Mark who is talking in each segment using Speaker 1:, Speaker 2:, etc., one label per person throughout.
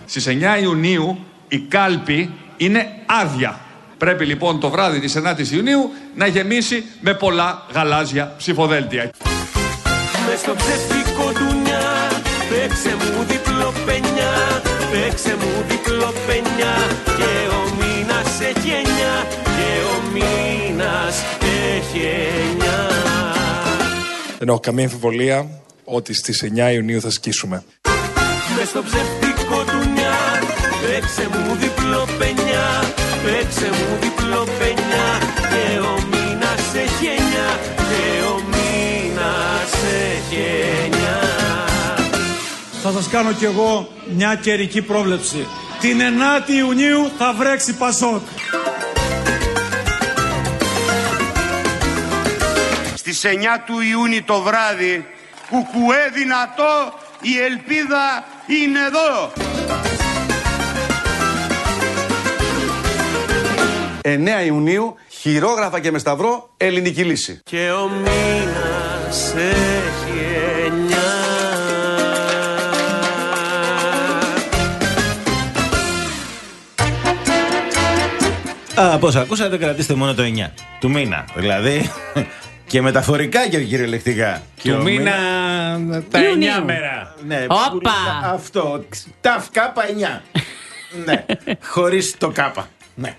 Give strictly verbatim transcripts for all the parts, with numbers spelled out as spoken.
Speaker 1: Στις εννιά Ιουνίου η κάλπη είναι άδεια. Πρέπει λοιπόν το βράδυ της εννιάς Ιουνίου να γεμίσει με πολλά γαλάζια ψηφοδέλτια.
Speaker 2: Μες στο ψεύτικο ντουνιά, παίξε μου διπλό πενιά, παίξε μου διπλό πενιά, και ο μήνας έχει εννιά, και ο μήνας έχει εννιά.
Speaker 3: Δεν έχω καμία αμφιβολία ότι στις εννιά Ιουνίου θα σκίσουμε.
Speaker 2: Μες στο ψεύτικο ντουνιά, παίξε μου διπλό πενιά, παίξε μου διπλό πενιά, και ο μήνας έχει εννιά, και ο μήνας έχει εννιά.
Speaker 4: Θα σας κάνω κι εγώ μια καιρική πρόβλεψη. Την ενάτη Ιουνίου θα βρέξει Πασόκ.
Speaker 5: Στις εννιά του Ιούνιου το βράδυ, κουκουέ δυνατό, η ελπίδα είναι εδώ.
Speaker 6: εννέα Ιουνίου, χειρόγραφα και με σταυρό, ελληνική λύση.
Speaker 2: Και ο μήνας έχει εννιά.
Speaker 7: Α, πώς ακούσατε, κρατήστε μόνο το εννιά του μήνα. Δηλαδή και μεταφορικά και κυριολεκτικά.
Speaker 8: Του μήνα τα εννιά μέρα.
Speaker 7: Ναι,
Speaker 9: Όπα.
Speaker 7: αυτό. Ταφ κάπα εννιά. Ναι, χωρίς το κάπα. Ναι.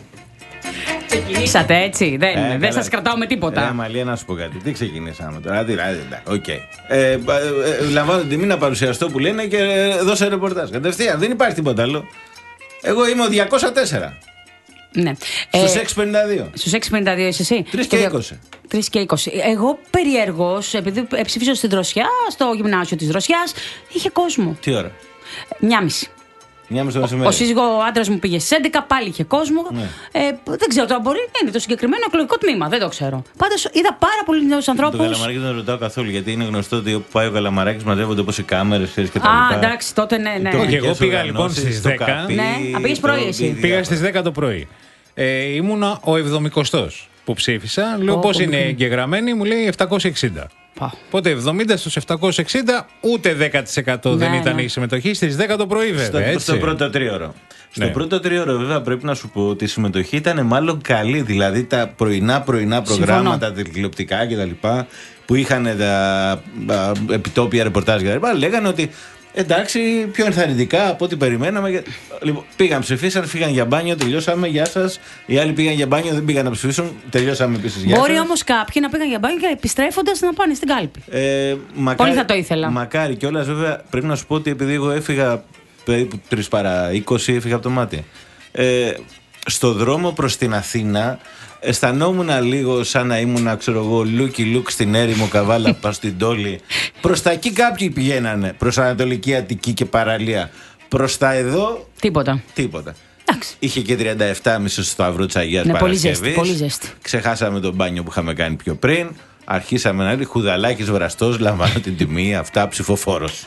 Speaker 9: Ξεκινήσατε έτσι, δεν,
Speaker 7: Ε,
Speaker 9: δεν
Speaker 7: καλά.
Speaker 9: σας κρατάω με τίποτα.
Speaker 7: Ε, Μαλία, να σου πω κάτι. Τι ξεκινήσαμε τώρα. Δηλαδή, οκ. Ε, ε, ε, λαμβάνω την τιμή να παρουσιαστώ που λένε και δώσε ρεπορτάζ. Κατευθείαν, δεν υπάρχει τίποτα άλλο. Εγώ είμαι ο διακόσια τέσσερα.
Speaker 9: Ναι.
Speaker 7: Στους
Speaker 9: Ε,
Speaker 7: έξι πενήντα δύο.
Speaker 9: Στους έξι πενήντα δύο είσαι εσύ.
Speaker 7: τρεις και είκοσι.
Speaker 9: τρεις και είκοσι. Εγώ περιέργως, επειδή ψηφίζω στην Δροσιά, στο γυμνάσιο της Δροσιάς, είχε κόσμο.
Speaker 7: Τι ώρα?
Speaker 9: Μια μισή.
Speaker 7: Μια μισή το μεσημέρι.
Speaker 9: Ο σύζυγο άντρας μου πήγε στις έντεκα, πάλι είχε κόσμο.
Speaker 7: Ναι.
Speaker 9: Ε, δεν ξέρω τώρα, μπορεί να είναι το συγκεκριμένο εκλογικό τμήμα, δεν το ξέρω. Πάντως είδα πάρα πολλούς νέους
Speaker 7: Τον
Speaker 9: ανθρώπους.
Speaker 7: Καλαμαράκη δεν ρωτάω καθόλου, γιατί είναι γνωστό ότι όπου πάει ο Καλαμαράκης μαζεύονται όπως οι κάμερες και τα
Speaker 9: Α,
Speaker 7: λοιπά.
Speaker 9: εντάξει, τότε ναι, ναι.
Speaker 8: Και εγώ πήγα
Speaker 7: οργανώσεις,
Speaker 8: λοιπόν στις
Speaker 7: το
Speaker 8: δέκα.
Speaker 7: καπί,
Speaker 9: Ναι, α, πήγες πρωί
Speaker 7: το-
Speaker 9: εσύ.
Speaker 7: η
Speaker 8: Πήγα
Speaker 7: διάφορα.
Speaker 8: στις δέκα το πρωί. Ε, ήμουνα ο εβδομηκοστός που ψήφισα. Λέω
Speaker 9: Ω,
Speaker 8: πώς
Speaker 9: πολύ
Speaker 8: είναι
Speaker 9: καλό.
Speaker 8: εγγεγραμμένοι, μου λέει επτακόσια εξήντα.
Speaker 9: Πα.
Speaker 8: Οπότε εβδομήντα στους επτακόσια εξήντα, ούτε δέκα τοις εκατό δεν
Speaker 9: Ναι,
Speaker 8: ήταν
Speaker 9: ναι.
Speaker 8: η συμμετοχή στις δέκα το πρωί, βέβαια.
Speaker 7: Στο,
Speaker 8: έτσι.
Speaker 7: στο πρώτο τρίωρο. Στο
Speaker 8: Ναι.
Speaker 7: πρώτο τρίωρο, βέβαια, πρέπει να σου πω ότι η συμμετοχή ήταν μάλλον καλή. Δηλαδή τα πρωινά πρωινά προγράμματα, τα τηλεοπτικά κτλ. Που είχαν τα α, επιτόπια ρεπορτάζ κτλ. Λέγανε ότι εντάξει, πιο ενθαρρυντικά από ό,τι περιμέναμε. Λοιπόν, πήγαν, ψηφίσαν, φύγαν για μπάνιο, τελειώσαμε, γεια σας. Οι άλλοι πήγαν για μπάνιο, δεν πήγαν να ψηφίσουν, τελειώσαμε επίσης. Γεια
Speaker 9: Μπορεί
Speaker 7: σας.
Speaker 9: όμως κάποιοι να πήγαν για μπάνιο και επιστρέφοντας να πάνε στην κάλπη.
Speaker 7: Ε, μακάρι,
Speaker 9: Πολύ θα το ήθελα.
Speaker 7: Μακάρι κιόλας, βέβαια, πρέπει να σου πω ότι επειδή εγώ έφυγα περίπου τρεις παρά είκοσι, έφυγα από το μάτι. Ε, στο δρόμο προς την Αθήνα αισθανόμουν λίγο σαν να ήμουν, ξέρω εγώ, Λούκι Λουκ στην έρημο Καβάλα, πας στην Τόλη. Προς τα εκεί κάποιοι πηγαίνανε, προς Ανατολική Αττική και παραλία. Προς τα εδώ,
Speaker 9: Τίποτα.
Speaker 7: τίποτα.
Speaker 9: Εντάξει.
Speaker 7: Είχε και τριάντα επτά κόμμα πέντε στο Σταυρό της Αγίας
Speaker 9: Ναι, πολύ
Speaker 7: Παρασκευής.
Speaker 9: ζέστη, πολύ ζέστη.
Speaker 7: Ξεχάσαμε τον μπάνιο που είχαμε κάνει πιο πριν. Αρχίσαμε να λέει χουδαλάκης βραστός, λαμβάνω την τιμή, αυτά ψηφοφόρος.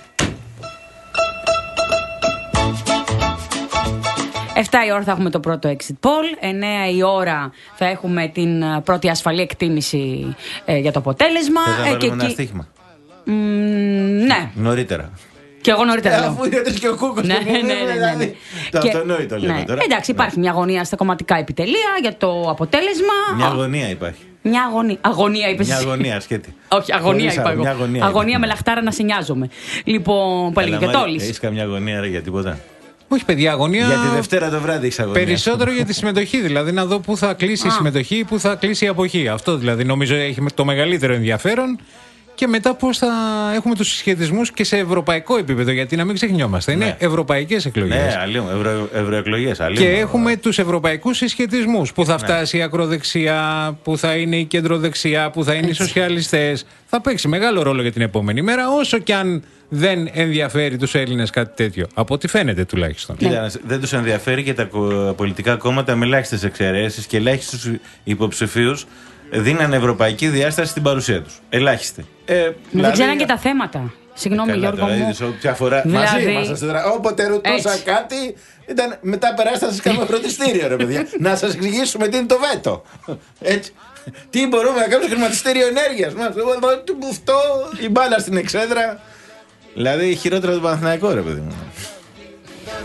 Speaker 9: εφτά η ώρα θα έχουμε το πρώτο exit poll. εννέα η ώρα θα έχουμε την ε, πρώτη ασφαλή εκτίμηση ε, για το αποτέλεσμα.
Speaker 7: Θες να
Speaker 9: Ε,
Speaker 7: βάλουμε ένα
Speaker 9: εκεί-
Speaker 7: στοίχημα?
Speaker 9: Μ, ναι,
Speaker 7: Νωρίτερα.
Speaker 9: και εγώ νωρίτερα. λέω.
Speaker 7: Αφού είδατε και ο Κούκος.
Speaker 9: Ναι,
Speaker 7: το
Speaker 9: ναι, ναι, ναι, ναι.
Speaker 7: Το
Speaker 9: Και-
Speaker 7: αυτονόητο λέμε
Speaker 9: ναι.
Speaker 7: τώρα.
Speaker 9: Εντάξει, υπάρχει μια αγωνία στα κομματικά επιτελεία για το αποτέλεσμα.
Speaker 7: Μια
Speaker 9: Α,
Speaker 7: αγωνία υπάρχει.
Speaker 9: Μια αγωνία. Αγωνία είπες
Speaker 7: Μια
Speaker 9: εσύ.
Speaker 7: αγωνία σχέτη.
Speaker 9: Όχι, αγωνία
Speaker 7: Χωρίς
Speaker 9: είπα
Speaker 7: άλλο,
Speaker 9: εγώ.
Speaker 7: μια αγωνία
Speaker 9: Αγωνία
Speaker 7: είπα.
Speaker 9: με λαχτάρα να σε νοιάζομαι. Λοιπόν, που έλεγε και Τόλης.
Speaker 7: Έχεις καμιά αγωνία ρε, για τίποτα?
Speaker 8: Όχι, παιδιά, αγωνία.
Speaker 7: Για τη Δευτέρα το βράδυ έχεις αγωνία.
Speaker 8: Περισσότερο για τη συμμετοχή, δηλαδή να δω πού θα κλείσει η
Speaker 9: Α.
Speaker 8: συμμετοχή, πού θα κλείσει η αποχή. Αυτό δηλαδή νομίζω έχει το μεγαλύτερο ενδιαφέρον. Και μετά πώς θα έχουμε τους συσχετισμούς και σε ευρωπαϊκό επίπεδο. Γιατί να μην ξεχνιόμαστε, είναι
Speaker 7: Ναι.
Speaker 8: ευρωπαϊκές εκλογές.
Speaker 7: Ναι, αλλιώ, ευρω, ευρωεκλογές.
Speaker 8: Και έχουμε τους ευρωπαϊκούς συσχετισμούς. Πού θα φτάσει η ακροδεξιά, πού θα είναι η κεντροδεξιά, πού θα είναι οι σοσιαλιστές. Θα παίξει μεγάλο ρόλο για την επόμενη μέρα, όσο και αν δεν ενδιαφέρει τους Έλληνες κάτι τέτοιο. Από ό,τι φαίνεται τουλάχιστον.
Speaker 7: Κοίτα, δεν τους ενδιαφέρει και τα κο- πολιτικά κόμματα με ελάχιστες εξαιρέσεις και ελάχιστους υποψηφίους δίνανε ευρωπαϊκή διάσταση στην παρουσία τους. Ελάχιστη. Ε,
Speaker 9: Μα
Speaker 7: δηλαδή-
Speaker 9: δεν ξέραν και τα θέματα. Συγγνώμη,
Speaker 7: Καλά,
Speaker 9: Γιώργο
Speaker 7: τώρα,
Speaker 9: μου.
Speaker 7: είδες, όποια φορά.
Speaker 9: Δηλαδή-
Speaker 7: Μαζί ήμασταν τώρα. Όποτε ρωτούσα
Speaker 9: Έτσι.
Speaker 7: κάτι, ήταν μετά περάστα να σας κάνουμε φροντιστήριο, ρε παιδιά. Να σας εξηγήσουμε τι είναι το βέτο. Έτσι. Τι μπορούμε να κάνουμε στο χρηματιστήριο ενέργειας μας. Τι μπουφτό, η μπάλα στην εξέδρα. Δηλαδή χειρότερα του Παναθηναϊκού, ρε παιδί μου.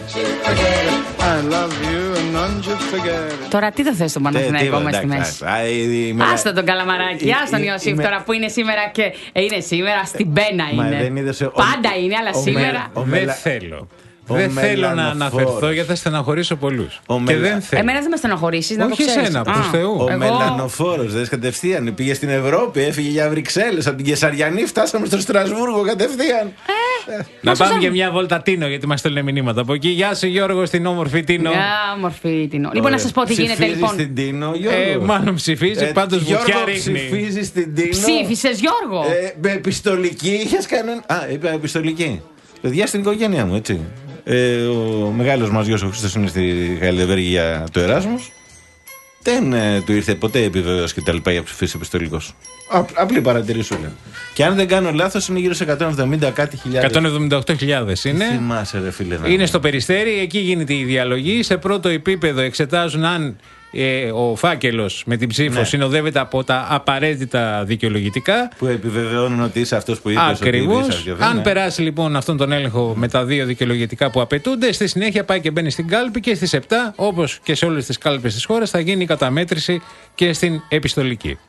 Speaker 9: Τώρα τι θα θες στον Παναθηναϊκό μες στη μέση? Άστα τον Καλαμαράκη, άστα τον Ιωσήφ τώρα που είναι σήμερα και είναι σήμερα στην πένα είναι. Πάντα είναι, αλλά σήμερα
Speaker 8: δεν θέλω. Δεν θέλω να αναφερθώ γιατί θα στεναχωρήσω πολλούς. Και δεν θέλω.
Speaker 9: Εμένα δεν με στεναχωρήσεις, να το
Speaker 8: Όχι
Speaker 9: ξέρεις.
Speaker 8: εσένα, προς Θεού.
Speaker 7: Ο μελανοφόρος, δεν κατευθείαν. Πήγε στην Ευρώπη, έφυγε για Βρυξέλλες. Από την Κεσαριανή φτάσαμε στο Στρασβούργο κατευθείαν.
Speaker 8: Να πάμε και μια βόλτα Τίνο, γιατί μας στέλνουν μηνύματα από εκεί. Γεια σου Γιώργο, στην όμορφη Τίνο.
Speaker 9: Γεια, όμορφη Τίνο. Λοιπόν, να σας πω τι γίνεται λοιπόν.
Speaker 7: Στην Τίνο,
Speaker 8: ε, μάλλον ψηφίζει, πάντως βουτιά ρίχνει.
Speaker 7: Ψηφίζει στην Τίνο.
Speaker 9: Ψήφισες, Γιώργο.
Speaker 7: Ε, με επιστολική είχες κανένα. Α, είπα επιστολική. Παιδιά στην οικογένειά μου, έτσι. Ε, ο μεγάλος μας γιος ο Χρήστος είναι στη Χαϊλεβέργη για το Εράσμους. Δεν ε, του ήρθε ποτέ επιβεβαίωση και τα λοιπά για ψηφίσει επιστολικός. Απ, απλή παρατηρήσούλα. Και αν δεν κάνω λάθος είναι γύρω σε εκατόν εβδομήντα κάτι χιλιάδες.
Speaker 8: εκατόν εβδομήντα οκτώ χιλιάδες είναι.
Speaker 7: Θυμάσαι, ρε φίλε.
Speaker 8: Είναι στο Περιστέρι, εκεί γίνεται η διαλογή. Σε πρώτο επίπεδο εξετάζουν αν ε, ο φάκελος με την ψήφο ναι. συνοδεύεται από τα απαραίτητα δικαιολογητικά.
Speaker 7: Που επιβεβαιώνουν ότι είσαι αυτός που είπες.
Speaker 8: Ακριβώς. Αν ναι. περάσει λοιπόν αυτόν τον έλεγχο με τα δύο δικαιολογητικά που απαιτούνται, στη συνέχεια πάει και μπαίνει στην κάλπη και στις επτά, όπως και σε όλες τις κάλπες της χώρας, θα γίνει η καταμέτρηση και στην επιστολική.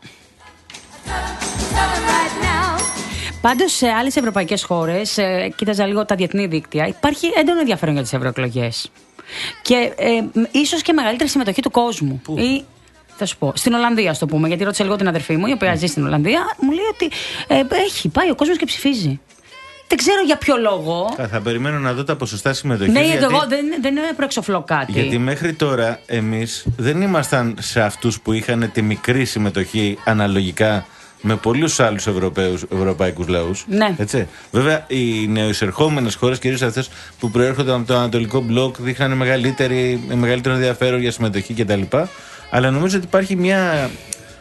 Speaker 9: Πάντως σε άλλες ευρωπαϊκές χώρες, ε, κοίταζα λίγο τα διεθνή δίκτυα, υπάρχει έντονο ενδιαφέρον για τις ευρωεκλογές. Και ε, ίσως και μεγαλύτερη συμμετοχή του κόσμου.
Speaker 7: Πού?
Speaker 9: Ή, θα σου πω, στην Ολλανδία, στο πούμε, γιατί ρώτησα λίγο την αδερφή μου, η οποία ζει στην Ολλανδία, μου λέει ότι ε, έχει πάει ο κόσμος και ψηφίζει. Δεν ξέρω για ποιο λόγο.
Speaker 7: Θα, θα περιμένω να δω τα ποσοστά συμμετοχής.
Speaker 9: Ναι, γιατί εγώ δεν, δεν προεξοφλώ κάτι.
Speaker 7: Γιατί μέχρι τώρα εμείς δεν ήμασταν σε αυτούς που είχαν τη μικρή συμμετοχή αναλογικά με πολλούς άλλους Ευρωπαίους, ευρωπαϊκούς λαούς.
Speaker 9: Ναι.
Speaker 7: Έτσι. Βέβαια, οι νεοεισερχόμενες χώρες, κυρίως αυτές που προέρχονταν από το Ανατολικό Μπλοκ, δείχναν μεγαλύτερο ενδιαφέρον για συμμετοχή κτλ. Αλλά νομίζω ότι υπάρχει μια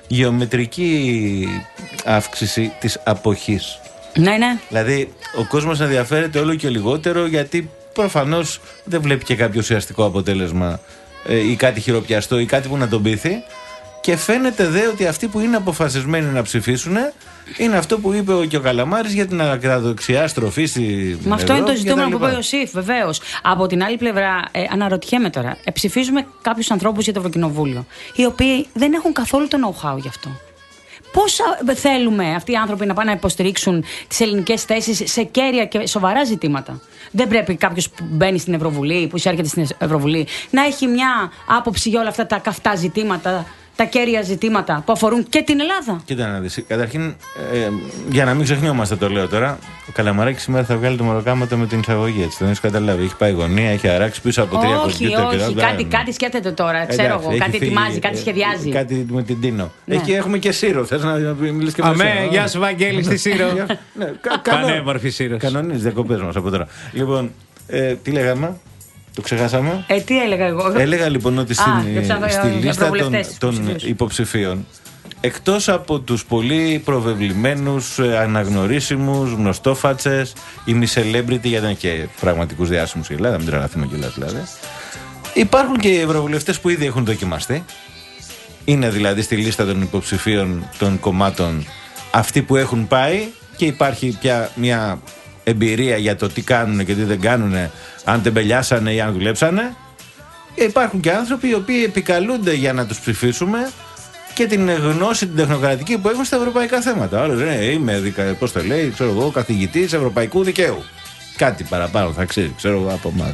Speaker 7: γεωμετρική αύξηση της αποχής.
Speaker 9: Ναι, ναι.
Speaker 7: Δηλαδή, ο κόσμος ενδιαφέρεται όλο και λιγότερο γιατί προφανώς δεν βλέπει και κάποιο ουσιαστικό αποτέλεσμα ε, ή κάτι χειροπιαστό ή κάτι που να τον πείθει. Και φαίνεται δε ότι αυτοί που είναι αποφασισμένοι να ψηφίσουν είναι αυτό που είπε και ο Καλαμάρης για την ακραδεξιά στροφή στη.
Speaker 9: Μα αυτό είναι το ζητούμενο που είπε ο Ιωσήφ, βεβαίως. Από την άλλη πλευρά, ε, αναρωτιέμαι τώρα, ε, ψηφίζουμε κάποιους ανθρώπους για το Ευρωκοινοβούλιο, οι οποίοι δεν έχουν καθόλου το know-how γι' αυτό. Πώς θέλουμε αυτοί οι άνθρωποι να πάνε να υποστηρίξουν τις ελληνικές θέσεις σε κέρια και σοβαρά ζητήματα? Δεν πρέπει κάποιος που μπαίνει στην Ευρωβουλή, που εισέρχεται στην Ευρωβουλή, να έχει μια άποψη για όλα αυτά τα καυτά ζητήματα, τα κέρια ζητήματα που αφορούν και την Ελλάδα.
Speaker 7: Κοίτα να δεις. Καταρχήν, ε, για να μην ξεχνιόμαστε, το λέω τώρα, ο Καλαμαράκης σήμερα θα βγάλει το μεροκάματο με την εισαγωγή. Έτσι, τον έχεις καταλάβει. Έχει πάει γωνία, έχει αράξει πίσω από τρία κομπιούτερ.
Speaker 9: Όχι, όχι. Κάτι, κάτι σκέφτεται τώρα. Ξέρω
Speaker 7: εντάξει,
Speaker 9: εγώ. Κάτι
Speaker 7: φύγει,
Speaker 9: ετοιμάζει, κάτι
Speaker 7: ε,
Speaker 9: σχεδιάζει.
Speaker 7: Κάτι με την Τίνο.
Speaker 9: Ναι.
Speaker 7: Έχει, έχουμε και Σύρο. Θες να μιλήσεις και με τον
Speaker 8: Αμέ, γεια σου, Βαγγέλη, στη Σύρο.
Speaker 7: Ναι,
Speaker 8: πανέμορφη Σύρος.
Speaker 7: Κανονίζεις διακοπές μας από τώρα. Λοιπόν, ε, τι λέγαμε. Το ξεχάσαμε.
Speaker 9: Ε, τι έλεγα εγώ.
Speaker 7: Έλεγα λοιπόν ότι στην,
Speaker 9: Α,
Speaker 7: στη λίστα των, των
Speaker 9: υποψηφίους.
Speaker 7: υποψηφίων, εκτός από τους πολύ προβεβλημένους, αναγνωρίσιμους, γνωστόφατσες, ημι-celebrity, γιατί είναι και πραγματικούς διάσημους στην Ελλάδα, μην τρελαθούμε κιόλας δηλαδή, υπάρχουν και οι ευρωβουλευτές που ήδη έχουν δοκιμαστεί. Είναι δηλαδή στη λίστα των υποψηφίων των κομμάτων αυτοί που έχουν πάει και υπάρχει πια μια εμπειρία για το τι κάνουν και τι δεν κάνουν, αν τεμπελιάσανε ή αν δουλέψανε. Και υπάρχουν και άνθρωποι οι οποίοι επικαλούνται για να τους ψηφίσουμε και την γνώση την τεχνοκρατική που έχουν στα ευρωπαϊκά θέματα. Άλλος ναι, είμαι, πώς το λέει, ξέρω εγώ, καθηγητής ευρωπαϊκού δικαίου. Κάτι παραπάνω θα ξέρει, ξέρω εγώ, από εμάς.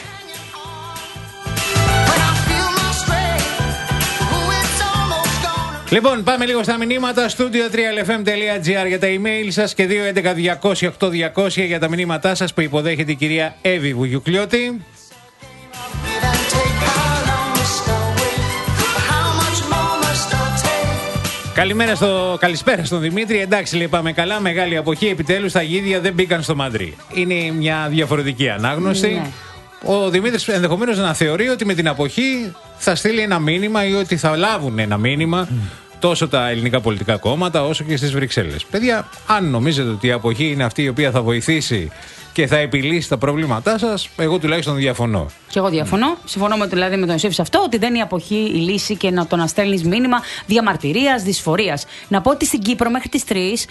Speaker 8: Λοιπόν, πάμε λίγο στα μηνύματα. studio τρία ελ εφ εμ τελεία τζι άρ για τα email σας και δύο έντεκα διακόσια οκτώ διακόσια για τα μηνύματά σας που υποδέχεται η κυρία Εύη Βουγιουκλιώτη. Καλημέρα στο, καλησπέρα στον Δημήτρη. Εντάξει, λέει, πάμε καλά. Μεγάλη αποχή. Επιτέλους τα γίδια δεν μπήκαν στο Μαντρί. Είναι μια διαφορετική ανάγνωση. Ναι. Ο Δημήτρης ενδεχομένως να θεωρεί ότι με την αποχή θα στείλει ένα μήνυμα ή ότι θα λάβουν ένα μήνυμα mm. τόσο τα ελληνικά πολιτικά κόμματα όσο και στις Βρυξέλλες. Παιδιά, αν νομίζετε ότι η αποχή είναι αυτή η οποία θα βοηθήσει και θα επιλύσει τα προβλήματά σας, εγώ τουλάχιστον διαφωνώ.
Speaker 9: Και εγώ διαφωνώ. Συμφωνώ με, δηλαδή, με τον Ιωσήφ σε αυτό, ότι δεν είναι η αποχή η λύση και να το να στέλνεις μήνυμα διαμαρτυρίας, δυσφορίας. Να πω ότι στην Κύπρο μέχρι τις τρεις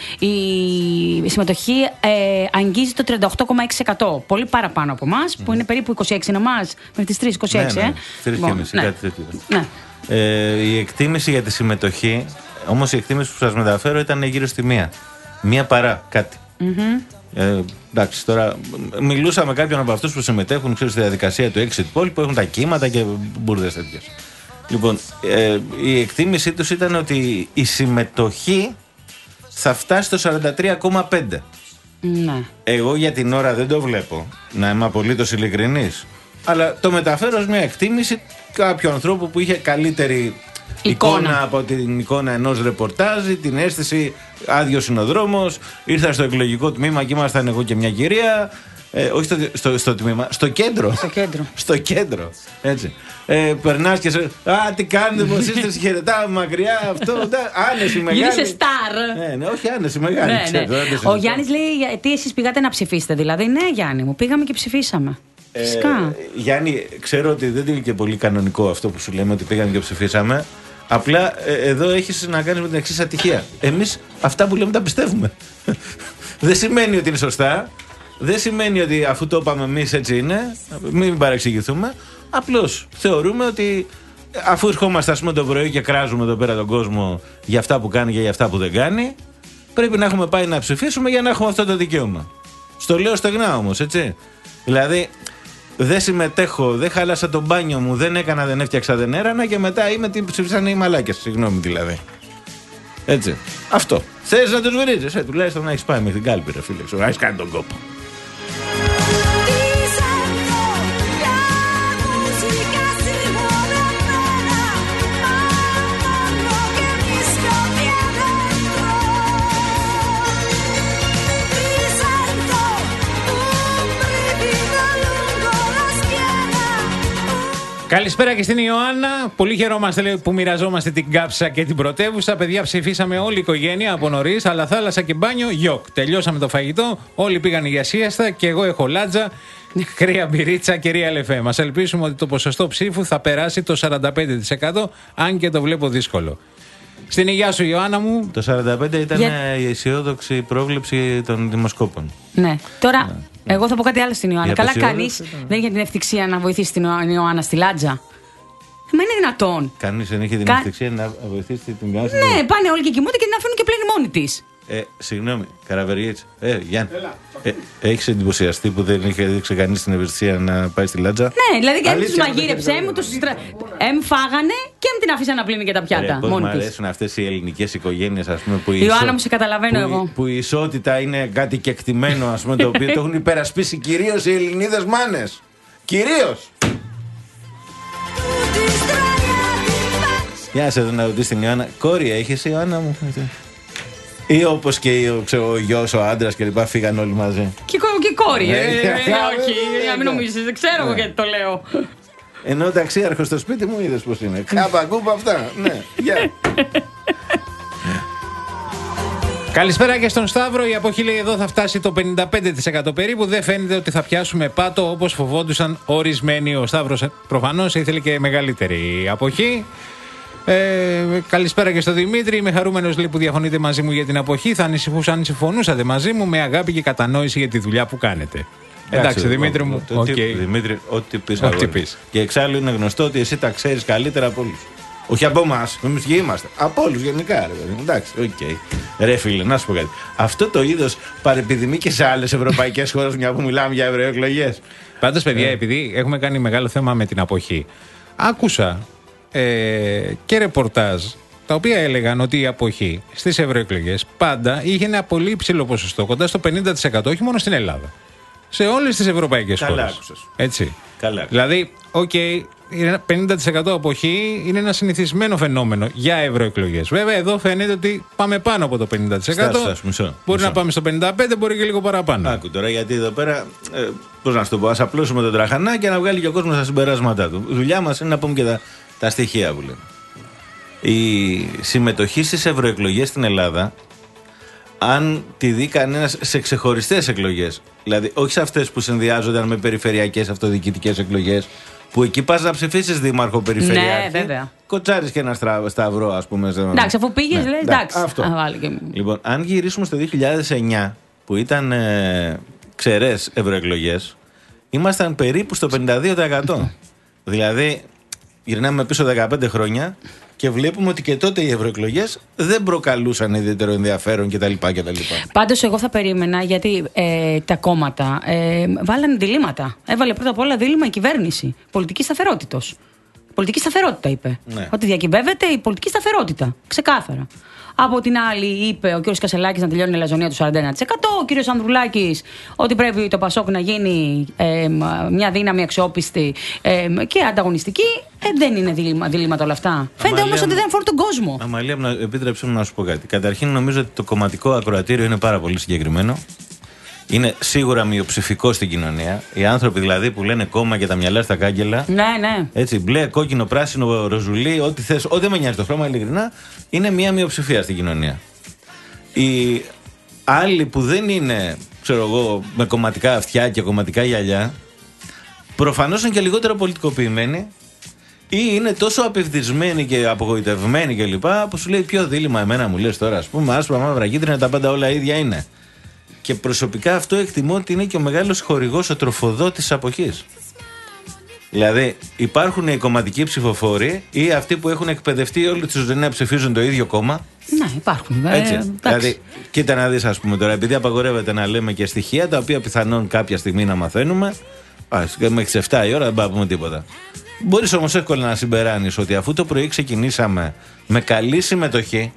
Speaker 9: η συμμετοχή ε, αγγίζει το τριάντα οκτώ κόμμα έξι τοις εκατό. Πολύ παραπάνω από εμάς, mm. που είναι περίπου είκοσι έξι είναι εμάς, μέχρι τις τρεις, είκοσι έξι.
Speaker 7: Ναι, ναι.
Speaker 9: Ε.
Speaker 7: τρεις και μισή,
Speaker 9: ναι.
Speaker 7: κάτι τέτοιο.
Speaker 9: Ναι.
Speaker 7: Ε, η εκτίμηση για τη συμμετοχή, όμως η εκτίμηση που σας μεταφέρω ήταν γύρω στη μία. Μία παρά κάτι.
Speaker 9: Mm-hmm.
Speaker 7: Ε, εντάξει, τώρα μιλούσα με κάποιον από αυτούς που συμμετέχουν, ξέρεις, στη διαδικασία του exit poll, που έχουν τα κύματα και μπουρδες τέτοιες. Λοιπόν, ε, η εκτίμησή τους ήταν ότι η συμμετοχή θα φτάσει στο σαράντα τρία κόμμα πέντε.
Speaker 9: Ναι.
Speaker 7: Εγώ για την ώρα δεν το βλέπω, να είμαι απολύτως ειλικρινής, αλλά το μεταφέρω ως μια εκτίμηση κάποιου ανθρώπου που είχε καλύτερη εικόνα, εικόνα από την εικόνα ενός ρεπορτάζ, την αίσθηση άδειος συνοδρόμος. Ήρθα στο εκλογικό τμήμα και ήμασταν εγώ και μια κυρία. Ε, όχι στο, στο, στο τμήμα, στο κέντρο.
Speaker 9: Στο κέντρο.
Speaker 7: στο κέντρο. Έτσι. Ε, περνάς και σε. Α, τι κάνετε, πως είστε, συγχαιρετάμε μακριά. Αυτό. Άνεση μεγάλη.
Speaker 9: Γίνεσαι στάρ.
Speaker 7: Ναι, ναι, όχι άνεση μεγάλη.
Speaker 9: Ναι,
Speaker 7: ξέρω,
Speaker 9: ναι. Ο Γιάννης λέει, γιατί εσείς πήγατε να ψηφίσετε. Δηλαδή, ναι, Γιάννη μου, πήγαμε και ψηφίσαμε.
Speaker 7: Ε,
Speaker 9: Φυσικά.
Speaker 7: Γιάννη, ξέρω ότι δεν είναι και πολύ κανονικό αυτό που σου λέμε, ότι πήγαμε και ψηφίσαμε. Απλά ε, εδώ έχεις να κάνεις με την εξής ατυχία. Εμείς αυτά που λέμε τα πιστεύουμε. Δεν σημαίνει ότι είναι σωστά. Δεν σημαίνει ότι αφού το είπαμε εμείς έτσι είναι. Μην παρεξηγηθούμε. Απλώς θεωρούμε ότι αφού ερχόμαστε, ας πούμε, το πρωί και κράζουμε εδώ πέρα τον κόσμο για αυτά που κάνει και για αυτά που δεν κάνει, πρέπει να έχουμε πάει να ψηφίσουμε για να έχουμε αυτό το δικαίωμα. Στο λέω στεγνά όμως, έτσι. Δηλαδή, δεν συμμετέχω, δεν χάλασα το μπάνιο μου, δεν έκανα, δεν έφτιαξα, δεν έρανα και μετά είμαι τι ψηφίσανε οι μαλάκες. Συγγνώμη δηλαδή. Έτσι. Αυτό. Θες να τους βρίζεις, ε, τουλάχιστον να έχεις πάει με την κάλπη, ρε φίλε. Να έχεις κάνει τον κόπο.
Speaker 8: Καλησπέρα και στην Ιωάννα. Πολύ χαιρόμαστε, λέει, που μοιραζόμαστε την κάψα και την πρωτεύουσα. Παιδιά, ψηφίσαμε όλη η οικογένεια από νωρίς, αλλά θάλασσα και μπάνιο, γιοκ. Τελειώσαμε το φαγητό, όλοι πήγαν για σίαστα και εγώ έχω λάτζα, κρύα μπυρίτσα και ρία λεφέ. Μας ελπίσουμε ότι το ποσοστό ψήφου θα περάσει το σαράντα πέντε τοις εκατό, αν και το βλέπω δύσκολο. Στην υγεία σου, Ιωάννα μου.
Speaker 7: Το σαράντα πέντε ήταν για... η αισιόδοξη πρόβλεψη των δημοσκόπων.
Speaker 9: Ναι. Τώρα, ναι. εγώ θα πω κάτι άλλο στην Ιωάννα. Καλά, κανείς
Speaker 7: ήταν...
Speaker 9: δεν είχε την ευτυχία να βοηθήσει την Ιωάννα στη λάτζα. Μα είναι δυνατόν.
Speaker 7: Κανείς δεν είχε την
Speaker 9: Κα...
Speaker 7: ευτυχία να βοηθήσει την Ιωάννα.
Speaker 9: Ναι, πάνε όλοι και κοιμούνται και την αφήνουν και πλένει μόνη της.
Speaker 7: Ε, συγγνώμη, Καραβεργίτσα. Ε, Γιάννη. Ε, έχεις εντυπωσιαστεί που δεν είχε δείξει κανείς την ευαισθησία να πάει στη λάτζα?
Speaker 9: Ναι, δηλαδή και τους μαγείρεψε μου, τους στρα... εμ φάγανε και εμ την αφήσαν να πλύνει και τα πιάτα.
Speaker 7: Ε, πώς μου αρέσουν αυτές οι ελληνικές οικογένειες, ας πούμε, που η,
Speaker 9: Ιωάννα
Speaker 7: ισο...
Speaker 9: μου, σε καταλαβαίνω
Speaker 7: που,
Speaker 9: εγώ.
Speaker 7: Που η ισότητα είναι κάτι κεκτημένο, ας πούμε, το οποίο το έχουν υπερασπίσει κυρίως οι Ελληνίδες μάνες. Κυρίως. Γεια σε εδώ να ρωτήσεις την Ιωάννα. Κόρη έχεις, Ιωάννα μου? Ή όπως και ο, ξέρω, ο γιος, ο άντρας και λοιπά, φύγαν όλοι μαζί.
Speaker 9: Και, και κόρη, ε, ε, όχι, να μην νομίζεις, δεν ξέρω εγώ γιατί το λέω.
Speaker 7: Ενώ ο ταξίαρχος στο σπίτι μου είδες πως είναι. Κάπα κούπα αυτά, ναι, γεια.
Speaker 8: Καλησπέρα και στον Σταύρο. Η αποχή, λέει, εδώ θα φτάσει το πενήντα πέντε τοις εκατό περίπου. Δεν φαίνεται ότι θα πιάσουμε πάτο όπως φοβόντουσαν ορισμένοι. Ο Σταύρος προφανώς ήθελε και μεγαλύτερη αποχή. Ε, καλησπέρα και στον Δημήτρη. Είμαι χαρούμενος, λέει, που διαφωνείτε μαζί μου για την αποχή. Θα ανησυχούσα αν συμφωνούσατε μαζί μου, με αγάπη και κατανόηση για τη δουλειά που κάνετε. Εντάξει, Εντάξει Δημήτρη μου.
Speaker 7: Okay. Δημήτρη, ό,τι πεις, ό,τι πεις. Και εξάλλου είναι γνωστό ότι εσύ τα ξέρεις καλύτερα από όλους. Όχι από εμάς, εμείς και είμαστε. Από όλους γενικά, ρε παιδί. Εντάξει, οκ. Okay. Ρε φίλε, να σου πω κάτι. Αυτό το είδος παρεπιδημεί και σε άλλες ευρωπαϊκές χώρες, μια που μιλάμε για ευρωεκλογές.
Speaker 8: Πάντως, παιδιά, ε. επειδή έχουμε κάνει μεγάλο θέμα με την αποχή, άκουσα ε, και ρεπορτάζ τα οποία έλεγαν ότι η αποχή στις ευρωεκλογές πάντα είχε ένα πολύ υψηλό ποσοστό, κοντά στο πενήντα τοις εκατό, όχι μόνο στην Ελλάδα. Σε όλες τις ευρωπαϊκές χώρες.
Speaker 7: Καλά άκουσες.
Speaker 8: Έτσι.
Speaker 7: Καλά.
Speaker 8: Δηλαδή, οκ, okay, πενήντα τοις εκατό αποχή είναι ένα συνηθισμένο φαινόμενο για ευρωεκλογές. Βέβαια, εδώ φαίνεται ότι πάμε πάνω από το πενήντα τοις εκατό.
Speaker 7: Στάσου, μισό,
Speaker 8: μπορεί
Speaker 7: μισό.
Speaker 8: να πάμε στο πενήντα πέντε τοις εκατό, μπορεί και λίγο παραπάνω.
Speaker 7: Άκου τώρα, γιατί εδώ πέρα, ε, πώς να σου το πω, ας απλώσουμε τον τραχανά και να βγάλει και ο κόσμος τα συμπεράσματά του. Η δουλειά μας είναι να πούμε και τα, τα στοιχεία που λέμε. Η συμμετοχή στις ευρωεκλογές στην Ελλάδα, αν τη δει κανένας σε ξεχωριστές εκλογές, δηλαδή όχι σε αυτές που συνδυάζονταν με περιφερειακές αυτοδιοικητικές εκλογές, που εκεί πας να ψηφίσεις δήμαρχο, περιφερειάρχη.
Speaker 9: Ναι, βέβαια.
Speaker 7: Κοτσάρεις και ένα στρα, σταυρό, ας πούμε.
Speaker 9: Εντάξει, αφού πήγες, ναι, λέει εντάξει.
Speaker 7: Αυτό.
Speaker 9: Α, και...
Speaker 7: Λοιπόν, αν γυρίσουμε στο δύο χιλιάδες εννιά, που ήταν ε, ξερές ευρωεκλογές, ήμασταν περίπου στο πενήντα δύο τοις εκατό. Δηλαδή, γυρνάμε πίσω δεκαπέντε χρόνια και βλέπουμε ότι και τότε οι ευρωεκλογές δεν προκαλούσαν ιδιαίτερο ενδιαφέρον κτλ.
Speaker 9: Πάντως, εγώ θα περίμενα, γιατί ε, τα κόμματα ε, βάλανε διλήμματα. Έβαλε πρώτα απ' όλα δίλημμα η κυβέρνηση. Πολιτική σταθερότητος. Πολιτική σταθερότητα είπε.
Speaker 7: Ναι.
Speaker 9: Ότι διακυβεύεται η πολιτική σταθερότητα. Ξεκάθαρα. Από την άλλη, είπε ο κ. Κασελάκης να τελειώνει η λαζονία του σαράντα ένα τοις εκατό. Ο κ. Ανδρουλάκης ότι πρέπει το Πασόκ να γίνει ε, μια δύναμη αξιόπιστη ε, και ανταγωνιστική. Ε, δεν είναι διλήμματα διλήμματα όλα αυτά. Φαίνεται όμως ότι δεν αφορούν τον κόσμο.
Speaker 7: Αμαλία, επίτρεψε μου να σου πω κάτι. Καταρχήν, νομίζω ότι το κομματικό ακροατήριο είναι πάρα πολύ συγκεκριμένο. Είναι σίγουρα μειοψηφικό στην κοινωνία. Οι άνθρωποι δηλαδή που λένε κόμμα και τα μυαλά στα κάγκελα.
Speaker 9: Ναι, ναι.
Speaker 7: Έτσι, μπλε, κόκκινο, πράσινο, ροζουλί, ό,τι θες, ό,τι δεν με νοιάζει το χρώμα, ειλικρινά, είναι μια μειοψηφία στην κοινωνία. Οι άλλοι που δεν είναι, ξέρω εγώ, με κομματικά αυτιά και κομματικά γυαλιά, προφανώς είναι και λιγότερο πολιτικοποιημένοι ή είναι τόσο απευθυσμένοι και απογοητευμένοι κλπ. Που σου λέει ποιο δίλημμα εμένα μου λες τώρα, ας πούμε, άσπρα, μαύρα, κίτρινα, τα πάντα όλα ίδια είναι. Και προσωπικά αυτό εκτιμώ ότι είναι και ο μεγάλος χορηγός, ο τροφοδότης της αποχής. Δηλαδή, υπάρχουν οι κομματικοί ψηφοφόροι ή αυτοί που έχουν εκπαιδευτεί όλη τη ζωή να ψηφίζουν το ίδιο κόμμα.
Speaker 9: Ναι, υπάρχουν.
Speaker 7: Έτσι.
Speaker 9: Ε,
Speaker 7: δηλαδή, κοίτα να δεις, ας πούμε τώρα, επειδή απαγορεύεται να λέμε και στοιχεία τα οποία πιθανόν κάποια στιγμή να μαθαίνουμε. Ας, μέχρι τις εφτά η ώρα δεν πάμε να πούμε τίποτα. Μπορείς όμως εύκολα να συμπεράνεις ότι αφού το πρωί ξεκινήσαμε με καλή συμμετοχή.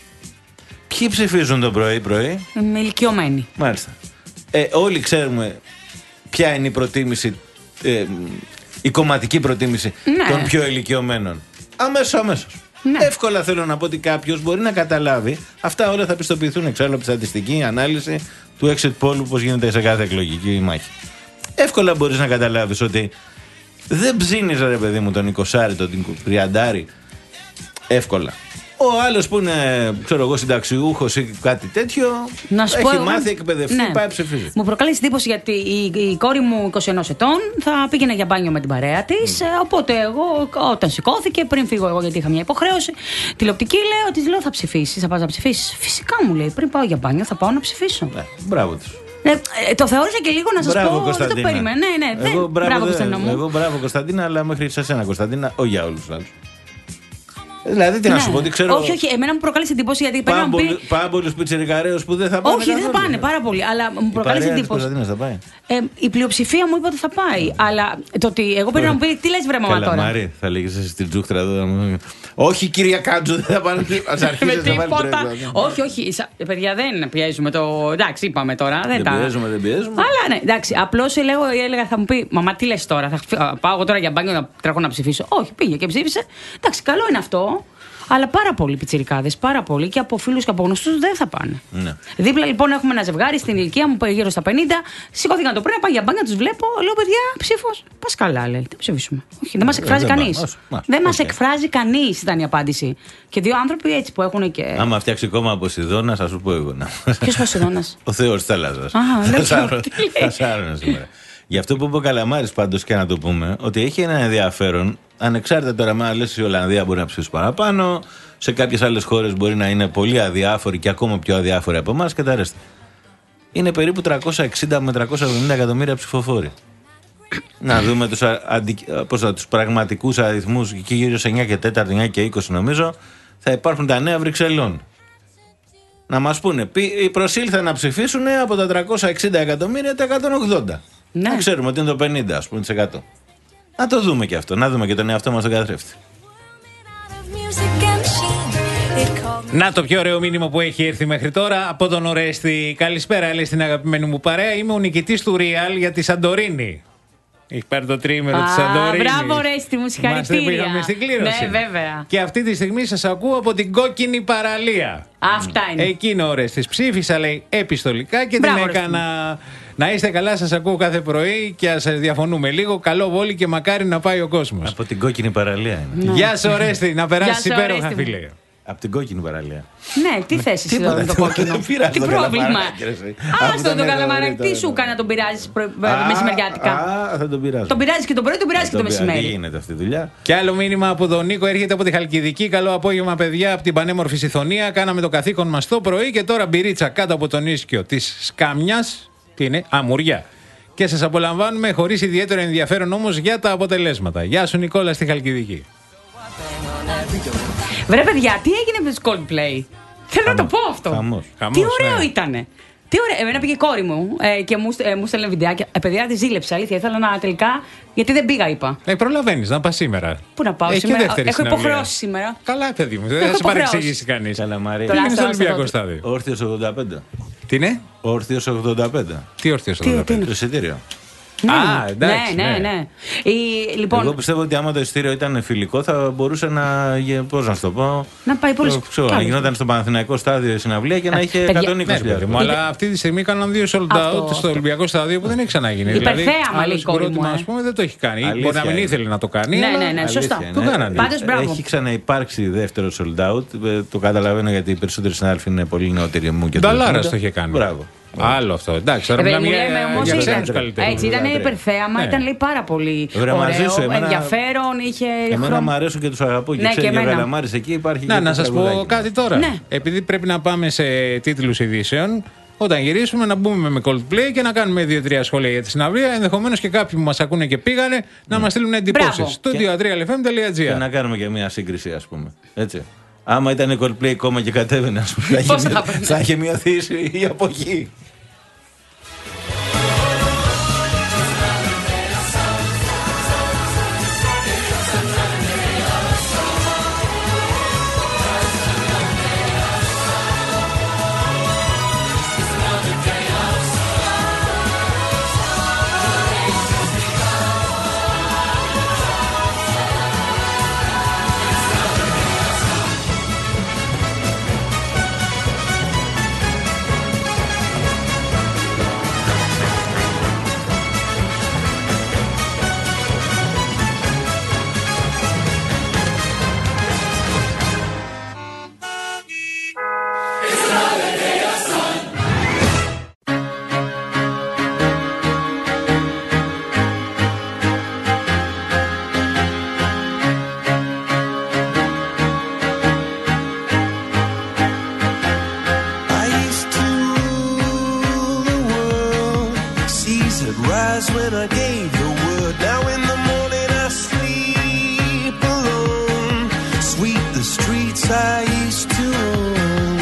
Speaker 7: Ποιοι ψηφίζουν το πρωί-πρωί?
Speaker 9: Με ηλικιωμένοι.
Speaker 7: Μάλιστα. Ε, όλοι ξέρουμε ποια είναι η προτίμηση, ε, η κομματική προτίμηση
Speaker 9: ναι.
Speaker 7: των πιο ηλικιωμένων. Αμέσως, αμέσως.
Speaker 9: Ναι.
Speaker 7: Εύκολα θέλω να πω ότι κάποιος μπορεί να καταλάβει. Αυτά όλα θα πιστοποιηθούν εξάλλου από τη στατιστική ανάλυση του exit poll, όπως γίνεται σε κάθε εκλογική μάχη. Εύκολα μπορείς να καταλάβεις ότι δεν ψήνεις, ρε παιδί μου, τον εικοσάρι, τον τριαντάρι. Εύκολα. Ο άλλος που είναι, ξέρω εγώ, συνταξιούχος ή κάτι τέτοιο, να έχει πω, μάθει, εγώ... εκπαιδευτεί, ναι. πάει ψηφίζει.
Speaker 9: Μου προκαλεί εντύπωση γιατί η, η κόρη μου είκοσι ένα ετών θα πήγαινε για μπάνιο με την παρέα της. Mm. Οπότε εγώ, όταν σηκώθηκε, πριν φύγω εγώ γιατί είχα μια υποχρέωση τηλεοπτική, λέω, της λέω θα ψηφίσεις, θα πας να ψηφίσεις. Φυσικά μου λέει, πριν πάω για μπάνιο θα πάω να ψηφίσω.
Speaker 7: Ναι, μπράβο της.
Speaker 9: Ε, ε, το θεώρησα και λίγο να σας
Speaker 7: μπράβο,
Speaker 9: πω, δεν το περίμενα. Ναι, ναι,
Speaker 7: εγώ,
Speaker 9: δεν...
Speaker 7: μπράβο,
Speaker 9: μπράβο, Κωνσταντίνα μου.
Speaker 7: Εγώ μπράβο Κωνσταντίνα, αλλά μέχρι σε εσένα Κωνσταντίνα, όχι για όλους τους άλλους. Δηλαδή, τι ναι. να σου πω, τι ξέρω.
Speaker 9: Όχι, όχι, εμένα μου προκάλεσε εντύπωση γιατί πρέπει να πει.
Speaker 7: Πάμπολους πιτσιρικαρέους που δεν θα πάνε.
Speaker 9: Όχι, δεν θα πάνε, πάρα πολύ. Αλλά μου προκάλεσε εντύπωση.
Speaker 7: Θα πάει.
Speaker 9: Ε, η πλειοψηφία μου είπε ότι θα πάει. Αλλά το ότι εγώ πρέπει να μου πει, τι λες βρε μαμά τώρα.
Speaker 7: Μάρη, θα λέγεις εσύ στην τζούχτρα εδώ. Όχι, κυρία Κάτζου, δεν θα πάνε. Ας αρχίσεις να βάλεις.
Speaker 9: Όχι, όχι, παιδιά δεν πιέζουμε το. Εντάξει, είπαμε τώρα.
Speaker 7: Δεν πιέζουμε, δεν πιέζουμε.
Speaker 9: Αλλά ναι, εντάξει, απλώς έλεγα θα μου πει, μαμά, τι λες τώρα. Θα πάω εγώ τώρα για μπάνιο να τρέχω να ψηφίσω. Όχι, πήγε και ψήφισε. Εντάξει, καλό είναι αυτό. Αλλά πάρα πολλοί πιτσιρικάδες, πάρα πολλοί και από φίλους και από γνωστούς δεν θα πάνε. Ναι. Δίπλα λοιπόν έχουμε ένα ζευγάρι στην ηλικία μου γύρω στα πενήντα. Σηκώθηκαν το πρωί, πάω για μπάνια, τους βλέπω. Λέω παιδιά, ψήφος. Πας καλά, λέει. Δεν ψηφίσουμε. Όχι, δεν μας εκφράζει κανείς. Δεν μας εκφράζει κανείς, ήταν η απάντηση. Και δύο άνθρωποι έτσι που έχουν και.
Speaker 7: Άμα φτιάξει κόμμα από Σιδώνα, θα σου πω εγώ.
Speaker 9: Ποιος Ποσειδώνας?
Speaker 7: Ο Θεός της θάλασσας. Θα σάρωνε σήμερα. Γι' αυτό που είπε ο Καλαμάρης πάντως και να το πούμε, ότι έχει ένα ενδιαφέρον, ανεξάρτητα τώρα με λες η Ολλανδία μπορεί να ψηφίσει παραπάνω, σε κάποιες άλλες χώρες μπορεί να είναι πολύ αδιάφοροι και ακόμα πιο αδιάφοροι από εμάς και τα ρέστα. Είναι περίπου τριακόσια εξήντα με τριακόσια εβδομήντα εκατομμύρια ψηφοφόροι. Να δούμε τους, αντι... τους πραγματικούς αριθμούς, εκεί γύρω σε εννιά και τέσσερα, εννιά και είκοσι νομίζω, θα υπάρχουν τα νέα Βρυξελών. Να μας πούνε, προσήλθαν να ψηφίσουν από τα τριακόσια εξήντα εκατομμύρια τα εκατόν ογδόντα. Ναι. Να ξέρουμε ότι είναι το πενήντα, ας πούμε, τοις εκατό. Να το δούμε και αυτό, να δούμε και τον εαυτό μας τον καθρέφτη.
Speaker 8: Να το πιο ωραίο μήνυμα που έχει έρθει μέχρι τώρα από τον Ορέστη. Καλησπέρα, λέει στην αγαπημένη μου παρέα. Είμαι ο νικητής του Real για τη Σαντορίνη. Έχει πάρει το τρίμερο τη Σαντορίνη.
Speaker 9: Μπράβο, Ορέστη, μου συγχαρητήρια.
Speaker 8: Μας πήγαμε στην κλήρωση.
Speaker 9: Ναι, βέβαια.
Speaker 8: Και αυτή τη στιγμή σας ακούω από την κόκκινη παραλία.
Speaker 9: Αυτά είναι.
Speaker 8: Εκείνο ο Ορέστης. Ψήφισα, λέει, επιστολικά και
Speaker 9: μπράβο,
Speaker 8: την έκανα Να είστε καλά, σας ακούω κάθε πρωί και ας διαφωνούμε λίγο. Καλό Βόλι και μακάρι να πάει ο κόσμος.
Speaker 7: Από την κόκκινη παραλία είναι.
Speaker 8: Ναι. Γεια σου, Ορέστη, να περάσεις
Speaker 9: Γεια σου,
Speaker 8: υπέροχα,
Speaker 9: Ορέστη.
Speaker 8: φίλε.
Speaker 7: Από την κόκκινη παραλία.
Speaker 9: Ναι, τι θέση εσύ εδώ με το κόκκινο. Τι πρόβλημα. Άστο τον καλαμαράκι, τι σου έκανε να τον πειράζει μεσημεριάτικα.
Speaker 7: Α, θα τον πειράζω.
Speaker 9: Τον πειράζει και το πρωί, τον πειράζει και το μεσημέρι.
Speaker 7: Τι γίνεται αυτή η δουλειά.
Speaker 8: Και άλλο μήνυμα από τον Νίκο έρχεται από τη Χαλκιδική. Καλό απόγευμα, παιδιά, από την πανέμορφη Συθωνία. Κάναμε το καθήκον μας το πρωί και τώρα μπυρίτσα κάτω από τον ίσκιο της Σκάμιας. Τι είναι, αμουριά. Και σας απολαμβάνουμε χωρίς ιδιαίτερο ενδιαφέρον όμως για τα αποτελέσματα. Γεια σου, Νικόλα, στη Χαλκιδική.
Speaker 9: Βρε παιδιά, τι έγινε με τους Coldplay. Θέλω να το πω αυτό.
Speaker 7: Χαμός.
Speaker 9: Τι ωραίο ήτανε. Τι ωραία. Εμένα πήγε η κόρη μου ε, και μου, ε, μου στέλνε βιντεάκια. Ε, παιδιά, τη ζήλεψα. Αλήθεια. Ήθελα να τελικά. Γιατί δεν πήγα, είπα.
Speaker 8: Ε, προλαβαίνεις να πας σήμερα.
Speaker 9: Πού να πάω
Speaker 8: Έχει
Speaker 9: σήμερα.
Speaker 8: δεύτερη
Speaker 9: Έχω
Speaker 8: συναυλία.
Speaker 9: υποχρεώσει σήμερα.
Speaker 8: Καλά, παιδί μου. Δεν θα σε παρεξηγήσει κανείς.
Speaker 7: Καλά, Μαρία.
Speaker 9: Τώρα,
Speaker 8: Είναι στο
Speaker 9: άστα,
Speaker 8: Ολυμπιακό
Speaker 9: άστα,
Speaker 8: στάδιο.
Speaker 7: Όρθιος ογδόντα πέντε.
Speaker 8: Τι είναι,
Speaker 7: Όρθιος ογδόντα πέντε.
Speaker 8: τι όρθιος
Speaker 9: Τι,
Speaker 8: εδώ
Speaker 9: τι είναι?
Speaker 7: Το εισιτήριο.
Speaker 9: Ναι,
Speaker 8: Α, εντάξει,
Speaker 9: ναι, ναι,
Speaker 8: ναι.
Speaker 9: ναι. Η, λοιπόν,
Speaker 7: Εγώ πιστεύω ότι άμα το εισιτήριο ήταν φιλικό θα μπορούσε να. γε- Πώς να σου το πω.
Speaker 9: να πάει πολύ
Speaker 7: Το ξέρω, να γινόταν στο Παναθηναϊκό στάδιο η συναυλία και να
Speaker 9: Ε,
Speaker 7: είχε
Speaker 9: παιδιά,
Speaker 7: εκατόν
Speaker 8: Ναι,
Speaker 7: είκοσι
Speaker 8: ρε παιδί μου,
Speaker 7: χιλιάδες.
Speaker 8: αλλά αυτή τη στιγμή κάναν δύο sold
Speaker 9: Αυτό,
Speaker 8: out στο
Speaker 9: αυτό.
Speaker 8: Ολυμπιακό στάδιο που δεν έχει ξαναγίνει.
Speaker 9: Υπερθέαμα, λέει
Speaker 8: άλλος
Speaker 9: η κόρη μου,
Speaker 8: συγκρότημα,
Speaker 9: ε.
Speaker 8: ας πούμε, δεν το έχει κάνει.
Speaker 7: Αλήθεια
Speaker 8: Μπορεί να μην
Speaker 7: είναι.
Speaker 8: ήθελε να το κάνει.
Speaker 9: Ναι,
Speaker 8: αλλά-
Speaker 9: ναι, ναι, σωστά.
Speaker 7: Αλήθεια
Speaker 8: Το
Speaker 7: είναι.
Speaker 8: κάνανε.
Speaker 9: Πάντως, μπράβο.
Speaker 7: Έχει ξαναυπάρξει δεύτερο sold out. Ε, Το καταλαβαίνω γιατί οι περισσότεροι συνάδελφοι είναι πολύ νεότεροι μου και
Speaker 8: Ο
Speaker 7: το
Speaker 8: Νταλάρας
Speaker 7: θυμούνται.
Speaker 8: το είχε κάνει.
Speaker 7: Μπράβο.
Speaker 8: Άλλο αυτό. Εντάξει, τώρα
Speaker 9: Ε,
Speaker 8: μιλάμε
Speaker 9: μου
Speaker 8: για,
Speaker 9: λέμε όμως
Speaker 8: για
Speaker 9: ήταν-
Speaker 8: ξένους καλλιτέχνες.
Speaker 9: έτσι, ήταν
Speaker 7: Βέβαια,
Speaker 9: υπερθέαμα,
Speaker 8: ναι.
Speaker 9: ήταν λέει πάρα πολύ
Speaker 7: Βρε, μαζί σου,
Speaker 9: ωραίο,
Speaker 7: εμένα-
Speaker 9: ενδιαφέρον, είχε
Speaker 7: Εμένα
Speaker 9: χρώμα.
Speaker 7: μου αρέσουν και τους αγαπώ και
Speaker 9: Ναι,
Speaker 7: ξέρω
Speaker 9: και
Speaker 7: για
Speaker 9: εμένα.
Speaker 7: Γαλαμάρης εκεί υπάρχει.
Speaker 8: Να,
Speaker 7: και
Speaker 8: να
Speaker 7: το
Speaker 8: σας
Speaker 7: τραγουδάκι.
Speaker 8: πω κάτι τώρα.
Speaker 9: Ναι.
Speaker 8: Επειδή πρέπει να πάμε σε τίτλους ειδήσεων, όταν γυρίσουμε να μπούμε με Coldplay και να κάνουμε δύο-τρία σχόλια για τη συναυλία. Ενδεχομένως και κάποιοι που μας ακούνε και πήγανε να μας στείλουν εντυπώσεις.
Speaker 9: Μπράβο.
Speaker 8: Studio τρία ελ εφ εμ τελεία τζι
Speaker 7: Και
Speaker 8: άρ.
Speaker 7: να κάνουμε και μια σύγκριση, ας πούμε. Έτσι. Άμα ήταν η Coldplay κόμμα και κατέβαινε, ας πούμε, θα είχε
Speaker 9: Πώς θα
Speaker 7: μειω-
Speaker 9: έπαιρνε?
Speaker 7: θα είχε μειωθεί η αποχή.
Speaker 2: I used to rule the world. Seas had rise when I gave the word. Now in the morning I sleep alone. Sweep the streets I used to own.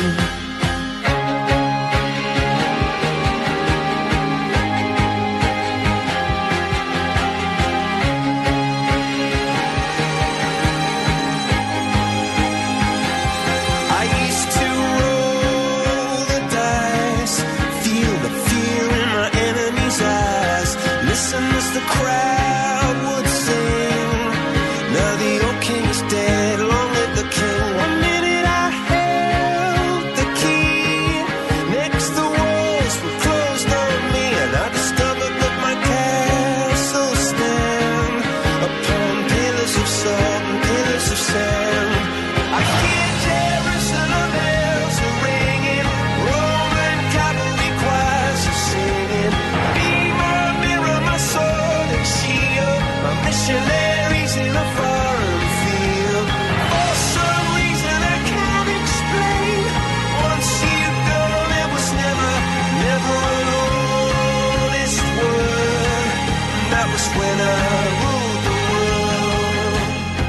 Speaker 2: I used to roll the dice, feel the fear in my enemy's eyes, listen as the crowd would sing. Now the old king is dead, long live the king. One minute I held the key, next the walls were closed on me, and I discovered that my castle stand upon pillars of salt and pillars of sand. I hear Jerusalem bells are ringing, Roman cavalry choirs are singing. Be my mirror, my sword and shield, my missionaries in a foreign field. For some reason I can't explain, once you've gone it was never, never an honest word. And that was when I ruled the world.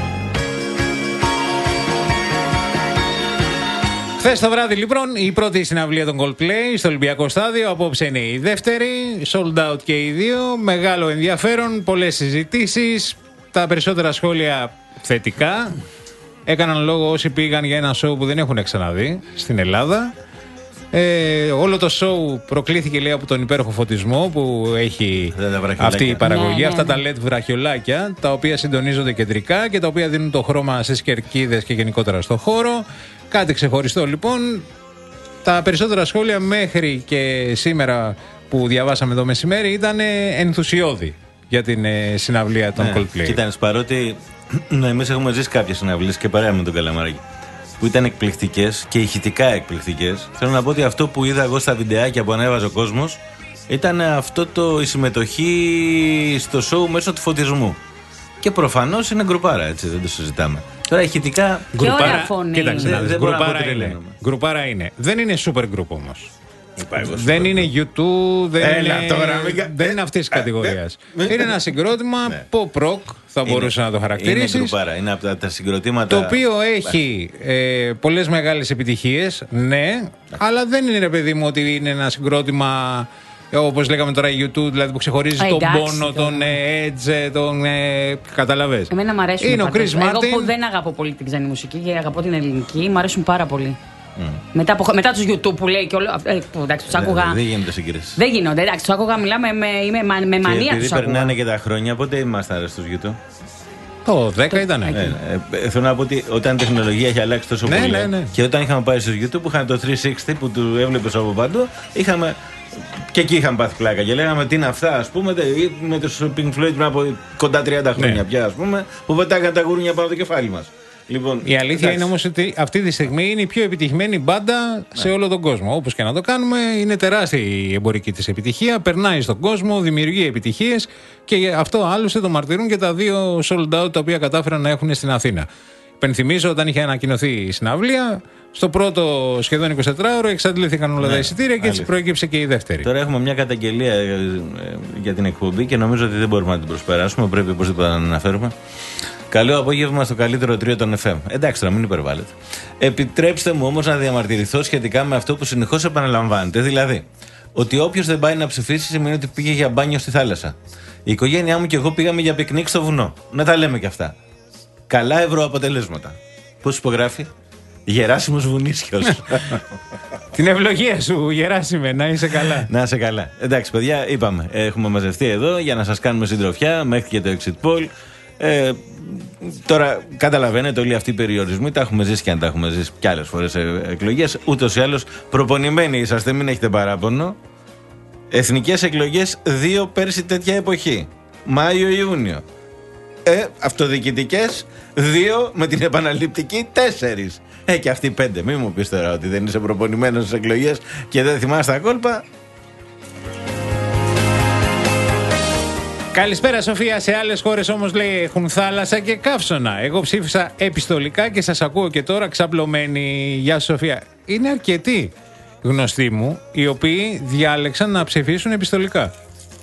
Speaker 8: Χθες το βράδυ λοιπόν η πρώτη συναυλία των Coldplay στο Ολυμπιακό στάδιο. Απόψε είναι η δεύτερη. Sold out και οι δύο. Μεγάλο ενδιαφέρον. Πολλές συζητήσεις. Τα περισσότερα σχόλια θετικά. Έκαναν λόγο όσοι πήγαν για ένα show που δεν έχουν ξαναδεί στην Ελλάδα. Ε, όλο το show προκλήθηκε λέει από τον υπέροχο φωτισμό που έχει
Speaker 7: Αυτά τα βραχιολάκια.
Speaker 8: αυτή η παραγωγή,
Speaker 9: Ναι, ναι,
Speaker 8: αυτά
Speaker 9: ναι.
Speaker 8: τα ελ ι ντι βραχιολάκια, τα οποία συντονίζονται κεντρικά και τα οποία δίνουν το χρώμα στις κερκίδες και γενικότερα στο χώρο. Κάτι ξεχωριστό λοιπόν. Τα περισσότερα σχόλια μέχρι και σήμερα που διαβάσαμε το μεσημέρι ήταν ενθουσιώδη για την ε, συναυλία των
Speaker 7: ναι,
Speaker 8: Coldplay.
Speaker 7: Κοίτανε, παρότι ναι, εμείς έχουμε ζήσει κάποιες συναυλίες και παρέα με τον Καλαμαράκη που ήταν εκπληκτικές και ηχητικά εκπληκτικές. Θέλω να πω ότι αυτό που είδα εγώ στα βιντεάκια που ανέβαζε ο κόσμος ήταν αυτό το, η συμμετοχή στο σοου μέσω του φωτισμού. Και προφανώς είναι γκρουπάρα, έτσι, δεν το συζητάμε. Τώρα ηχητικά.
Speaker 8: Γκρουπάρα, κοίταξε,
Speaker 7: δεν, δεν
Speaker 8: γκρουπάρα, είναι. γκρουπάρα είναι. Δεν είναι super group όμως. Δεν είναι YouTube, δεν, Έλα, είναι, τώρα, μην... δεν είναι αυτής της κατηγορίας. Είναι ένα συγκρότημα ναι. pop rock, θα είναι, μπορούσε να το χαρακτηρίσεις.
Speaker 7: Είναι γκρουπάρα, είναι από τα, τα συγκροτήματα.
Speaker 8: Το οποίο έχει ε, πολλές μεγάλες επιτυχίες, ναι, αλλά δεν είναι, ρε παιδί μου, ότι είναι ένα συγκρότημα. Όπως λέγαμε τώρα YouTube, δηλαδή που ξεχωρίζει τον πόνο, τον Edge, τον. Ε, καταλαβες.
Speaker 9: Εμένα μου αρέσουν.
Speaker 8: Είναι ο Chris Martin.
Speaker 9: Εγώ που δεν αγαπώ πολύ την ξένη μουσική και αγαπώ την ελληνική, μου αρέσουν πάρα πολύ. Mm. Μετά, από, μετά τους YouTube που λέει και όλο. Ε, που, εντάξει, τους άκουγα.
Speaker 7: Δεν γίνονται συγκρίσεις.
Speaker 9: Δεν γίνονται, εντάξει, τους άκουγα, μιλάμε με, με, με, με μανία τους.
Speaker 7: Επειδή περνάνε και τα χρόνια, πότε ήμασταν στους YouTube.
Speaker 8: Το δέκα ήταν.
Speaker 7: Ε, ε, ε, θέλω να πω ότι όταν η τεχνολογία έχει αλλάξει τόσο
Speaker 8: ναι,
Speaker 7: πολύ.
Speaker 8: Ναι, ναι.
Speaker 7: Και όταν είχαμε πάει στους YouTube που είχαν το τριακόσια εξήντα που του έβλεπες από παντού, είχαμε. Και εκεί είχαμε πάθει πλάκα και λέγαμε τι είναι αυτά, ας πούμε, με τους Pink Floyd πριν από κοντά τριάντα χρόνια ναι. πια, ας πούμε, που πετάγαν τα γουρούνια πάνω το κεφάλι μας. Λοιπόν,
Speaker 8: η αλήθεια εντάξει. είναι όμως ότι αυτή τη στιγμή είναι η πιο επιτυχημένη μπάντα ναι. σε όλο τον κόσμο. Όπως και να το κάνουμε, είναι τεράστια η εμπορική της επιτυχία, περνάει στον κόσμο, δημιουργεί επιτυχίες και αυτό άλλωστε το μαρτυρούν και τα δύο sold out τα οποία κατάφεραν να έχουν στην Αθήνα. Υπενθυμίζω όταν είχε ανακοινωθεί η συναυλία. Στο πρώτο σχεδόν εικοσιτετράωρο εξαντλήθηκαν όλα ναι, τα εισιτήρια και έτσι προέκυψε και η δεύτερη.
Speaker 7: Τώρα έχουμε μια καταγγελία για την εκπομπή και νομίζω ότι δεν μπορούμε να την προσπεράσουμε. Πρέπει οπωσδήποτε να αναφέρουμε. Καλό απόγευμα στο καλύτερο τρίο των εφ εμ. Εντάξει, τώρα μην υπερβάλλετε. Επιτρέψτε μου όμως να διαμαρτυρηθώ σχετικά με αυτό που συνεχώς επαναλαμβάνεται. Δηλαδή, ότι όποιος δεν πάει να ψηφίσει σημαίνει ότι πήγε για μπάνιο στη θάλασσα. Η οικογένειά μου και εγώ πήγαμε για πικνίκ στο βουνό. Να τα λέμε κι αυτά. Καλά ευρωαποτελέσματα. Πώς υπογράφει? Γεράσιμος Βουνίσιος.
Speaker 8: Την ευλογία σου, Γεράσιμε, να είσαι καλά.
Speaker 7: Να είσαι καλά. Εντάξει, παιδιά, είπαμε. Έχουμε μαζευτεί εδώ για να σας κάνουμε συντροφιά μέχρι και το exit poll. Ε, τώρα, καταλαβαίνετε, όλοι αυτοί οι περιορισμοί τα έχουμε ζήσει και αν τα έχουμε ζήσει κι άλλες φορές σε εκλογές. Ούτως ή άλλως, προπονημένοι είσαστε, μην έχετε παράπονο. Εθνικές εκλογές δύο πέρσι τέτοια εποχή. Μάιο-Ιούνιο. Ε, αυτοδιοικητικές δύο με την επαναληπτική τέσσερις. Ε, και αυτοί πέντε. Μην μου πεις τώρα ότι δεν είσαι προπονημένος στις εκλογές και δεν θυμάσαι τα κόλπα.
Speaker 8: Καλησπέρα Σοφία. Σε άλλες χώρες όμως λέει έχουν θάλασσα και καύσωνα. Εγώ ψήφισα επιστολικά και σας ακούω και τώρα ξαπλωμένη. Γεια σου Σοφία. Είναι αρκετοί γνωστοί μου οι οποίοι διάλεξαν να ψηφίσουν επιστολικά.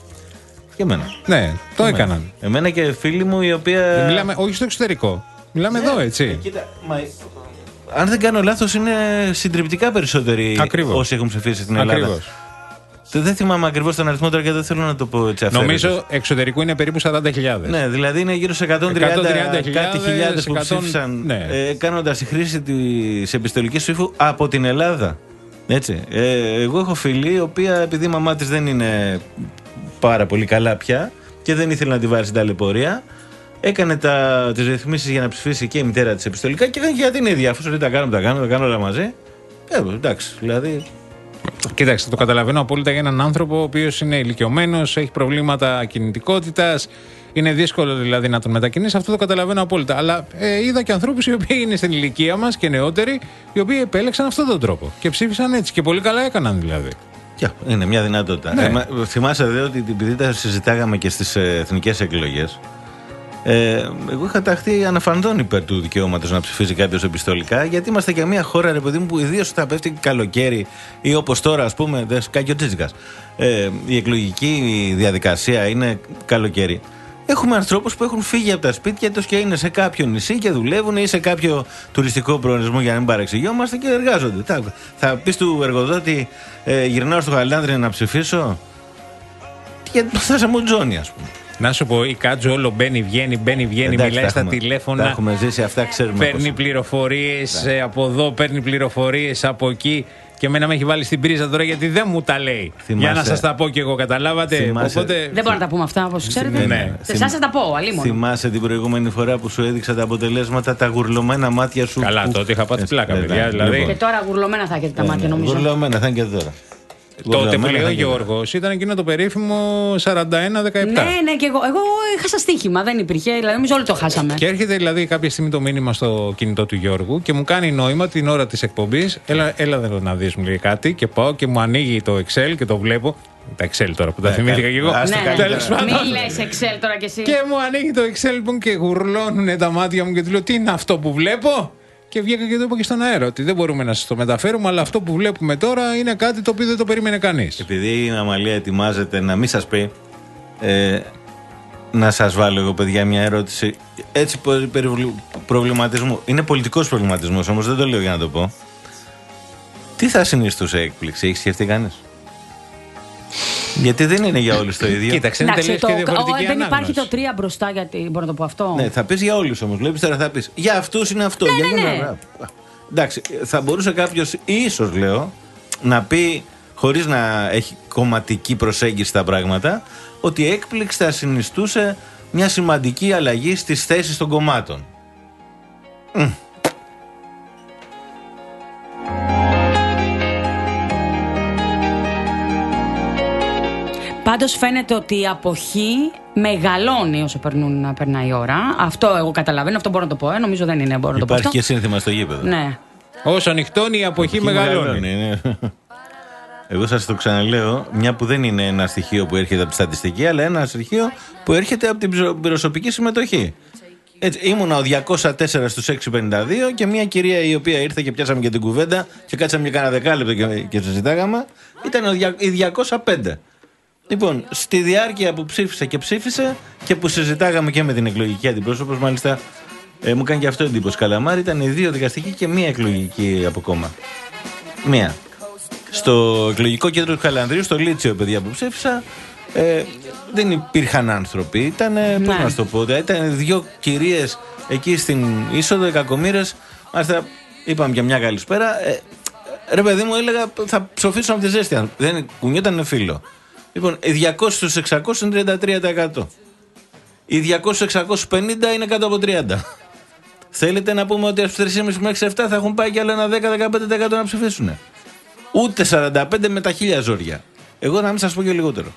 Speaker 7: Και εμένα.
Speaker 8: Ναι, το
Speaker 7: και
Speaker 8: έκαναν.
Speaker 7: Εμένα. εμένα και φίλοι μου οι οποίοι.
Speaker 8: Μιλάμε όχι στο εξωτερικό. Μιλάμε ναι, εδώ, έτσι.
Speaker 7: Ε, κοίτα, μα... Αν δεν κάνω λάθος, είναι συντριπτικά περισσότεροι
Speaker 8: Ακριβώς.
Speaker 7: όσοι έχουν ψηφίσει στην Ελλάδα.
Speaker 8: Ακριβώς.
Speaker 7: Δεν θυμάμαι ακριβώς τον αριθμό τώρα και δεν θέλω να το πω έτσι αυθαίρετος.
Speaker 8: Νομίζω εξωτερικού είναι περίπου σαράντα χιλιάδες.
Speaker 7: Ναι, δηλαδή είναι γύρω σε εκατόν τριάντα κάτι χιλιάδες που
Speaker 8: εκατό...
Speaker 7: ψήφισαν
Speaker 8: ναι.
Speaker 7: ε, κάνοντας τη χρήση της επιστολικής ψήφου από την Ελλάδα. Έτσι. Ε, εγώ έχω φίλη η οποία επειδή η μαμά της δεν είναι πάρα πολύ καλά πια και δεν ήθελε να τη βάρει στην ταλαιπωρία, έκανε τα, τις ρυθμίσεις για να ψηφίσει και η μητέρα της επιστολικά και έκανε για την ίδια. Αφού σου λέει τα κάνω, τα κάνω, τα κάνω όλα μαζί. Ε, εντάξει, δηλαδή.
Speaker 8: Κοίταξε, το καταλαβαίνω απόλυτα για έναν άνθρωπο ο οποίος είναι ηλικιωμένος, έχει προβλήματα κινητικότητας. Είναι δύσκολο δηλαδή να τον μετακινήσει, αυτό το καταλαβαίνω απόλυτα. Αλλά ε, είδα και ανθρώπους οι οποίοι είναι στην ηλικία μας και νεότεροι, οι οποίοι επέλεξαν αυτόν τον τρόπο και ψήφισαν έτσι. Και πολύ καλά έκαναν δηλαδή.
Speaker 7: Yeah, είναι μια δυνατότητα. Ναι. Ε, θυμάσαι δε ότι επειδή τα συζητάγαμε και στις ε, εθνικές εκλογές, ε, εγώ είχα ταχθεί αναφανδόν υπέρ του δικαιώματος να ψηφίζει κάποιος επιστολικά, γιατί είμαστε και μια χώρα, ρε παιδί μου, που ιδίως θα πέφτει καλοκαίρι ή όπως τώρα, ας πούμε, δε σκάκι ο Τσίτσικας. Ε, η εκλογική διαδικασία είναι καλοκαίρι. Έχουμε ανθρώπους που έχουν φύγει από τα σπίτια τους και είναι σε κάποιο νησί και δουλεύουν ή σε κάποιο τουριστικό προορισμό, για να μην παρεξηγιόμαστε, και εργάζονται. Θα, θα πεις του εργοδότη, ε, γυρνάω στο Γαλάνδρι να ψηφίσω, γιατί θα σε μουτζώνει, ας πούμε.
Speaker 8: Να σου πω, η Κάτζο όλο μπαίνει, βγαίνει, μπαίνει, βγαίνει, εντάξει, μιλάει στα έχουμε, τηλέφωνα.
Speaker 7: Τα έχουμε ζήσει αυτά, ξέρουμε.
Speaker 8: Παίρνει πληροφορίες ε, από εδώ, παίρνει πληροφορίες από εκεί. Και εμένα με έχει βάλει στην πρίζα τώρα γιατί δεν μου τα λέει. Θυμάσαι. Για να σας τα πω κι εγώ, καταλάβατε.
Speaker 9: Θυμάσαι. Οπότε... Δεν μπορώ να τα πούμε αυτά, όπως ξέρετε.
Speaker 8: Ναι.
Speaker 9: Σε εσάς θα τα πω, αλλήμον.
Speaker 7: Θυμάσαι την προηγούμενη φορά που σου έδειξα τα αποτελέσματα, τα γουρλωμένα μάτια σου.
Speaker 8: Καλά,
Speaker 7: που...
Speaker 8: τότε είχα πάθει πλάκα, παιδιά. Δηλαδή.
Speaker 9: Και τώρα γουρλωμένα θα έχετε τα μάτια, νομίζω.
Speaker 7: Γουρλωμένα θα είναι και τώρα.
Speaker 8: Τότε που λέει ο Γιώργος ήταν εκείνο το περίφημο σαράντα ένα δεκαεπτά.
Speaker 9: Ναι, ναι, και εγώ, εγώ είχα στοίχημα, δεν υπήρχε. Δηλαδή, νομίζω όλοι το χάσαμε.
Speaker 8: Και έρχεται δηλαδή κάποια στιγμή το μήνυμα στο κινητό του Γιώργου και μου κάνει νόημα την ώρα της εκπομπής. Έλα, έλα δεν να δεις, μου λέει κάτι. Και πάω και μου ανοίγει το Excel και το βλέπω. Τα Excel τώρα που τα θυμήθηκα και εγώ.
Speaker 9: Ναι, ναι. Μην λες Excel τώρα κι εσύ.
Speaker 8: Και μου ανοίγει το Excel λοιπόν και γουρλώνουνε τα μάτια μου και του λέω τι είναι αυτό που βλέπω. Και βγήκα και το είπα και στον αέρα ότι δεν μπορούμε να σας το μεταφέρουμε, αλλά αυτό που βλέπουμε τώρα είναι κάτι το οποίο δεν το περίμενε κανείς.
Speaker 7: Επειδή η Αμαλία ετοιμάζεται να μην σας πει, ε, να σας βάλω εγώ παιδιά μια ερώτηση έτσι περί προβληματισμού. Είναι πολιτικός προβληματισμός όμως, δεν το λέω για να το πω. Τι θα συνιστούσε έκπληξη, έχει σκεφτεί κανείς? Γιατί δεν είναι για όλους το ίδιο.
Speaker 8: Κοίταξε, είναι τελείως και διαφορετική
Speaker 9: δεν
Speaker 8: ανάγνωση.
Speaker 9: υπάρχει το τρία μπροστά, γιατί μπορώ να το πω αυτό.
Speaker 7: Ναι, θα πεις για όλους όμως. Βλέπεις τώρα θα πεις για αυτούς είναι αυτό.
Speaker 9: Ναι,
Speaker 7: για
Speaker 9: ναι,
Speaker 7: για...
Speaker 9: ναι.
Speaker 7: Εντάξει, θα μπορούσε κάποιος ίσως λέω να πει χωρίς να έχει κομματική προσέγγιση στα πράγματα ότι η έκπληξη θα συνιστούσε μια σημαντική αλλαγή στις θέσεις των κομμάτων. Mm.
Speaker 9: Πάντως φαίνεται ότι η αποχή μεγαλώνει όσο περνούν, περνάει η ώρα. Αυτό εγώ καταλαβαίνω, αυτό μπορώ να το πω. Ε. Νομίζω δεν είναι, μπορώ να το πω.
Speaker 7: Υπάρχει και σύνθημα στο γήπεδο.
Speaker 9: Ναι.
Speaker 8: Όσο ανοιχτώνει η αποχή μεγαλώνει.
Speaker 7: μεγαλώνει ναι. Εγώ σας το ξαναλέω, μια που δεν είναι ένα στοιχείο που έρχεται από τη στατιστική, αλλά ένα στοιχείο που έρχεται από την προσωπική συμμετοχή. Έτσι, ήμουνα ο διακόσια τέσσερα στους έξι πενήντα δύο και μια κυρία η οποία ήρθε και πιάσαμε και την κουβέντα και κάτσαμε και κάνα δεκάλεπτο και, και συζητάγαμε, ήταν ο δια, η διακόσια πέντε. Λοιπόν, στη διάρκεια που ψήφισε και ψήφισε και που συζητάγαμε και με την εκλογική αντιπρόσωπος, μάλιστα ε, μου κάνει και αυτό εντύπωση. Καλαμάρη ήταν οι δύο δικαστικοί και μία εκλογική από κόμμα. Μία. Στο εκλογικό κέντρο του Χαλανδρίου, στο Λίτσιο, παιδιά που ψήφισα, ε, δεν υπήρχαν άνθρωποι. Ήταν, πώς να το πω, ήταν δύο κυρίες εκεί στην είσοδο, οι κακομοίρες. Μάλιστα, είπαμε και μια καλησπέρα. Ε, ρε παιδί μου, έλεγα θα ψοφήσω από τη ζέστη. Δεν κουνιόταν φίλο. Λοιπόν, οι διακόσια στους εξακόσια είναι τριάντα τρία τοις εκατό. Οι διακόσια εξακόσια πενήντα είναι κάτω από τριάντα. Θέλετε να πούμε ότι από τρεις κόμμα πέντε μέχρι επτά θα έχουν πάει και άλλο ένα δέκα με δεκαπέντε τοις εκατό να ψηφίσουν? Ούτε σαράντα πέντε με τα χίλια ζόρια. Εγώ να μην σας πω και λιγότερο.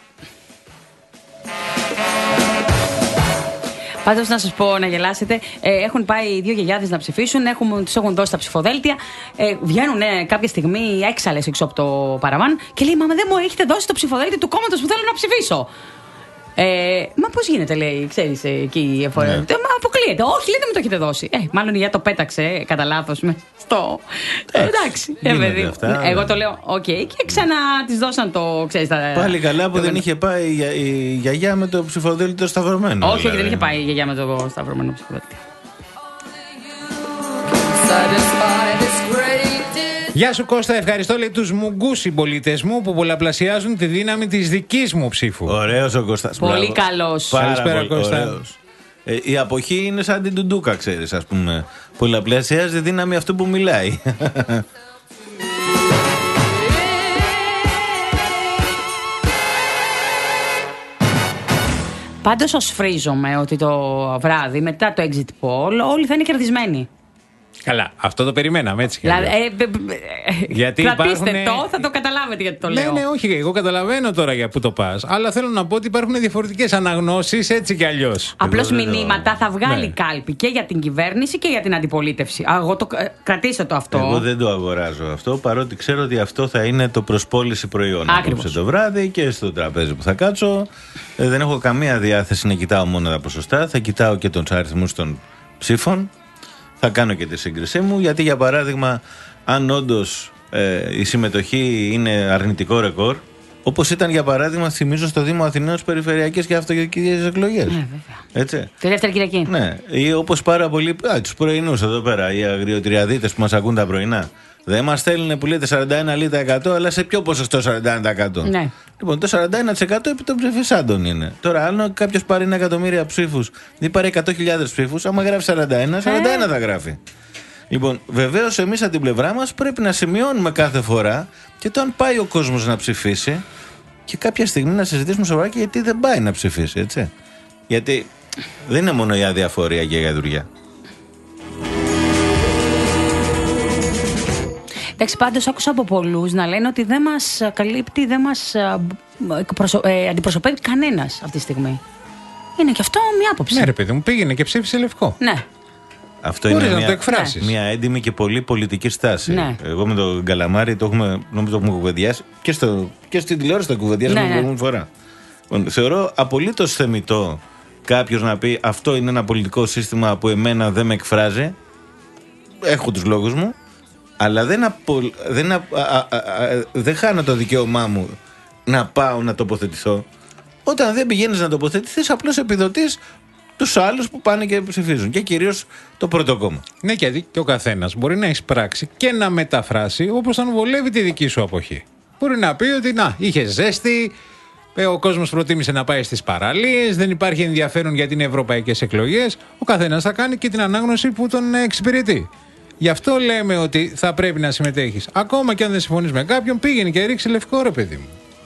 Speaker 9: Πάντως να σας πω, να γελάσετε, ε, έχουν πάει οι δύο γιαγιάδες να ψηφίσουν, έχουν, τους έχουν δώσει τα ψηφοδέλτια, ε, βγαίνουν ε, κάποια στιγμή έξαλλες έξω από το παραβάν και λέει «Μάμα, δεν μου έχετε δώσει το ψηφοδέλτιο του κόμματος που θέλω να ψηφίσω». Ε, μα πώς γίνεται, λέει, ξέρεις, εκεί η εφορία. Ναι. Μα αποκλείεται. Όχι, λέει, δεν μου το έχετε δώσει. Ε, μάλλον η γιαγιά το πέταξε κατά λάθος με στο. Ε, εντάξει. Ε, παιδί. Αυτά, εγώ το λέω, οκ, okay, και ξανά τη δώσαν το. Ξέρεις, τα,
Speaker 7: πάλι καλά που
Speaker 9: το
Speaker 7: δεν είχε πάει η γιαγιά με το ψηφοδέλτιο σταυρωμένο.
Speaker 9: Όχι, δηλαδή. Δεν είχε πάει η γιαγιά με το σταυρωμένο ψηφοδέλτιο.
Speaker 8: Γεια σου Κώστα, ευχαριστώ λέει τους μουγκούς συμπολίτες μου που πολλαπλασιάζουν τη δύναμη της δικής μου ψήφου.
Speaker 7: Ωραίος ο Κώστας.
Speaker 9: Πολύ καλός.
Speaker 8: Καλησπέρα Κώστα.
Speaker 7: Ε, η αποχή είναι σαν την τουντούκα, ξέρεις, ας πούμε. Πολλαπλασιάζει τη δύναμη αυτού που μιλάει.
Speaker 9: Πάντως osφρίζομαι ότι το βράδυ μετά το exit poll όλοι θα είναι κερδισμένοι.
Speaker 8: Καλά, αυτό το περιμέναμε έτσι.
Speaker 9: Δηλαδή, ε, ε,
Speaker 8: γιατί
Speaker 9: κρατήστε
Speaker 8: υπάρχουνε...
Speaker 9: το, θα το καταλάβετε γιατί το λέω.
Speaker 8: Ναι, ναι, όχι, εγώ καταλαβαίνω τώρα για πού το πας. Αλλά θέλω να πω ότι υπάρχουν διαφορετικές αναγνώσεις έτσι κι αλλιώς.
Speaker 9: Απλώς μηνύματα θα βγάλει
Speaker 7: ναι.
Speaker 9: κάλπη και για την κυβέρνηση και για την αντιπολίτευση. Εγώ το, ε, κρατήστε το αυτό.
Speaker 7: Εγώ δεν το αγοράζω αυτό, παρότι ξέρω ότι αυτό θα είναι το προσπόληση προϊόν. Απόψε το βράδυ και στο τραπέζι που θα κάτσω. Ε, δεν έχω καμία διάθεση να κοιτάω μόνο τα ποσοστά. Θα κοιτάω και τους αριθμούς των ψήφων. Θα κάνω και τη σύγκρισή μου, γιατί για παράδειγμα, αν όντως ε, η συμμετοχή είναι αρνητικό ρεκόρ, όπως ήταν για παράδειγμα, θυμίζω στο Δήμο Αθηναίων περιφερειακές και αυτοκρατικές εκλογές. Ναι,
Speaker 9: βέβαια.
Speaker 7: Έτσι.
Speaker 9: Τη δεύτερη Κυριακή.
Speaker 7: Ναι, ή όπως πάρα πολλοί. Α, τους πρωινούς εδώ πέρα, οι αγριοτριαδίτες που μας ακούν τα πρωινά. Δεν μας στέλνουν που λέτε σαράντα ένα τοις εκατό, αλλά σε ποιο ποσοστό σαράντα ένα τοις εκατό.
Speaker 9: Ναι.
Speaker 7: Λοιπόν, το σαράντα ένα τοις εκατό επί των ψηφισάντων είναι. Τώρα, αν κάποιος πάρει ένα εκατομμύριο ψήφους ή πάρει εκατό χιλιάδες ψήφους, άμα γράφει σαράντα ένα, σαράντα ένα θα γράφει. Λοιπόν, βεβαίως εμείς από την πλευρά μας πρέπει να σημειώνουμε κάθε φορά και το αν πάει ο κόσμος να ψηφίσει και κάποια στιγμή να συζητήσουμε σοβαρά και γιατί δεν πάει να ψηφίσει, έτσι. Γιατί δεν είναι μόνο η αδιαφορία και η γαϊδουριά.
Speaker 9: Εντάξει, πάντως άκουσα από πολλούς να λένε ότι δεν μας καλύπτει, δεν μας προσω... ε, αντιπροσωπεύει κανένας αυτή τη στιγμή. Είναι και αυτό μια άποψη.
Speaker 8: Ναι, ρε παιδί μου, πήγαινε και ψήφισε λευκό.
Speaker 9: Ναι.
Speaker 7: Αυτό
Speaker 8: Μπορείς
Speaker 7: είναι
Speaker 8: να
Speaker 7: μια,
Speaker 8: το εκφράσεις.
Speaker 7: Μια έντιμη και πολύ πολιτική στάση.
Speaker 9: Ναι.
Speaker 7: Εγώ με τον Καλαμάρη το έχουμε, νομίζω το έχουμε κουβεντιάσει και, στο, και στην τηλεόραση το κουβεντιάσαμε
Speaker 9: Ναι,
Speaker 7: την
Speaker 9: ναι.
Speaker 7: προηγούμενη φορά. Λοιπόν, θεωρώ απολύτως θεμιτό κάποιος να πει αυτό είναι ένα πολιτικό σύστημα που εμένα δεν με εκφράζει. Έχω τους λόγους μου, αλλά δεν, απο, δεν, α, α, α, α, δεν χάνω το δικαίωμά μου να πάω να τοποθετηθώ. Όταν δεν πηγαίνεις να τοποθετηθείς, απλώς επιδοτείς τους άλλους που πάνε και ψηφίζουν. Και κυρίως το πρώτο κόμμα.
Speaker 8: Ναι, γιατί και ο καθένας μπορεί να εισπράξει και να μεταφράσει όπως αν βολεύει τη δική σου αποχή. Μπορεί να πει ότι να, είχε ζέστη, ο κόσμος προτίμησε να πάει στις παραλίες, δεν υπάρχει ενδιαφέρον γιατί είναι ευρωπαϊκές εκλογές. Ο καθένας θα κάνει και την ανάγνωση που τον εξυπηρετεί. Γι' αυτό λέμε ότι θα πρέπει να συμμετέχεις. Ακόμα και αν δεν συμφωνείς με κάποιον, πήγαινε και ρίξει λευκό, ρε παιδί μου.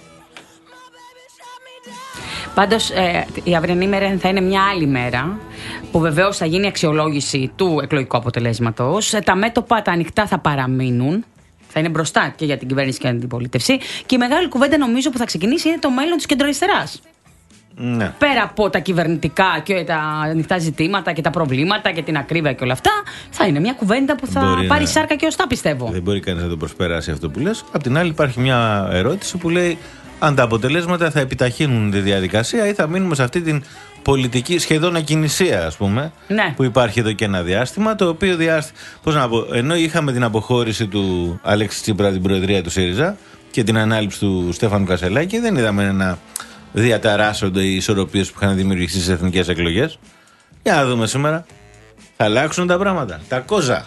Speaker 9: Πάντως ε, η αυριανή μέρα θα είναι μια άλλη μέρα που βεβαίως θα γίνει αξιολόγηση του εκλογικού αποτελέσματος. Ε, τα μέτωπα τα ανοιχτά θα παραμείνουν. Θα είναι μπροστά και για την κυβέρνηση και την αντιπολίτευση. Και η μεγάλη κουβέντα νομίζω που θα ξεκινήσει είναι το μέλλον της κεντροαριστεράς.
Speaker 7: Ναι.
Speaker 9: Πέρα από τα κυβερνητικά και τα ανοιχτά ζητήματα και τα προβλήματα και την ακρίβεια και όλα αυτά, θα είναι μια κουβέντα που θα
Speaker 7: Μπορεί
Speaker 9: πάρει
Speaker 7: να...
Speaker 9: σάρκα και οστά, πιστεύω.
Speaker 7: Δεν μπορεί κανείς να το προσπεράσει αυτό που λες. Απ' την άλλη, υπάρχει μια ερώτηση που λέει αν τα αποτελέσματα θα επιταχύνουν τη διαδικασία ή θα μείνουμε σε αυτή την πολιτική σχεδόν ακινησία, ας πούμε,
Speaker 9: ναι.
Speaker 7: που υπάρχει εδώ και ένα διάστημα. Το οποίο διάστημα, πώς να πω, ενώ είχαμε την αποχώρηση του Αλέξη Τσίπρα από την Προεδρία του ΣΥΡΙΖΑ και την ανάληψη του Στέφανου Κασελάκη, δεν είδαμε να διαταράσσονται οι ισορροπίες που είχαν δημιουργηθεί στις εθνικές εκλογές. Για να δούμε σήμερα. Θα αλλάξουν τα πράγματα. Τα κόζα.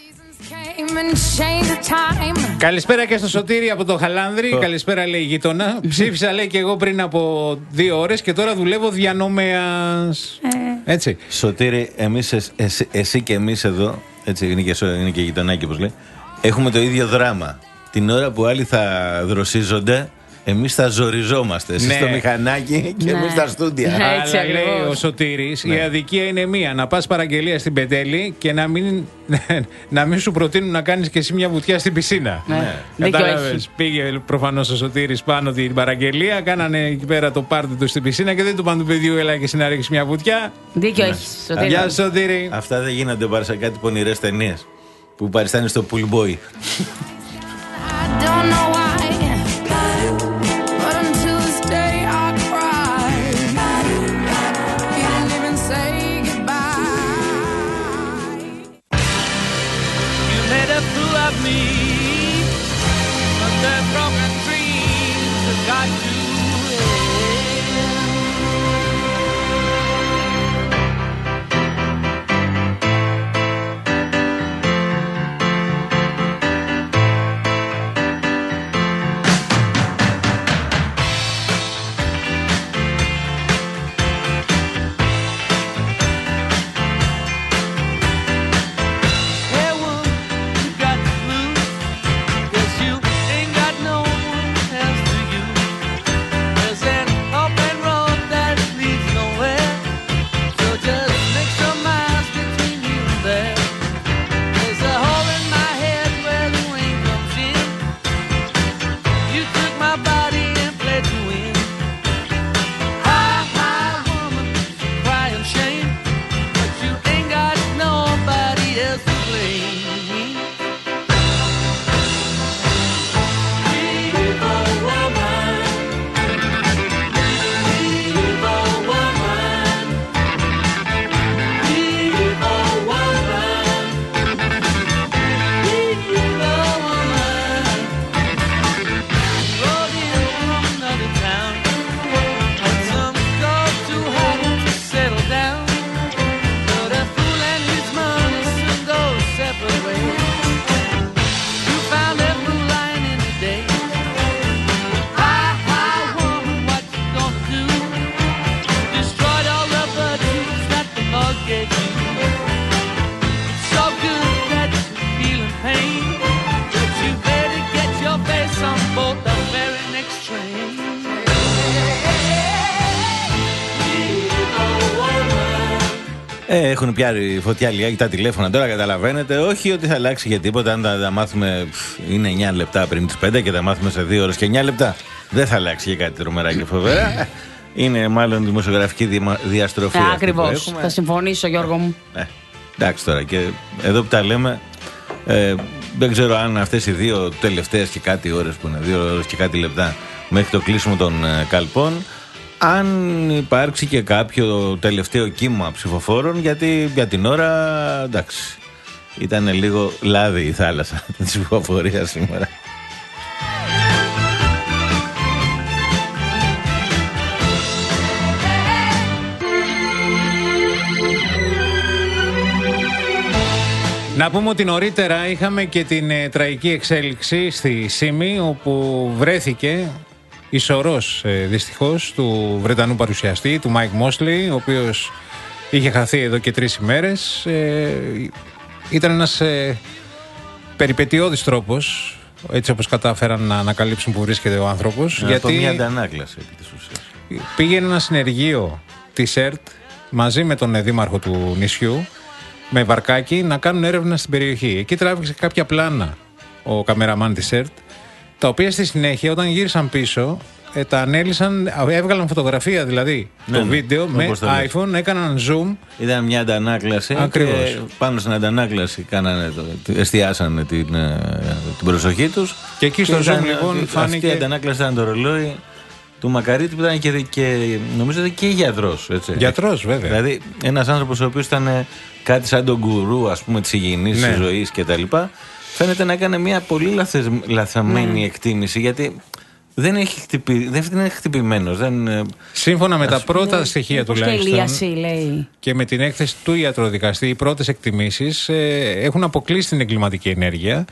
Speaker 8: Καλησπέρα και στο Σωτήρι από το Χαλάνδρη. Καλησπέρα, λέει, γείτονα. Ψήφισα, λέει, και εγώ πριν από δύο ώρες και τώρα δουλεύω διανομέας. Ε. Έτσι.
Speaker 7: Σωτήρι, εμείς, εσύ, εσύ και εμείς εδώ, έτσι είναι και, είναι και γειτονάκι, όπως λέει, έχουμε το ίδιο δράμα. Την ώρα που άλλοι θα δροσίζονται, εμείς θα ζοριζόμαστε. Εσείς
Speaker 8: ναι.
Speaker 7: στο μηχανάκι και ναι. εμείς στα στούντια.
Speaker 9: Ναι, έτσι
Speaker 8: αλλά
Speaker 9: ακριβώς.
Speaker 8: λέει ο Σωτήρης,
Speaker 7: ναι.
Speaker 8: η αδικία είναι μία. Να πας παραγγελία στην Πετέλη και να μην, να μην σου προτείνουν να κάνεις και εσύ μια βουτιά στην πισίνα.
Speaker 9: Ναι.
Speaker 8: Κατάλαβες. Πήγε προφανώς ο Σωτήρης πάνω την παραγγελία, κάνανε εκεί πέρα το πάρτι του στην πισίνα και δεν του πάνε του παιδιού, έλα και εσύ να ρίξεις μια βουτιά.
Speaker 9: Δίκιο
Speaker 7: Ναι.
Speaker 9: έχεις, Σωτήρη.
Speaker 8: Γεια σου, Σωτήρη.
Speaker 7: Αυτά δεν γίνονται παρά σε κάτι πονηρές ταινίες που παριστάνει στο Pool Boy. Ε, έχουν πιάρει φωτιά λιγάκι τα τηλέφωνα τώρα, καταλαβαίνετε. Όχι ότι θα αλλάξει για τίποτα. Αν τα, τα μάθουμε, είναι εννιά λεπτά πριν τις πέντε και τα μάθουμε σε δύο ώρες και εννιά λεπτά. Δεν θα αλλάξει για κάτι τρομερά και φοβερά. Είναι μάλλον δημοσιογραφική δια, διαστροφή.
Speaker 9: Ε, ακριβώς. Θα συμφωνήσω, Γιώργο μου.
Speaker 7: Ε, εντάξει τώρα. Και εδώ που τα λέμε, ε, δεν ξέρω αν αυτές οι δύο τελευταίες και κάτι ώρες που είναι, δύο ώρες και κάτι λεπτά μέχρι το κλείσιμο των ε, καλπών, αν υπάρξει και κάποιο τελευταίο κύμα ψηφοφόρων, γιατί για την ώρα, εντάξει, ήταν λίγο λάδι η θάλασσα της ψηφοφορίας σήμερα.
Speaker 8: Να πούμε ότι νωρίτερα είχαμε και την ε, τραγική εξέλιξη στη Σύμη, όπου βρέθηκε ισορρός ε, δυστυχώς του Βρετανού παρουσιαστή, του Μάικ Μόσλι, ο οποίος είχε χαθεί εδώ και τρεις ημέρες. Ε, ήταν ένας ε, περιπετειώδης τρόπος, έτσι όπως κατάφεραν να ανακαλύψουν που βρίσκεται ο άνθρωπος.
Speaker 7: Να γιατί μια αντανάκλαση επί της ουσίας.
Speaker 8: Πήγαινε ένα συνεργείο της ΕΡΤ μαζί με τον δήμαρχο του νησιού, με βαρκάκι, να κάνουν έρευνα στην περιοχή. Εκεί τράβηξε κάποια πλάνα ο καμεραμάν της ΕΡΤ, τα οποία στη συνέχεια όταν γύρισαν πίσω ε, τα ανέλησαν, έβγαλαν φωτογραφία δηλαδή, ναι, το ναι, βίντεο με iPhone, έκαναν zoom.
Speaker 7: Ήταν μια αντανάκλαση.
Speaker 8: Ακριβώς.
Speaker 7: Και πάνω στην αντανάκλαση κάνανε το, εστιάσανε την, την προσοχή τους.
Speaker 8: Και εκεί στο zoom λοιπόν φάνηκε.
Speaker 7: Αυτή η αντανάκλαση ήταν το ρολόι του Μακαρίτη, που ήταν και, και νομίζω ότι και γιατρός. Έτσι.
Speaker 8: Γιατρός, βέβαια.
Speaker 7: Δηλαδή ένας άνθρωπος ο οποίος ήταν κάτι σαν τον γκουρού, ας πούμε, της υγιεινής, ναι, της ζωής κτλ. Φαίνεται να έκανε μια πολύ λαθες, λαθαμένη mm. εκτίμηση, γιατί δεν έχει χτυπη, δεν είναι χτυπημένος. Δεν,
Speaker 8: σύμφωνα με τα πρώτα ναι, στοιχεία τουλάχιστον
Speaker 9: λέει.
Speaker 8: Και με την έκθεση του ιατροδικαστή, οι πρώτες εκτιμήσεις ε, έχουν αποκλείσει την εγκληματική ενέργεια.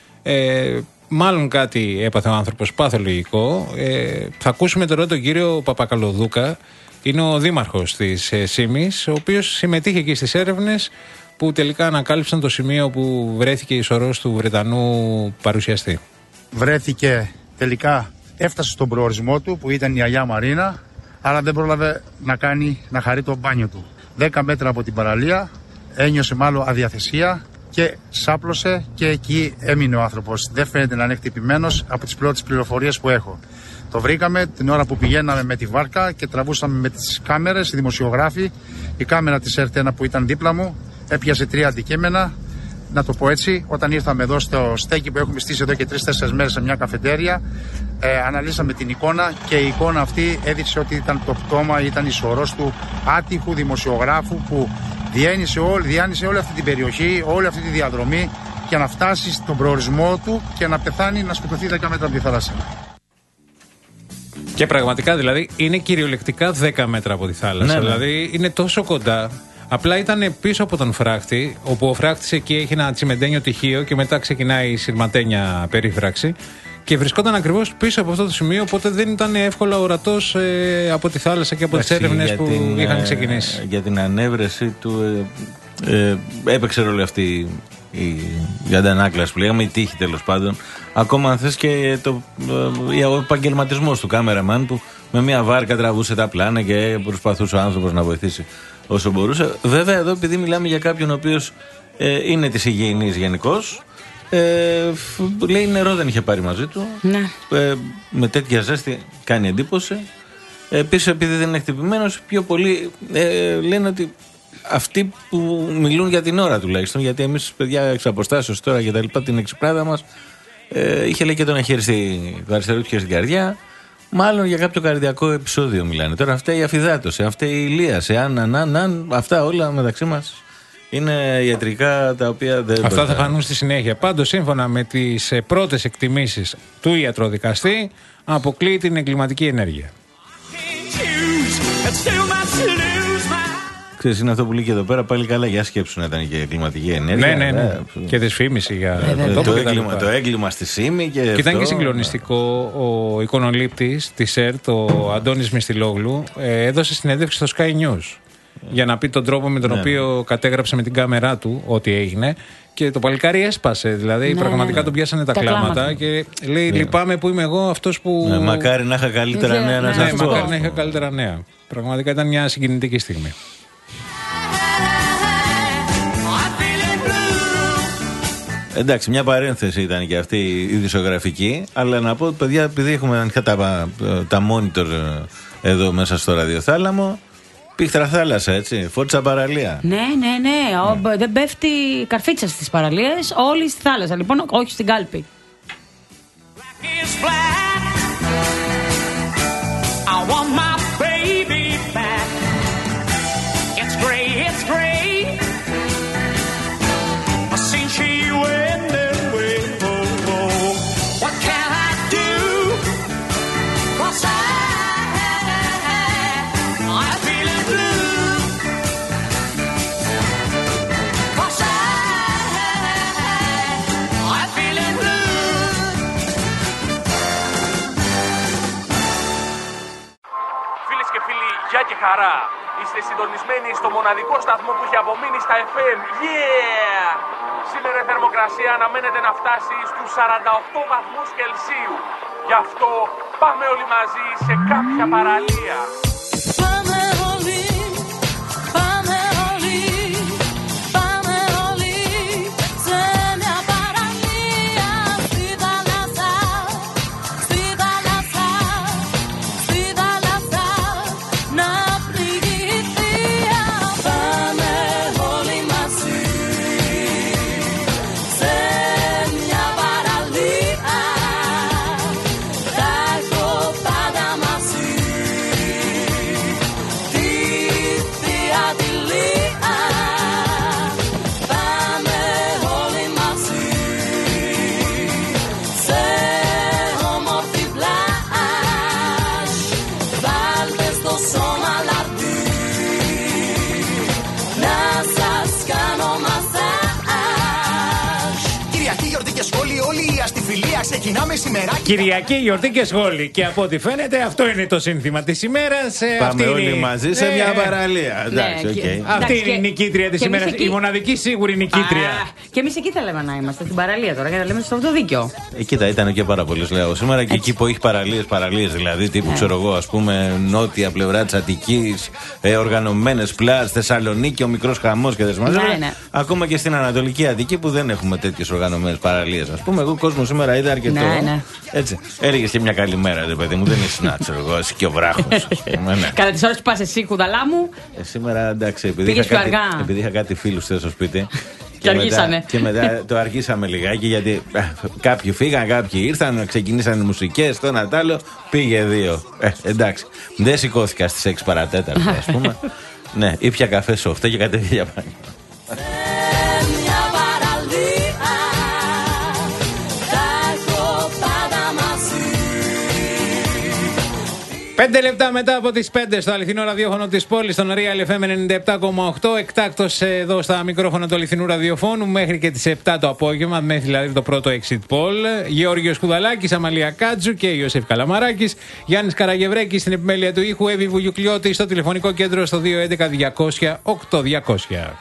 Speaker 8: Ε, μάλλον κάτι έπαθε ο άνθρωπος παθολογικό. Ε, θα ακούσουμε τώρα τον κύριο Παπακαλοδούκα. Είναι ο δήμαρχος της ε, Σύμης, ο οποίος συμμετείχε εκεί στις έρευνες που τελικά ανακάλυψαν το σημείο που βρέθηκε η ισορρός του Βρετανού παρουσιαστή.
Speaker 10: Βρέθηκε τελικά, έφτασε στον προορισμό του που ήταν η Αγιά Μαρίνα, αλλά δεν πρόλαβε να κάνει, να χαρεί το μπάνιο του. Δέκα μέτρα από την παραλία, ένιωσε μάλλον αδιαθεσία και σάπλωσε και εκεί έμεινε ο άνθρωπος. Δεν φαίνεται να είναι χτυπημένος από τις πρώτες πληροφορίες που έχω. Το βρήκαμε την ώρα που πηγαίναμε με τη βάρκα και τραβούσαμε με τις κάμερες, οι δημοσιογράφοι. Η κάμερα της ΕΡΤ ένα που ήταν δίπλα μου έπιασε τρία αντικείμενα. Να το πω έτσι, όταν ήρθαμε εδώ στο στέκι που έχουμε στήσει εδώ και τρεις-τέσσερις μέρες σε μια καφετέρια, ε, αναλύσαμε την εικόνα και η εικόνα αυτή έδειξε ότι ήταν το πτώμα, ήταν ισορρός του άτυχου δημοσιογράφου που διένυσε όλη, διάνυσε όλη αυτή την περιοχή, όλη αυτή τη διαδρομή για να φτάσει στον προορισμό του και να πεθάνει, να σκοτωθεί δέκα μέτρα από τη θάλασσα.
Speaker 8: Και πραγματικά δηλαδή είναι κυριολεκτικά δέκα μέτρα από τη θάλασσα. Ναι, ναι. Δηλαδή είναι τόσο κοντά. Απλά ήταν πίσω από τον φράχτη, όπου ο φράχτης εκεί έχει ένα τσιμεντένιο τυχείο και μετά ξεκινάει η σειρματένια περίφραξη. Και βρισκόταν ακριβώς πίσω από αυτό το σημείο, οπότε δεν ήταν εύκολα ορατός ε, από τη θάλασσα και από τις έρευνες που την, είχαν ξεκινήσει.
Speaker 7: Ε, για την ανέβρεση του ε, ε, έπαιξε ρόλο αυτή η, η αντανάκλαση που λέγαμε, η τύχη τέλος πάντων. Ακόμα αν θες και το, ε, ο επαγγελματισμός του κάμεραμαν που με μια βάρκα τραβούσε τα πλάνα και προσπαθούσε ο άνθρωπος να βοηθήσει όσο μπορούσε. Βέβαια εδώ επειδή μιλάμε για κάποιον ο οποίος ε, είναι της υγιεινής γενικώς, Ε, λέει νερό δεν είχε πάρει μαζί του.
Speaker 9: Ναι.
Speaker 7: Ε, με τέτοια ζέστη κάνει εντύπωση. Επίσης επειδή δεν είναι χτυπημένος, πιο πολύ ε, λένε ότι αυτοί που μιλούν για την ώρα τουλάχιστον, γιατί εμείς παιδιά εξ αποστάσεως τώρα και τα λοιπά, την εξυπνάδα μας ε, είχε λέει και τον αχαιριστή, το αριστερό του χέρι στην καρδιά. Μάλλον για κάποιο καρδιακό επεισόδιο μιλάνε. Τώρα αυτά η αφυδάτωση, αυτά η ηλίαση, αν, αν, αν, αν, αυτά όλα μεταξύ μας είναι ιατρικά τα οποία δεν.
Speaker 8: Αυτά θα φανούν στη συνέχεια. Πάντως, σύμφωνα με τις πρώτες εκτιμήσεις του ιατροδικαστή, αποκλείει την εγκληματική ενέργεια.
Speaker 7: Ξέρεις, είναι αυτό που λέει και εδώ πέρα, πάλι καλά για σκέψου να ήταν και εγκληματική ενέργεια.
Speaker 8: Ναι, ναι, ναι. Ε, και δυσφήμιση για
Speaker 7: ε, το, το, έγκλημα, το έγκλημα στη Σύμη. Και,
Speaker 8: και ήταν και συγκλονιστικό. Ο εικονολήπτης της ΕΡΤ, ο Αντώνης Μιστιλόγλου, ε, έδωσε συνέντευξη στο Sky News. Για να πει τον τρόπο με τον ναι. οποίο κατέγραψε με την κάμερά του ό,τι έγινε. Και το παλικάρι έσπασε. Δηλαδή, ναι, πραγματικά ναι. τον πιάσανε τα, τα κλάματα. κλάματα. Και λέει: ναι. Λυπάμαι που είμαι εγώ αυτός που.
Speaker 7: Ναι, μακάρι να είχα καλύτερα νέα να σας
Speaker 8: πω. Ναι, μακάρι να είχα καλύτερα νέα. Πραγματικά ήταν μια συγκινητική στιγμή.
Speaker 7: Εντάξει, μια παρένθεση ήταν και αυτή η δισογραφική, αλλά να πω, παιδιά, επειδή έχουμε ανοιχτά τα, τα monitor εδώ μέσα στο ραδιοθάλαμο, πίχτρα θάλασσα, έτσι, Φόρτσα παραλία.
Speaker 9: Ναι, ναι, ναι, ναι. Δεν πέφτει καρφίτσα στις παραλίες, όλοι στη θάλασσα, λοιπόν, όχι στην κάλπη.
Speaker 2: I want my baby back. It's great, it's great. Since she went away, oh, oh. What can I do? 'Cause I, I'm feeling blue. 'Cause I, I'm feeling blue.
Speaker 11: Γεια και χαρά. Είστε συντονισμένοι στο μοναδικό σταθμό που έχει απομείνει στα εφ εμ. Yeah! Σήμερα η θερμοκρασία αναμένεται να φτάσει στους σαράντα οκτώ βαθμούς Κελσίου. Γι' αυτό πάμε όλοι μαζί σε κάποια παραλία.
Speaker 2: Πάμε όλοι, πάμε όλοι, πάμε όλοι σε μια παραλία. Στη θάλασσα, στη θάλασσα, στη θάλασσα να πνιγηθεί. Πάμε όλοι μαζί σε μια παραλία. Θα έχω πάντα μαζί τη θεία τη Λία. Πάμε όλοι μαζί σε όμορφη πλάζ. Βάλτε στο σώμα λαρτί να σας κάνω μασάζ.
Speaker 12: Κυριακή, γιορτή και σχόλη, όλοι οι αστιφιλία ξεκινάμε σημεράκι.
Speaker 8: Κυριακή, γιορτή και σχόλη. Και από ό,τι φαίνεται, αυτό είναι το σύνθημα της ημέρας. Ε,
Speaker 7: Πάμε
Speaker 8: αυτή
Speaker 7: όλοι
Speaker 8: είναι...
Speaker 7: μαζί σε μια παραλία. Εντάξει,
Speaker 9: Ναι,
Speaker 7: οκ.
Speaker 9: και-
Speaker 8: Αυτή
Speaker 9: Εντάξει,
Speaker 8: είναι η
Speaker 9: και-
Speaker 8: νικήτρια της
Speaker 9: και εμείς
Speaker 8: ημέρας.
Speaker 9: εκεί-
Speaker 8: Η μοναδική σίγουρη νικήτρια.
Speaker 9: Α, και εμείς εκεί θέλαμε να είμαστε, στην παραλία τώρα, για να λέμε στο αυτοδίκιο.
Speaker 7: Ε, κοίτα, ήταν και πάρα πολλέ, λέω. Σήμερα και εκεί που έχει παραλίες, παραλίες δηλαδή, τύπου ξέρω εγώ, ας πούμε, νότια πλευρά της Αττικής, ε, οργανωμένες πλάζ, Θεσσαλονίκη, ο μικρός χαμός και δεσμαζεύει.
Speaker 9: Ναι, ναι.
Speaker 7: Ακόμα και στην Ανατολική Αττική που δεν έχουμε τέτοιες οργανωμένες παραλίες. Ας πούμε, εγώ κόσμο σήμερα είδα αρκετό.
Speaker 9: Ναι, ναι.
Speaker 7: Έτσι. Έλεγε και μια καλημέρα, ρε παιδί μου, δεν είσαι να ξέρω εγώ, εσύ και ο βράχος. Ναι.
Speaker 9: Κατά τις ώρες που πας εσύ, κουδαλά μου,
Speaker 7: Ε, σήμερα εντάξει, επειδή
Speaker 9: Πήγες
Speaker 7: είχα,
Speaker 9: πιο
Speaker 7: κάτι,
Speaker 9: αργά.
Speaker 7: επειδή είχα κάτι φίλους στο σπίτι.
Speaker 9: Και αργήσανε.
Speaker 7: Μετά, και μετά το αργήσαμε λιγάκι γιατί ε, κάποιοι φύγαν, κάποιοι ήρθαν, ξεκινήσαν οι μουσικές, το ένα τ' άλλο, πήγε δύο. Ε, εντάξει. Δεν σηκώθηκα στις έξι παρατέταρτο, ας πούμε. Ναι, ήπια καφέ σε οκτώ και κατέβηκε για πάνω.
Speaker 2: μια παραλία. Θα έχω πάντα μαζί.
Speaker 8: Πέντε λεπτά μετά από τις πέντε στο αληθινό ραδιόφωνο της πόλης, στον Real εφ εμ ενενήντα επτά κόμμα οκτώ. Εκτάκτος εδώ στα μικρόφωνα του αληθινού ραδιοφώνου μέχρι και τις επτά το απόγευμα, μέχρι δηλαδή το πρώτο exit poll. Γεώργιος Κουδαλάκης, Αμαλία Κάτζου και Ιωσήφ Καλαμαράκης. Γιάννης Καραγευρέκης στην επιμέλεια του ήχου, Εύη Βουγιουκλιώτη στο τηλεφωνικό κέντρο στο δύο έντεκα διακόσια οκτώ διακόσια.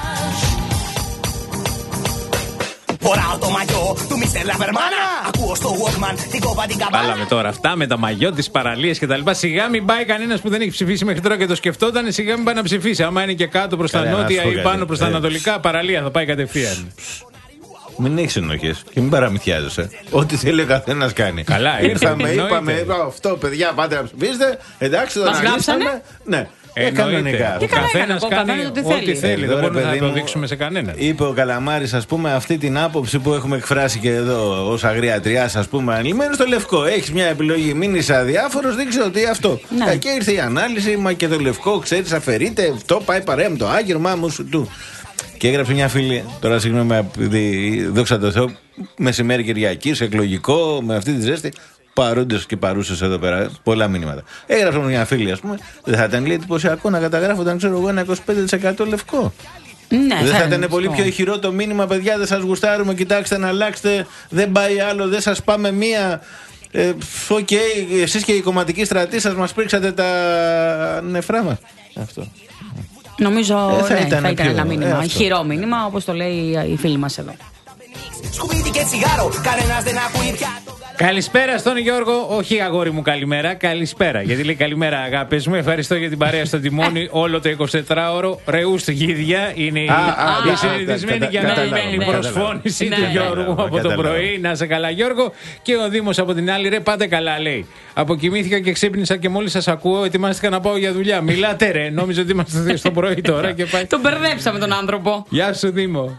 Speaker 12: Φοράω το μαγιό του Μίστερ Λαβερμάνα. Ακούω στο Walkman την κόπα την καμπάνα.
Speaker 8: Βάλαμε τώρα αυτά με τα μαγιό, τις παραλίες και τα λοιπά. Σιγά μην πάει κανένας που δεν έχει ψηφίσει μέχρι τώρα και το σκεφτόταν, σιγά μην πάει να ψηφίσει. Άμα είναι και κάτω προς τα
Speaker 7: Καλά, να
Speaker 8: νότια
Speaker 7: σου πω
Speaker 8: ή
Speaker 7: κάτι.
Speaker 8: πάνω προς τα
Speaker 7: Ε.
Speaker 8: ανατολικά, παραλία θα πάει κατευθείαν.
Speaker 7: Μην έχει ενοχές και μην παραμυθιάζεσαι. Ό,τι θέλει ο καθένας κάνει.
Speaker 8: Καλά,
Speaker 7: ήρθαμε,
Speaker 8: εννοείται.
Speaker 7: είπαμε, είπα, αυτό παιδιά, πάτε να ψηφίσετε. Εντάξει, το
Speaker 9: Μας
Speaker 7: αναλύσαμε.
Speaker 9: γράψανε.
Speaker 7: Ναι. Ε,
Speaker 8: Εννοείται.
Speaker 7: κανονικά.
Speaker 9: Και
Speaker 8: Ο
Speaker 9: καλά έκανε,
Speaker 8: καθένας
Speaker 9: ο
Speaker 8: κάνει
Speaker 9: καθένας ό,τι
Speaker 8: ό,τι
Speaker 9: θέλει.
Speaker 8: θέλει.
Speaker 7: Εδώ,
Speaker 8: Δεν
Speaker 7: ρε
Speaker 8: μπορούμε να
Speaker 7: παιδί μου,
Speaker 8: αποδείξουμε σε κανέναν.
Speaker 7: Είπε ο Καλαμάρης, ας πούμε, αυτή την άποψη που έχουμε εκφράσει και εδώ ως αγριατριάς, ας πούμε, ανηλυμένο στο Λευκό. Έχεις μια επιλογή, μην είσαι αδιάφορος, δεν ξέρω τι αυτό.
Speaker 9: Ναι.
Speaker 7: Ε, και ήρθε η ανάλυση, μα και το Λευκό, ξέρεις, αφαιρείται, αυτό πάει παρέα με το Άγγερμα μου σου του. Και έγραψε μια φίλη, τώρα συγγνώμη, επειδή δόξα τω Θεώ, μεσημέρι Κυριακής, εκλογικό, με αυτή τη ζέστη. Παρόντες και παρούσες εδώ πέρα, πολλά μηνύματα. Έγραψε μια φίλη, ας πούμε, δεν θα ήταν λέει εντυπωσιακό να καταγράφονταν, ξέρω εγώ, ένα είκοσι πέντε τοις εκατό Λευκό.
Speaker 9: Ναι,
Speaker 7: Δεν θα ήταν
Speaker 9: είναι
Speaker 7: πολύ
Speaker 9: αυτό.
Speaker 7: πιο ηχηρό το μήνυμα, παιδιά, δεν σας γουστάρουμε, κοιτάξτε να αλλάξετε, δεν πάει άλλο, δεν σας πάμε μία. Ε, Οκ, okay, εσείς και οι κομματικοί στρατοί σας μας πρίξατε τα νεφρά μας. Αυτό.
Speaker 9: Νομίζω
Speaker 7: Ε, θα
Speaker 9: ναι,
Speaker 7: ήταν
Speaker 9: θα ήταν
Speaker 7: πιο-
Speaker 9: ένα
Speaker 7: ε,
Speaker 9: μήνυμα.
Speaker 7: αυτό.
Speaker 9: Ηχηρό μήνυμα, όπως το λέει η φίλη μας εδώ.
Speaker 12: σκουπίδι και τσιγάρο. Κανένας δεν ακούει πια.
Speaker 8: Καλησπέρα στον Γιώργο. Όχι, αγόρι μου, καλημέρα. Καλησπέρα. Γιατί λέει καλημέρα, αγάπες μου. Ευχαριστώ για την παρέα στο τιμόνι όλο το εικοσιτετράωρο. Ρεούς γίδια. Είναι η συνηθισμένη και αναμένει προσφώνηση του Γιώργου από το πρωί. Να σε καλά, Γιώργο. Και ο Δήμος από την άλλη, ρε, πάτε καλά, λέει. Αποκοιμήθηκα και ξύπνησα και μόλις σας ακούω, ετοιμάστηκα να πάω για δουλειά. Μιλάτε, ρε. Νόμιζα ότι είμαστε στο πρωί τώρα και πάει.
Speaker 9: Τον μπερδέψαμε τον άνθρωπο.
Speaker 8: Γεια σου, Δήμο.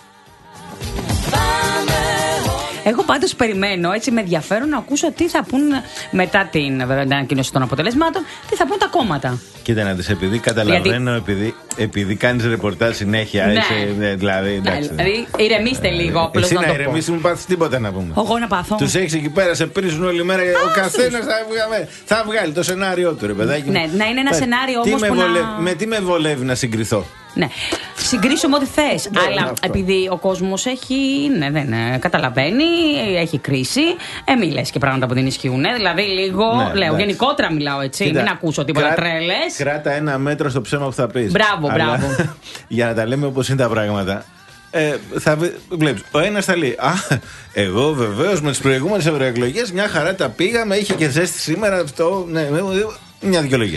Speaker 9: Εγώ πάντως περιμένω, έτσι με ενδιαφέρον, να ακούσω τι θα πούν μετά την ανακοίνωση των αποτελεσμάτων, τι θα πούν τα κόμματα.
Speaker 7: Κοίτα να δεις, επειδή καταλαβαίνω, Γιατί... επειδή, επειδή κάνεις ρεπορτάζ συνέχεια, ναι. είσαι, δηλαδή, εντάξει.
Speaker 9: Δηλαδή, ηρεμήστε λίγο, απλώς
Speaker 7: Εσύ
Speaker 9: να,
Speaker 7: να
Speaker 9: το
Speaker 7: ηρεμήσεις, μου πάθεις τίποτα να πούμε.
Speaker 9: Εγώ να πάθω.
Speaker 7: Τους έχεις εκεί πέρα, σε πρίζουν όλη μέρα, ο καθένας θα, θα βγάλει το σενάριό του, ρε παιδάκι.
Speaker 9: Ναι, να είναι ένα σενάριο όμως που
Speaker 7: βολε...
Speaker 9: να...
Speaker 7: Με τι με βολεύει να συγκριθώ.
Speaker 9: Ναι. Συγκρίσουμε ό,τι θες. Αλλά αυτό. Επειδή ο κόσμος έχει. Ναι, δεν καταλαβαίνει, έχει κρίση. Ε, μη λες και πράγματα που δεν ισχύουν. Δηλαδή, λίγο. Ναι, λέω, εντάξει. Γενικότερα μιλάω έτσι. Κοίτα, μην ακούσω τίποτα κρά... τρέλες.
Speaker 7: Κράτα ένα μέτρο στο ψέμα που θα πεις.
Speaker 9: Μπράβο, αλλά, μπράβο.
Speaker 7: Για να τα λέμε όπως είναι τα πράγματα. Ε, θα βλέπεις, ο ένας θα λέει, α, εγώ βεβαίως με τις προηγούμενες ευρωεκλογές μια χαρά τα πήγαμε, είχε και ζέστη σήμερα. Αυτό, ναι, μια δικαιολογία.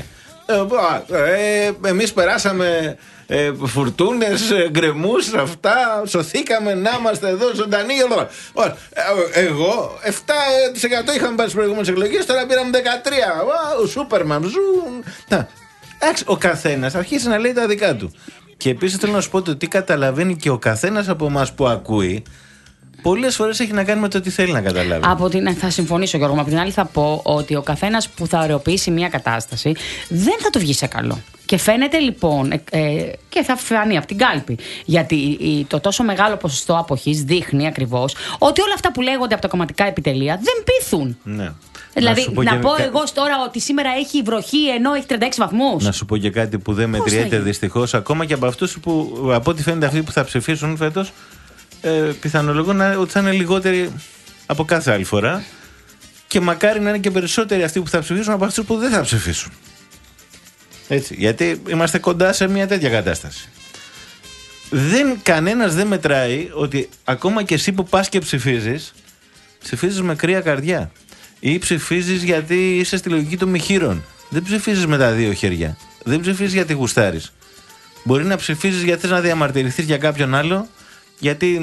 Speaker 7: Ε, ε, εμείς περάσαμε ε, φουρτούνες, ε, γκρεμούς, αυτά, σωθήκαμε να είμαστε εδώ ζωντανοί. Ε, εγώ επτά τοις εκατό είχαμε πάει στις προηγούμενες εκλογές, τώρα πήραμε δεκατρία τοις εκατό. Ο Σούπερμαν, ζουν. Εντάξει, ο καθένας αρχίζει να λέει τα δικά του. Και επίσης θέλω να σου πω ότι τι καταλαβαίνει και ο καθένας από εμάς που ακούει, πολλές φορές έχει να κάνει με το τι θέλει να καταλάβει.
Speaker 9: Από την, θα συμφωνήσω, Γιώργο. Από την άλλη, θα πω ότι ο καθένας που θα ωρεοποιήσει μια κατάσταση δεν θα το βγει σε καλό. Και φαίνεται λοιπόν, ε, ε, και θα φανεί από την κάλπη, γιατί η, το τόσο μεγάλο ποσοστό αποχής δείχνει ακριβώς ότι όλα αυτά που λέγονται από τα κομματικά επιτελεία δεν πείθουν.
Speaker 7: Ναι.
Speaker 9: Δηλαδή, να, να πω
Speaker 7: και...
Speaker 9: εγώ τώρα ότι σήμερα έχει βροχή ενώ έχει τριάντα έξι βαθμούς.
Speaker 7: Να σου πω και κάτι που δεν μετριέται δυστυχώς, ακόμα και από αυτούς που, από ό,τι φαίνεται, αυτοί που θα ψηφίσουν φέτος. Ε, πιθανολογώ να, ότι θα είναι λιγότεροι από κάθε άλλη φορά και μακάρι να είναι και περισσότεροι αυτοί που θα ψηφίσουν από αυτούς που δεν θα ψηφίσουν. Έτσι, γιατί είμαστε κοντά σε μια τέτοια κατάσταση. Δεν, κανένας δεν μετράει ότι ακόμα και εσύ που πας και ψηφίζεις, ψηφίζεις με κρύα καρδιά ή ψηφίζεις γιατί είσαι στη λογική των μοιχείρων. Δεν ψηφίζεις με τα δύο χέρια. Δεν ψηφίζεις γιατί γουστάρεις. Μπορεί να ψηφίζεις γιατί θες να διαμαρτυρηθείς για κάποιον άλλο, γιατί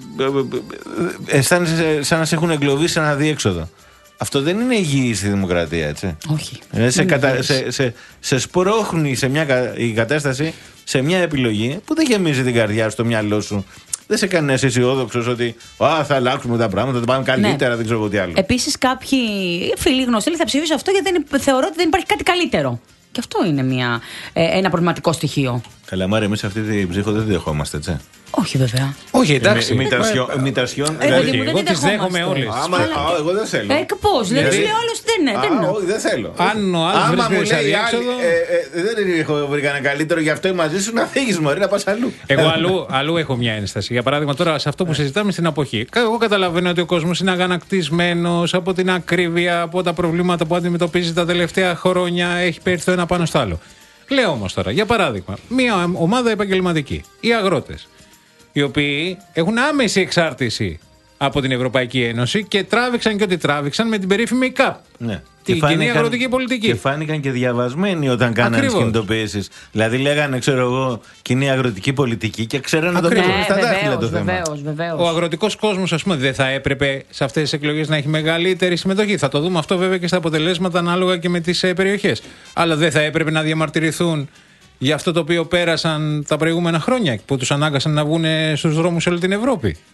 Speaker 7: αισθάνεσαι σαν να σε έχουν εγκλωβίσει σε ένα διέξοδο. Αυτό δεν είναι υγιή στη δημοκρατία, έτσι.
Speaker 9: Όχι.
Speaker 7: Ε, σε, κατα... σε, σε, σε σπρώχνει σε μια... η κατάσταση σε μια επιλογή που δεν γεμίζει την καρδιά σου, το μυαλό σου. Δεν σε κάνει να είσαι αισιόδοξος ότι α, θα αλλάξουμε τα πράγματα, θα το πάμε καλύτερα, ναι. Δεν ξέρω τι άλλο.
Speaker 9: Επίσης, κάποιοι φίλοι γνωστοί θα ψηφίσουν αυτό γιατί δεν, θεωρώ ότι δεν υπάρχει κάτι καλύτερο. Και αυτό είναι μια, ε, ένα προβληματικό στοιχείο.
Speaker 7: Καλά, Μάρια, εμείς αυτή την ψήφο δεν τη δεχόμαστε, έτσι.
Speaker 9: Όχι, βέβαια.
Speaker 8: Όχι, εντάξει.
Speaker 7: Ημιτασιών.
Speaker 8: Εγώ τις δέχομαι όλες.
Speaker 7: Εγώ δεν θέλω.
Speaker 9: Ε, πώς, δεν τους λέει όλος, δεν είναι.
Speaker 7: Όχι, δεν θέλω.
Speaker 8: Αν ο άλλος βρίσκεται σε αδιέξοδο.
Speaker 7: Δεν έχω βρει κανένα καλύτερο, γι' αυτό μαζί σου να φύγεις, μωρή, να πας αλλού.
Speaker 8: Εγώ αλλού έχω μια ένσταση. Για παράδειγμα, τώρα σε αυτό που συζητάμε στην αποχή. Εγώ καταλαβαίνω ότι ο κόσμος είναι αγανακτισμένος από την ακρίβεια, από τα προβλήματα που αντιμετωπίζει τα τελευταία χρόνια. Έχει πέσει το ένα πάνω στο άλλο. Λέω όμως τώρα, για παράδειγμα, μια ομάδα επαγγελματική, οι αγρότες, οι οποίοι έχουν άμεση εξάρτηση από την Ευρωπαϊκή Ένωση και τράβηξαν και ό,τι τράβηξαν με την περίφημη ΚΑΠ.
Speaker 7: Ναι.
Speaker 8: Την κοινή αγροτική πολιτική.
Speaker 7: Και φάνηκαν και διαβασμένοι όταν κάνανε τις κινητοποιήσεις. Δηλαδή λέγανε, ξέρω εγώ, κοινή αγροτική πολιτική και ξέρανε το μήνυμα στα δάχτυλα το θέμα.
Speaker 9: Βεβαίως, βεβαίως.
Speaker 8: Ο αγροτικός κόσμος, ας πούμε, δεν θα έπρεπε σε αυτές τις εκλογές να έχει μεγαλύτερη συμμετοχή. Θα το δούμε αυτό βέβαια και στα αποτελέσματα ανάλογα και με τις ε, περιοχές. Αλλά δεν θα έπρεπε να διαμαρτυρηθούν για αυτό το οποίο πέρασαν τα προηγούμενα χρόνια που τους ανάγκασαν να βγουν στους δρόμους σε όλη την Ευρώπη. Κοίτα.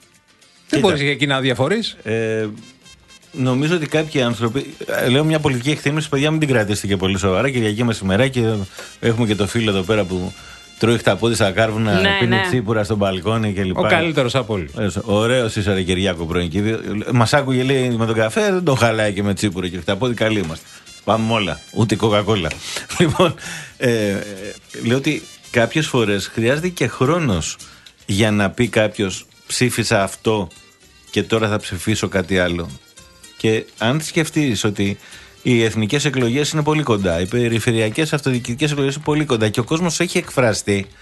Speaker 8: Δεν μπορείς εκεί να διαφορείς.
Speaker 7: Ε, νομίζω ότι κάποιοι άνθρωποι. Λέω μια πολιτική εκτίμηση, παιδιά, μην την κρατήσετε και πολύ σοβαρά. Κυριακή μεσημεράκι, έχουμε και το φίλο εδώ πέρα που τρώει χταπόδι στα κάρβουνα, ναι, πίνει ναι. τσίπουρα στο μπαλκόνι κλπ.
Speaker 8: Ο καλύτερος από όλους.
Speaker 7: Ωραίος είσαι, ρε Κυριάκο πρώην. Μας άκουγε, λέει, με τον καφέ, δεν τον χαλάει και με τσίπουρα και χταπόδι, καλοί είμαστε. Πάμε όλα, ούτε κοκακόλα. Λοιπόν, ε, λέω ότι κάποιες φορές χρειάζεται και χρόνος για να πει κάποιος ψήφισα αυτό και τώρα θα ψηφίσω κάτι άλλο. Και αν σκεφτείς ότι οι εθνικές εκλογές είναι πολύ κοντά, οι περιφερειακές αυτοδιοικητικές εκλογές είναι πολύ κοντά και ο κόσμος έχει εκφραστεί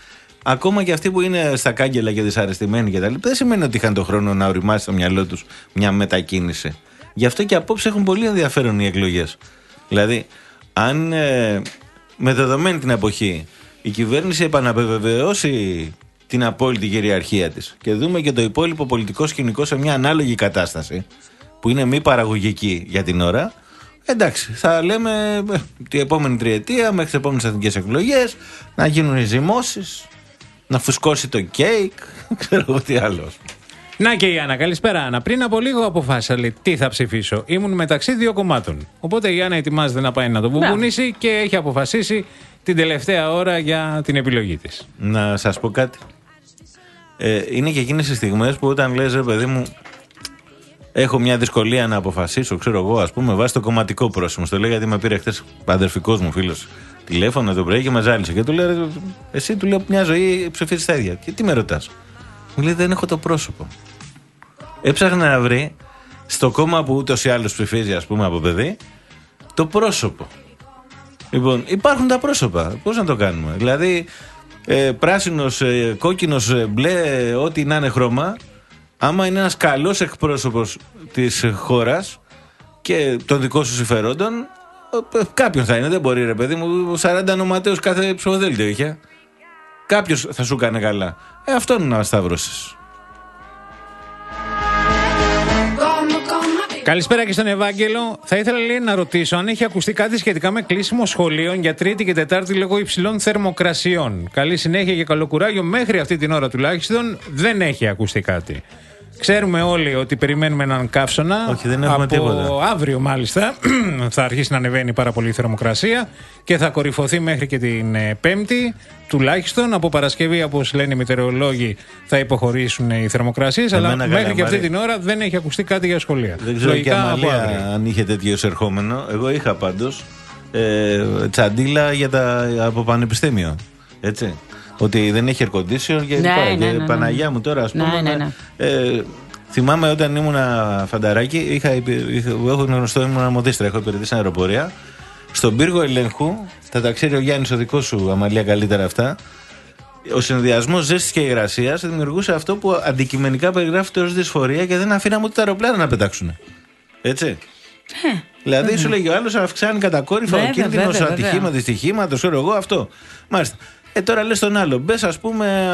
Speaker 7: ακόμα και αυτοί που είναι στα κάγκελα και δυσαρεστημένοι κτλ., δεν σημαίνει ότι είχαν τον χρόνο να οριμάσει στο μυαλό τους μια μετακίνηση. Γι' αυτό και απόψε έχουν πολύ ενδιαφέρον οι εκλογές. Δηλαδή, αν ε, με δεδομένη την εποχή η κυβέρνηση επαναβεβαιώσει την απόλυτη κυριαρχία της και δούμε και το υπόλοιπο πολιτικό σκηνικό σε μια ανάλογη κατάσταση που είναι μη παραγωγική για την ώρα, εντάξει, θα λέμε ε, την επόμενη τριετία μέχρι τις επόμενες εθνικές εκλογές να γίνουν οι ζυμώσεις, να φουσκώσει το κέικ, ξέρω εγώ τι άλλο.
Speaker 8: Να και η Άννα, καλησπέρα Άννα. Πριν από λίγο αποφάσισα, λέει, τι θα ψηφίσω. Ήμουν μεταξύ δύο κομμάτων. Οπότε η Άννα ετοιμάζεται να πάει να το μπουμπουνίσει και έχει αποφασίσει την τελευταία ώρα για την επιλογή της.
Speaker 7: Να σας πω κάτι. Ε, είναι και εκείνες οι στιγμές που όταν λες, ρε παιδί μου, έχω μια δυσκολία να αποφασίσω, ξέρω εγώ, ας πούμε, βάσει το κομματικό πρόσημο. Στο λέει γιατί με πήρε χθες αδερφικός μου φίλος τηλέφωνο το πρωί και με ζάλισε. Και του λέει, εσύ, του λέω, μια ζωή ψηφίζεις τα ίδια. Και τι με ρωτάς? Μου λέει, δεν έχω το πρόσωπο. Έψαχνα να βρει στο κόμμα που ούτως ή άλλως ψηφίζει, ας πούμε, από παιδί, το πρόσωπο. Λοιπόν, υπάρχουν τα πρόσωπα. Πώς να το κάνουμε? Δηλαδή, ε, πράσινος, ε, κόκκινος, ε, μπλε, ό,τι να είναι χρώμα, άμα είναι ένας καλός εκπρόσωπος της χώρας και των δικών σου συμφερόντων, ε, κάποιον θα είναι. Δεν μπορεί, ρε παιδί μου, σαράντα ονοματέους κάθε ψηφοδέλτιο είχε. Κάποιος θα σου κάνει καλά. Ε, αυτό είναι να σταυρώσεις.
Speaker 8: Καλησπέρα και στον Ευάγγελο. Θα ήθελα, λέει, να ρωτήσω αν έχει ακουστεί κάτι σχετικά με κλείσιμο σχολείων για Τρίτη και Τετάρτη λόγω υψηλών θερμοκρασιών. Καλή συνέχεια και καλό κουράγιο. Μέχρι αυτή την ώρα τουλάχιστον δεν έχει ακουστεί κάτι. Ξέρουμε όλοι ότι περιμένουμε έναν καύσωνα.
Speaker 7: Όχι, δεν έχουμε
Speaker 8: από
Speaker 7: τίποτα.
Speaker 8: Αύριο μάλιστα θα αρχίσει να ανεβαίνει πάρα πολύ η θερμοκρασία και θα κορυφωθεί μέχρι και την ε, Πέμπτη. Τουλάχιστον από Παρασκευή, όπως λένε οι μετεωρολόγοι, θα υποχωρήσουν οι θερμοκρασίες. Αλλά μέχρι και αυτή την ώρα δεν έχει ακουστεί κάτι για σχολεία.
Speaker 7: Δεν ξέρω και Αμαλία αν είχε τέτοιο εισερχόμενο. Εγώ είχα πάντως ε, τσαντίλα για τα, από πανεπιστήμιο. Έτσι. Ότι δεν έχει air condition και,
Speaker 9: ναι,
Speaker 7: ναι,
Speaker 9: ναι,
Speaker 7: και
Speaker 9: ναι, ναι.
Speaker 7: Παναγιά μου τώρα, ας πούμε.
Speaker 9: Ναι, ναι, ναι.
Speaker 7: Ε, θυμάμαι όταν ήμουνα φανταράκι, είχα, είχα, έχω γνωστό, ήμουν μοδίστρα, έχω υπηρετήσει στην αεροπορία. Στον πύργο ελέγχου, τα ταξίδια ο Γιάννης, ο δικός σου, Αμαλία, καλύτερα αυτά. Ο συνδυασμός ζέστης και υγρασίας δημιουργούσε αυτό που αντικειμενικά περιγράφεται ως δυσφορία και δεν αφήναμε ούτε τα αεροπλάνα να πετάξουν. Έτσι.
Speaker 9: Ε,
Speaker 7: δηλαδή,
Speaker 9: βέβαια.
Speaker 7: σου λέγει ο άλλος, αυξάνει κατακόρυφα ο κίνδυνος ατυχήματος, δυστυχήματος, ξέρω εγώ αυτό. Μάλιστα. Ε, τώρα λες τον άλλο, μπες, ας πούμε,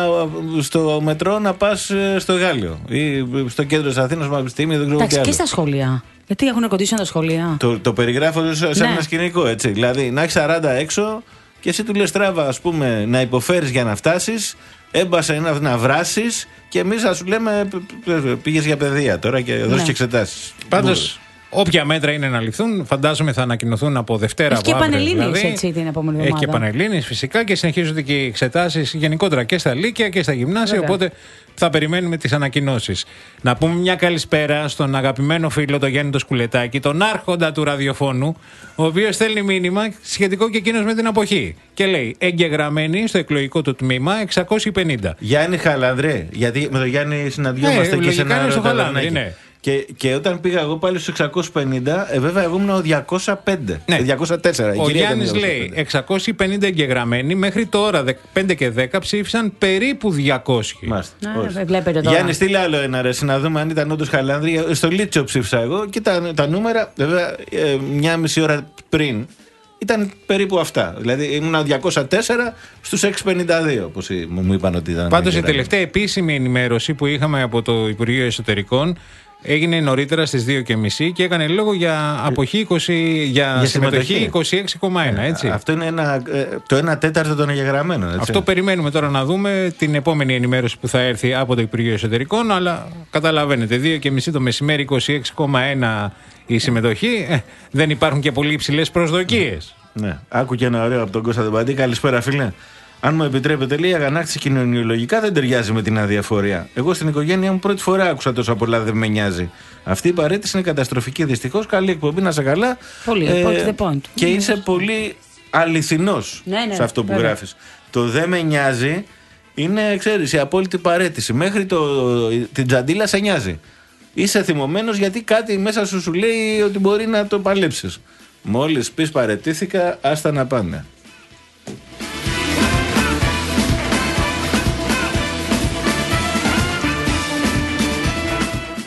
Speaker 7: στο μετρό να πας στο Γάλλιο ή στο κέντρο της Αθήνας, στο Πανεπιστήμιο, δεν ξέρω τι άλλο.
Speaker 9: Εντάξει, και στα σχολεία. Γιατί έχουν κοντήσιο τα σχολεία.
Speaker 7: Το, το περιγράφω σαν
Speaker 9: ναι.
Speaker 7: ένα σκηνικό, έτσι. Δηλαδή, να έχει σαράντα έξω και εσύ του λες τράβα, ας πούμε, να υποφέρεις για να φτάσεις, έμπασε να, να βράσεις και εμείς θα σου λέμε πήγες για παιδεία τώρα και δώσεις και εξετάσεις.
Speaker 8: Πάντως, όποια μέτρα είναι να ληφθούν, φαντάζομαι θα ανακοινωθούν από Δευτέρα.
Speaker 9: Έχει
Speaker 8: από
Speaker 9: και
Speaker 8: αύριο,
Speaker 9: Πανελλήνιες,
Speaker 8: δηλαδή.
Speaker 9: έτσι, την επόμενη εβδομάδα.
Speaker 8: Έχει και Πανελλήνιες φυσικά και συνεχίζονται και οι εξετάσεις γενικότερα και στα λύκεια και στα γυμνάσια.
Speaker 9: Βέβαια.
Speaker 8: Οπότε θα περιμένουμε τις ανακοινώσεις. Να πούμε μια καλησπέρα στον αγαπημένο φίλο, τον Γιάννη το Σκουλετάκη, τον άρχοντα του ραδιοφώνου, ο οποίος στέλνει μήνυμα σχετικό και εκείνος με την αποχή. Και λέει: εγγεγραμμένοι στο εκλογικό του τμήμα εξακόσιοι πενήντα.
Speaker 7: Γιάννη Χαλανδρέ, γιατί με τον Γιάννη συναντιόμαστε
Speaker 8: ε,
Speaker 7: και σε ένα
Speaker 8: αεροδρόμιο. Ναι.
Speaker 7: Και, και όταν πήγα εγώ πάλι στους εξακόσιους πενήντα, ε, βέβαια εγώ ήμουν ο διακόσια πέντε.
Speaker 8: Ναι.
Speaker 7: διακόσια τέσσερα.
Speaker 8: Ο Γιάννης λέει εξακόσιοι πενήντα εγγεγραμμένοι, μέχρι τώρα πέντε και δέκα ψήφισαν περίπου διακόσιοι.
Speaker 7: Μάλιστα.
Speaker 9: Α, βλέπετε τώρα.
Speaker 7: Γιάννη, στείλε άλλο ένα ρε, να δούμε αν ήταν όντως Χαλάνδρη. Στο Λίτσιο ψήφισα εγώ και τα, τα νούμερα, βέβαια, ε, μια μισή ώρα πριν ήταν περίπου αυτά. Δηλαδή ήμουν διακόσια τέσσερα στους εξακόσια πενήντα δύο, όπως μου είπαν ότι ήταν.
Speaker 8: Πάντως η τελευταία επίσημη ενημέρωση που είχαμε από το Υπουργείο Εσωτερικών έγινε νωρίτερα στις δύο και μισή και έκανε λόγο για αποχή είκοσι, για,
Speaker 7: για
Speaker 8: συμμετοχή
Speaker 7: συμμετοχή.
Speaker 8: είκοσι έξι κόμμα ένα, έτσι.
Speaker 7: Αυτό είναι ένα, το ένα τέταρτο των εγγεγραμμένων. Έτσι.
Speaker 8: Αυτό περιμένουμε τώρα να δούμε την επόμενη ενημέρωση που θα έρθει από το Υπουργείο Εσωτερικών, αλλά καταλαβαίνετε, δύο και μισή το μεσημέρι, είκοσι έξι κόμμα ένα η συμμετοχή, ε, δεν υπάρχουν και πολύ υψηλές προσδοκίες.
Speaker 7: Ναι, άκου και ένα ωραίο από τον Κώστα Δεμπαντή. Καλησπέρα, φίλε. Αν μου επιτρέπετε, λέει, η αγανάκτηση κοινωνιολογικά δεν ταιριάζει με την αδιαφορία. Εγώ στην οικογένειά μου πρώτη φορά άκουσα τόσο πολλά, δεν με νοιάζει. Αυτή η παρέτηση είναι καταστροφική, δυστυχώς. Καλή εκπομπή, να σε καλά.
Speaker 9: Πολύ,
Speaker 7: ε,
Speaker 9: point the point.
Speaker 7: Και είσαι πολύ αληθινός
Speaker 9: ναι, ναι,
Speaker 7: σε αυτό που
Speaker 9: βέβαια.
Speaker 7: γράφεις. Το δεν με νοιάζει είναι, ξέρεις, η απόλυτη παρέτηση. Μέχρι το, την τζαντίλα σε νοιάζει. Είσαι θυμωμένος γιατί κάτι μέσα σου σου λέει ότι μπορεί να το παλέψεις. Μόλις πεις παρετήθηκα, άστα να πάνε.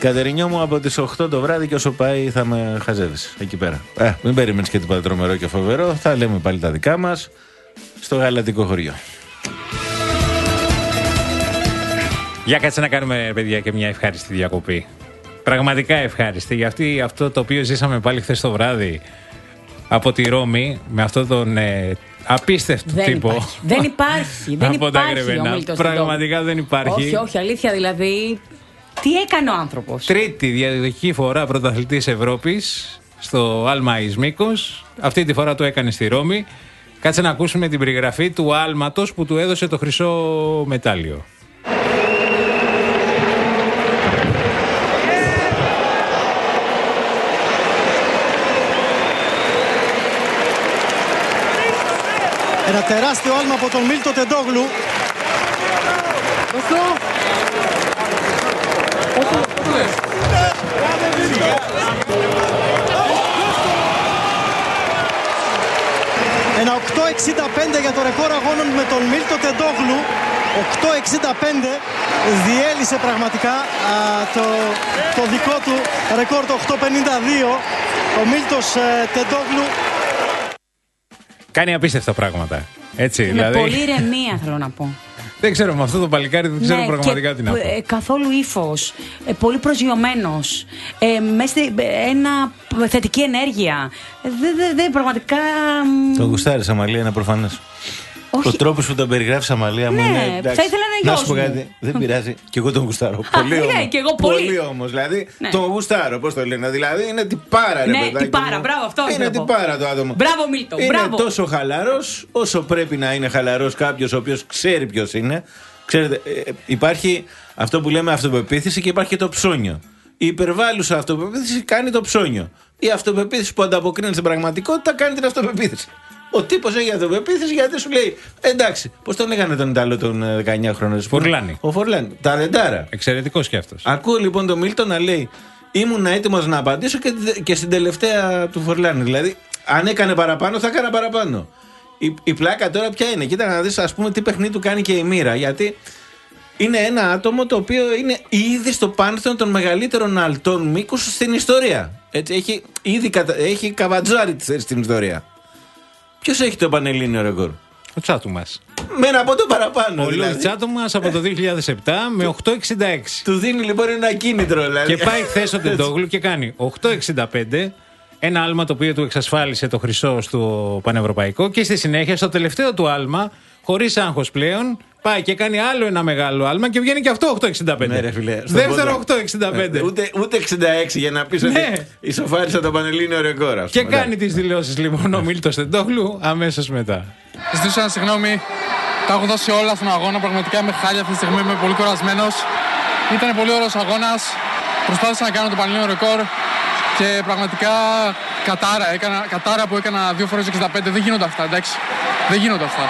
Speaker 7: Κατερινιό μου, από τις οκτώ το βράδυ και όσο πάει θα με χαζεύεις εκεί πέρα. Ε, μην περιμένεις και τίποτα τρομερό και φοβερό. Θα λέμε πάλι τα δικά μας στο γαλατικό χωριό.
Speaker 8: Για κάτσε να κάνουμε, παιδιά, και μια ευχάριστη διακοπή. Πραγματικά ευχάριστη. Γιατί αυτό το οποίο ζήσαμε πάλι χθες το βράδυ από τη Ρώμη, με αυτόν τον ε, απίστευτο
Speaker 9: δεν
Speaker 8: τύπο.
Speaker 9: Υπάρχει. Δεν υπάρχει. Δεν
Speaker 8: από
Speaker 9: υπάρχει.
Speaker 8: Τα Γκρεβενά. Πραγματικά δεν υπάρχει.
Speaker 9: Όχι, όχι, αλήθεια δηλαδή. Τι έκανε ο άνθρωπος.
Speaker 8: Τρίτη διαδοχική φορά πρωταθλητής Ευρώπης στο Άλμα Ισμίκος. Αυτή τη φορά το έκανε στη Ρώμη. Κάτσε να ακούσουμε την περιγραφή του άλματος που του έδωσε το χρυσό μετάλλιο.
Speaker 13: Ένα τεράστιο άλμα από τον Μίλτο Τεντόγλου. Ένα οκτώ εξήντα πέντε για το ρεκόρ αγώνων με τον Μίλτο Τεντόγλου. οκτώ εξήντα πέντε διέλυσε πραγματικά α, το, το δικό του ρεκόρ το οκτώ πενήντα δύο. Ο Μίλτος ε, Τεντόγλου
Speaker 8: κάνει απίστευτα πράγματα. Έτσι,
Speaker 9: με
Speaker 8: δηλαδή...
Speaker 9: πολύ ηρεμία θέλω να πω.
Speaker 8: Δεν ξέρω, με αυτό το παλικάρι δεν ξέρω
Speaker 9: ναι,
Speaker 8: πραγματικά τι να πω.
Speaker 9: Ε, καθόλου ύφος, ε, πολύ προσγειωμένος, ε, μέσα ένα θετική ενέργεια. Δεν δε, δε, πραγματικά...
Speaker 7: Το γουστάρεις, Αμαλία, είναι προφανές.
Speaker 9: Όχι.
Speaker 7: Ο τρόπος που τον περιγράφεις, Αμαλία μου,
Speaker 9: ναι,
Speaker 7: είναι. Εντάξει,
Speaker 9: θα ήθελα να
Speaker 7: να σου πω
Speaker 9: γιος
Speaker 7: κάτι, δεν πειράζει. Και εγώ τον γουστάρω. Πολύ όμως.
Speaker 9: Ναι, και εγώ πολύ.
Speaker 7: Πολύ όμως. Δηλαδή,
Speaker 9: ναι.
Speaker 7: τον γουστάρω, πώς το λένε. Δηλαδή, είναι τυπάρα, ρε
Speaker 9: ναι,
Speaker 7: παιδάκι.
Speaker 9: Ναι, τυπάρα, μπράβο, αυτό
Speaker 7: είναι τυπάρα το άτομο.
Speaker 9: Μπράβο, Μίλτο.
Speaker 7: Είναι
Speaker 9: μπράβο.
Speaker 7: τόσο χαλαρός όσο πρέπει να είναι χαλαρός κάποιος ο οποίος ξέρει ποιος είναι. Ξέρετε, ε, υπάρχει αυτό που λέμε αυτοπεποίθηση και υπάρχει και το ψώνιο. Η υπερβάλλουσα αυτοπεποίθηση κάνει το ψώνιο. Η αυτοπεποίθηση που ανταποκρίνεται στην πραγματικότητα κάνει την αυτοπεποίθηση. Ο τύπος έχει αυτοπεποίθηση γιατί σου λέει εντάξει, πώς τον λέγανε τον Ιταλό των δεκαεννιά χρόνων.
Speaker 8: Φορλάνη.
Speaker 7: Ο Φορλάνη. Ταλεντάρα.
Speaker 8: Εξαιρετικός κι αυτός.
Speaker 7: Ακούω λοιπόν τον Μίλτο να λέει ήμουν έτοιμος να απαντήσω και, και στην τελευταία του Φορλάνη. Δηλαδή, αν έκανε παραπάνω, θα έκανα παραπάνω. Η, η πλάκα τώρα ποια είναι? Κοίτα να δεις, ας πούμε, τι παιχνίδι του κάνει και η μοίρα. Γιατί είναι ένα άτομο το οποίο είναι ήδη στο πάνθεον των μεγαλύτερων αλτών μήκους στην ιστορία. Έτσι, έχει ήδη κατα... έχει καβατζάρι τη θέση στην ιστορία. Ποιος έχει το πανελλήνιο ρεκόρ?
Speaker 8: Ο Τσάτουμας.
Speaker 7: Με ένα πόντο παραπάνω.
Speaker 8: Ο
Speaker 7: δηλαδή.
Speaker 8: Λούις Τσάτουμας από το δύο χιλιάδες επτά με οκτώ εξήντα έξι.
Speaker 7: Του δίνει λοιπόν ένα κίνητρο, δηλαδή.
Speaker 8: Και πάει χθες ο Τεντόγλου και κάνει οκτώ εξήντα πέντε. Ένα άλμα το οποίο του εξασφάλισε το χρυσό στο Πανευρωπαϊκό. Και στη συνέχεια, στο τελευταίο του άλμα, χωρίς άγχος πλέον, πάει και κάνει άλλο ένα μεγάλο άλμα και βγαίνει και αυτό οκτώ εξήντα πέντε.
Speaker 7: Ναι, ρε φίλε,
Speaker 8: δεύτερο οκτώ εξήντα πέντε.
Speaker 7: Ναι, ούτε, ούτε εξήντα έξι για να πεις ότι
Speaker 8: ναι.
Speaker 7: ισοφάρισα το πανελλήνιο ρεκόρ.
Speaker 8: Και ναι. κάνει τις δηλώσεις λοιπόν ο Μίλτος Τεντόγλου αμέσως μετά.
Speaker 14: Ζητήσω ένα συγγνώμη. Τα έχω δώσει όλα στον αγώνα. Πραγματικά είμαι χάλια αυτή τη στιγμή. Είμαι πολύ κουρασμένος. Ήταν πολύ ωραίος αγώνας. Προσπάθησα να κάνω το πανελλήνιο ρεκόρ. Και πραγματικά κατάρα, έκανα, κατάρα που έκανα δύο φορές εξήντα πέντε. Δεν γίνονται αυτά, εντάξει. Δεν γίνονται αυτά.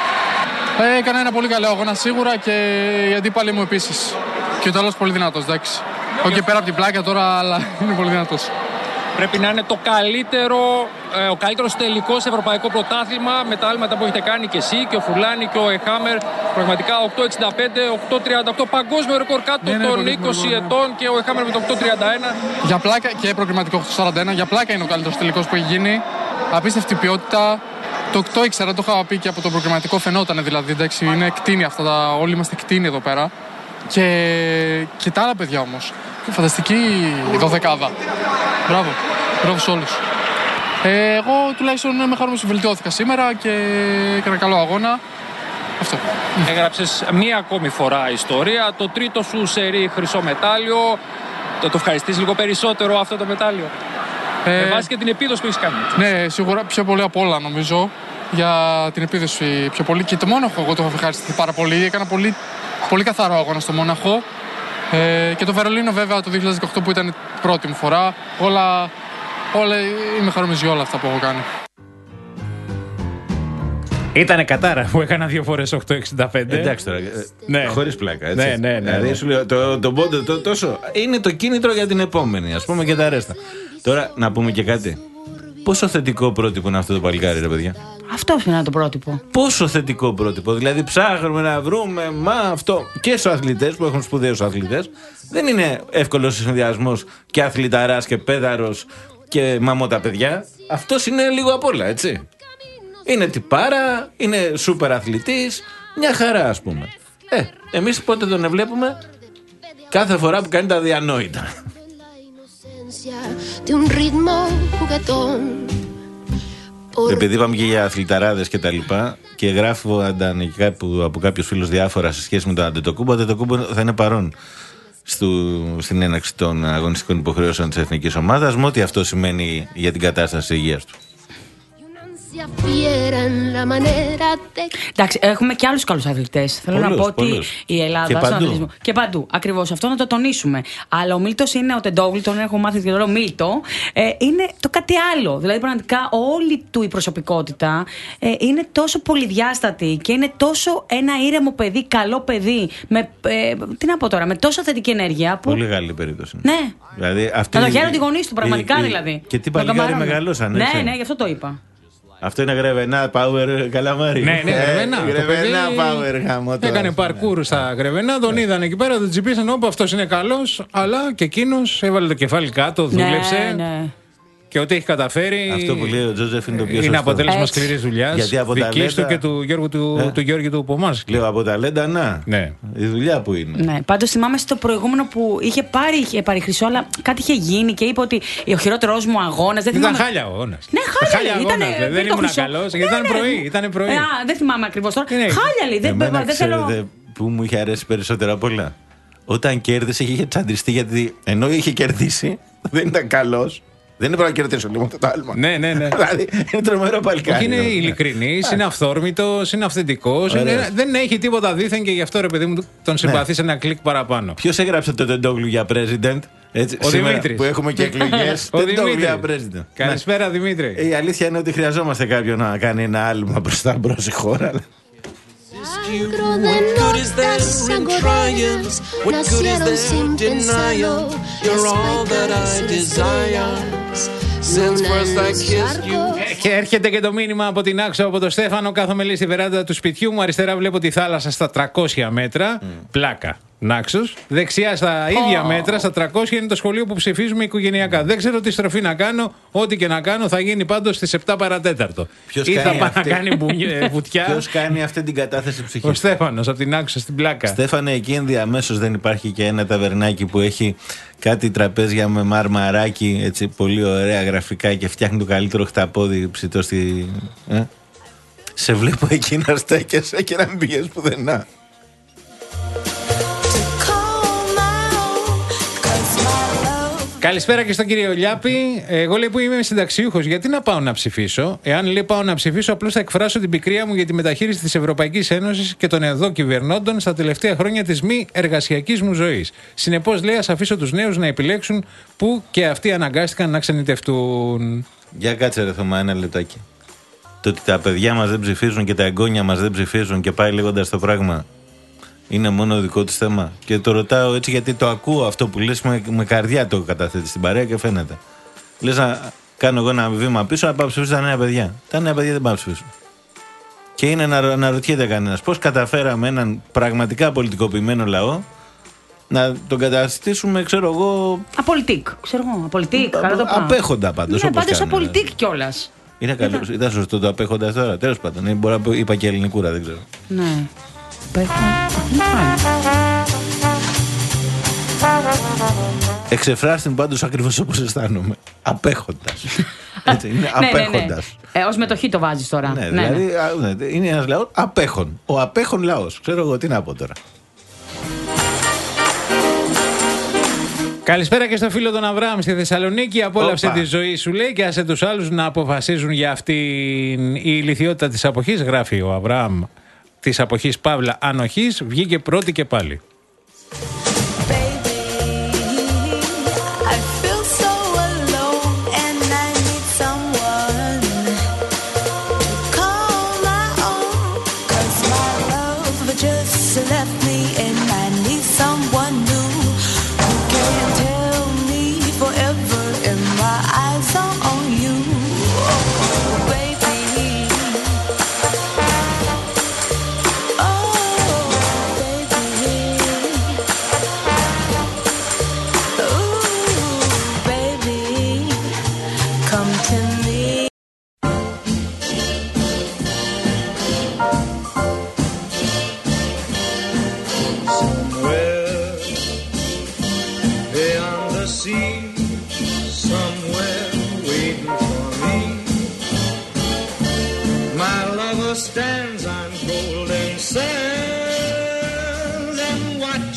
Speaker 14: Ε, έκανα ένα πολύ καλό αγώνα σίγουρα και οι αντίπαλοι μου επίσης. Και ο Ιταλός πολύ δυνατός, εντάξει. Όχι πέρα από την πλάκα τώρα, αλλά είναι πολύ δυνατός.
Speaker 15: Πρέπει να είναι το καλύτερο, ε, ο καλύτερος τελικός ευρωπαϊκό πρωτάθλημα με τα άλματα που έχετε κάνει και εσύ και ο Φουρλάνη και ο Εχάμερ. Πραγματικά οκτώ εξήντα πέντε, οκτώ τριάντα οκτώ, παγκόσμιο ρεκόρ κάτω ναι, ναι, των είκοσι ετών και ο Εχάμερ με το οκτώ τριάντα ένα.
Speaker 14: Για πλάκα και προκριματικό οκτώ σαράντα ένα, για πλάκα είναι ο καλύτερος τελικός που έχει γίνει. Απίστευτη ποιότητα. Το οκτώ ήξερα, το είχα πει και από το προκριματικό, φαινόταν δηλαδή. Εντάξει, είναι κτίνη αυτά, τα, όλοι είμαστε κτίνη εδώ πέρα. Και, και τα άλλα παιδιά όμως. Φανταστική δωδεκάδα. Μπράβο. Μπράβο σε όλους. Ε, εγώ τουλάχιστον είμαι χαρούμενος που βελτιώθηκα σήμερα και έκανα καλό αγώνα. Αυτό.
Speaker 15: Έγραψες μία ακόμη φορά ιστορία. Το τρίτο σου σερί χρυσό μετάλλιο. Το, το ευχαριστείς λίγο περισσότερο αυτό το μετάλλιο? Ε, Με βάση και την επίδοση που έχεις κάνει.
Speaker 14: Ναι, σίγουρα πιο πολύ απ' όλα νομίζω. Για την επίδοση πιο πολύ. Και το Μόναχο εγώ το έχω ευχαριστηθεί πάρα πολύ. Έκανα πολύ, πολύ καθαρό αγώνα στο Μόναχο. Ε, και το Βερολίνο βέβαια το δύο χιλιάδες δεκαοκτώ που ήταν η πρώτη μου φορά. Όλα, όλα είμαι χαρούμενος για όλα αυτά που έχω κάνει.
Speaker 8: Ήτανε κατάρα που έκανα δύο φορές οκτώ εξήντα πέντε.
Speaker 7: Εντάξει τώρα,
Speaker 8: ναι.
Speaker 7: χωρίς πλάκα, έτσι.
Speaker 8: Ναι, ναι, ναι, ναι.
Speaker 7: Δηλαδή σου λέω, το, το πόντο το, τόσο είναι το κίνητρο για την επόμενη, ας πούμε, και τα ρέστα. Τώρα να πούμε και κάτι. Πόσο θετικό πρότυπο είναι αυτό το παλικάρι, ρε παιδιά?
Speaker 9: Αυτό είναι το πρότυπο.
Speaker 7: Πόσο θετικό πρότυπο. Δηλαδή, ψάχνουμε να βρούμε. Μα αυτό και στους αθλητές που έχουν σπουδαίους αθλητές. Δεν είναι εύκολος συνδυασμός και αθληταράς και πέδαρος και μαμώτα παιδιά. Αυτός είναι λίγο απ' όλα, έτσι. Είναι τυπάρα, είναι σούπερ αθλητής. Μια χαρά, ας πούμε. Ε, εμείς πότε τον βλέπουμε? Κάθε φορά που κάνει τα διανόητα. Επειδή είπαμε και για αθληταράδες και τα λοιπά, και γράφω από κάποιους φίλους διάφορα σε σχέση με τον Αντετοκούμπο. Ο Αντετοκούμπο θα είναι παρόν στο, στην έναρξη των αγωνιστικών υποχρεώσεων της εθνικής ομάδας, με ό,τι αυτό σημαίνει για την κατάσταση υγείας του.
Speaker 9: Εντάξει, έχουμε και άλλους καλούς αθλητές. Θέλω
Speaker 7: πολλούς,
Speaker 9: να πω
Speaker 7: πολλούς.
Speaker 9: ότι η Ελλάδα.
Speaker 7: Και
Speaker 9: στον
Speaker 7: παντού.
Speaker 9: αθλητισμό. Και παντού. Ακριβώς αυτό να το τονίσουμε. Αλλά ο Μίλτος είναι ο Τεντόγλου, τον έχω μάθει και τώρα Μίλτο. Ε, είναι το κάτι άλλο. Δηλαδή, πραγματικά όλη του η προσωπικότητα ε, είναι τόσο πολυδιάστατη και είναι τόσο ένα ήρεμο παιδί, καλό παιδί. Με, ε, τι να πω τώρα, με τόσο θετική ενέργεια. Που...
Speaker 7: Πολύ καλή περίπτωση.
Speaker 9: Ναι.
Speaker 7: Δηλαδή, αυτή
Speaker 9: Να το χαίρουν οι γονείς του, πραγματικά
Speaker 7: η, η,
Speaker 9: δηλαδή.
Speaker 7: Και τι παλικάρι μεγαλώσαν,
Speaker 9: ναι,
Speaker 7: έτσι.
Speaker 9: ναι, γι' αυτό το είπα.
Speaker 7: Αυτό είναι Γρεβενά Power Καλαμάρι.
Speaker 8: Ναι, ναι, Γρεβενά.
Speaker 7: Ε, Γρεβενά Power γάμο.
Speaker 8: Έκανε παρκούρ στα Γρεβενά, τον είδαν εκεί πέρα, τον τσιπήσαν όπου αυτός είναι καλός, αλλά και εκείνος έβαλε το κεφάλι κάτω, δούλεψε.
Speaker 9: Ναι, ναι.
Speaker 8: Και ό,τι έχει καταφέρει.
Speaker 7: Αυτό που λέει ο Τζόζεφ είναι το πιο σωστό.
Speaker 8: Είναι αποτέλεσμα σκληρής δουλειάς.
Speaker 7: Γιατί από τα
Speaker 8: δικής
Speaker 7: λέντα...
Speaker 8: του και του Γιώργου του, ε? του, Γιώργη του Πομάσκη.
Speaker 7: Λέω από τα λέντα, να.
Speaker 8: Ναι.
Speaker 7: Η δουλειά που είναι.
Speaker 9: Ναι. Πάντως θυμάμαι στο προηγούμενο που είχε πάρει, είχε πάρει χρυσό, αλλά κάτι είχε γίνει και είπε ότι ο χειρότερός μου αγώνας.
Speaker 8: Ήταν θυμάμαι... χάλια αγώνας.
Speaker 9: Ναι, χάλια,
Speaker 8: χάλια
Speaker 9: ήταν.
Speaker 8: Αγώνας, δεν ήμουν καλός, γιατί
Speaker 9: ναι,
Speaker 8: ήταν
Speaker 9: ναι.
Speaker 8: πρωί. Ήταν πρωί.
Speaker 9: Ε, α, δεν θυμάμαι ακριβώς τώρα. Ναι. Χάλια λέει. Δεν,
Speaker 7: Εμένα,
Speaker 9: δεν θέλω.
Speaker 7: Ξέρετε που μου είχε αρέσει περισσότερα απ' όλα? Όταν κέρδισε είχε τσαντριστεί, γιατί ενώ είχε κερδίσει δεν ήταν καλός. Δεν είναι πρέπει να κερδίσω λίγο το άλμα.
Speaker 8: Ναι, ναι, ναι.
Speaker 7: Δηλαδή είναι τρομερό παλικάρι.
Speaker 8: Είναι ειλικρινής, είναι αυθόρμητος, είναι αυθεντικός. Δεν έχει τίποτα δίθεν και γι' αυτό ρε παιδί μου τον συμπαθείς ένα κλικ παραπάνω.
Speaker 7: Ποιος έγραψε το Τεντόγλου για president? Έτσι,
Speaker 8: ο Δημήτρης.
Speaker 7: Που έχουμε και εκλογές.
Speaker 8: Ο
Speaker 7: Τεντόγλου για
Speaker 8: Δημήτρης.
Speaker 7: president.
Speaker 8: Καλησπέρα,
Speaker 7: Ναι.
Speaker 8: Δημήτρη.
Speaker 7: Η αλήθεια είναι ότι χρειαζόμαστε κάποιον να κάνει ένα άλμα μπροστά μπρος η χώρα.
Speaker 2: What good is there in triumphs? What good is there in denial? You're all that I desire. Since first I kissed you.
Speaker 8: Και έρχεται και το μήνυμα από την Άξο, από τον Στέφανο. Κάθομαι λέει στη βεράντα του σπιτιού μου. Αριστερά βλέπω τη θάλασσα στα τριακόσια μέτρα. Mm. Πλάκα. Νάξος. Δεξιά στα ίδια oh. μέτρα, στα τριακόσια, είναι το σχολείο που ψηφίζουμε οικογενειακά. Δεν ξέρω τι στροφή να κάνω. Ό,τι και να κάνω θα γίνει πάντως στις επτά παρατέταρτο.
Speaker 7: Ποιος
Speaker 8: Ή θα πάει
Speaker 7: αυτή...
Speaker 8: να κάνει βουτιά.
Speaker 7: Ποιος κάνει αυτή την κατάθεση ψυχής?
Speaker 8: Ο Στέφανος από την Άξο στην Πλάκα.
Speaker 7: Στέφανε, εκεί ενδιαμέσως δεν υπάρχει και ένα ταβερνάκι που έχει κάτι τραπέζια με μαρμαράκι, έτσι πολύ ωραία γραφικά και φτιάχνει το καλύτερο χταπόδι ψητό στη. Ε? Σε βλέπω εκεί να στέκεσαι και να μην πηγαίνεις πουθενά.
Speaker 8: Καλησπέρα και στον κύριο Λιάπη. Εγώ λέει που είμαι συνταξιούχος, γιατί να πάω να ψηφίσω? Εάν λέει πάω να ψηφίσω, απλώς θα εκφράσω την πικρία μου για τη μεταχείριση της Ευρωπαϊκής Ένωσης και των εδώ κυβερνώντων στα τελευταία χρόνια της μη εργασιακής μου ζωής. Συνεπώς λέει ας αφήσω τους νέους να επιλέξουν που και αυτοί αναγκάστηκαν να ξενιτευτούν.
Speaker 7: Για κάτσε ρε Θωμά ένα λεπτάκι. Το ότι τα παιδιά μας δεν ψηφίζουν και τα εγγόνια μας δεν ψηφίζουν και πάει λέγοντας το πράγμα, είναι μόνο δικό της θέμα. Και το ρωτάω έτσι γιατί το ακούω αυτό που λες, με, με καρδιά το καταθέτει στην παρέα και φαίνεται. Λες να κάνω εγώ ένα βήμα πίσω, να πάω ψηφίσω τα νέα παιδιά. Τα νέα παιδιά δεν πάω ψηφίσω. Και είναι να αναρωτιέται κανένας πώς καταφέραμε έναν πραγματικά πολιτικοποιημένο λαό να τον καταστήσουμε, ξέρω εγώ.
Speaker 9: Απολυτικ. Ξέρω εγώ. Απολυτικ. Καλά το πάω.
Speaker 7: Απέχοντα πάντως.
Speaker 9: Ναι, πάντως απολυτικ κιόλας.
Speaker 7: Είναι καλό. Ήταν σωστό το απέχοντα τώρα. Τέλος πάντων. Μπορεί να είπα και ελληνικούρα, δεν ξέρω.
Speaker 9: Ναι.
Speaker 7: Εξεφράστην πάντως ακριβώς όπως αισθάνομαι. Απέχοντας. Έτσι, είναι απέχοντας.
Speaker 9: Ναι, ναι, ναι. Ε, ως μετοχή το βάζεις τώρα.
Speaker 7: Ναι,
Speaker 9: ναι,
Speaker 7: δηλαδή
Speaker 9: ναι.
Speaker 7: Α, είναι ένας λαός απέχον. Ο απέχον λαός. Ξέρω εγώ τι να πω τώρα.
Speaker 8: Καλησπέρα και στο φίλο τον Αβραάμ στη Θεσσαλονίκη. Απόλαυσε
Speaker 7: Οπα.
Speaker 8: τη ζωή σου, λέει, και άσε τους άλλους να αποφασίζουν για αυτήν η ηλιθιότητα της αποχής. Γράφει ο Αβραάμ της αποχής Παύλα Ανοχής. Βγήκε πρώτη και πάλι.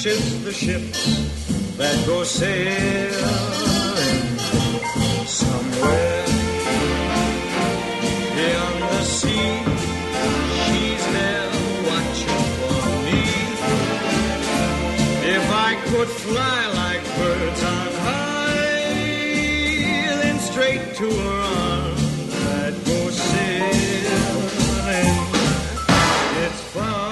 Speaker 16: watches the ships that go sailing somewhere beyond the sea. She's there watching for me. If I could fly like birds on high, then straight to her arms I'd go sailing. It's far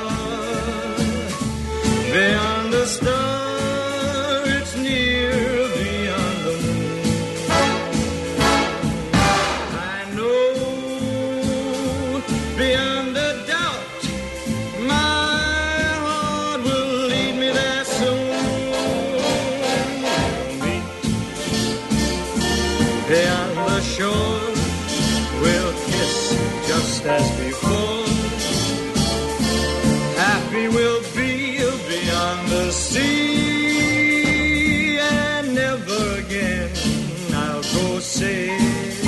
Speaker 16: beyond the star, it's near beyond the moon. I know beyond a doubt my heart will lead me there soon. We'll meet beyond the shore, we'll kiss just as before. Happy we'll be beyond the sea, and never again I'll go sailing.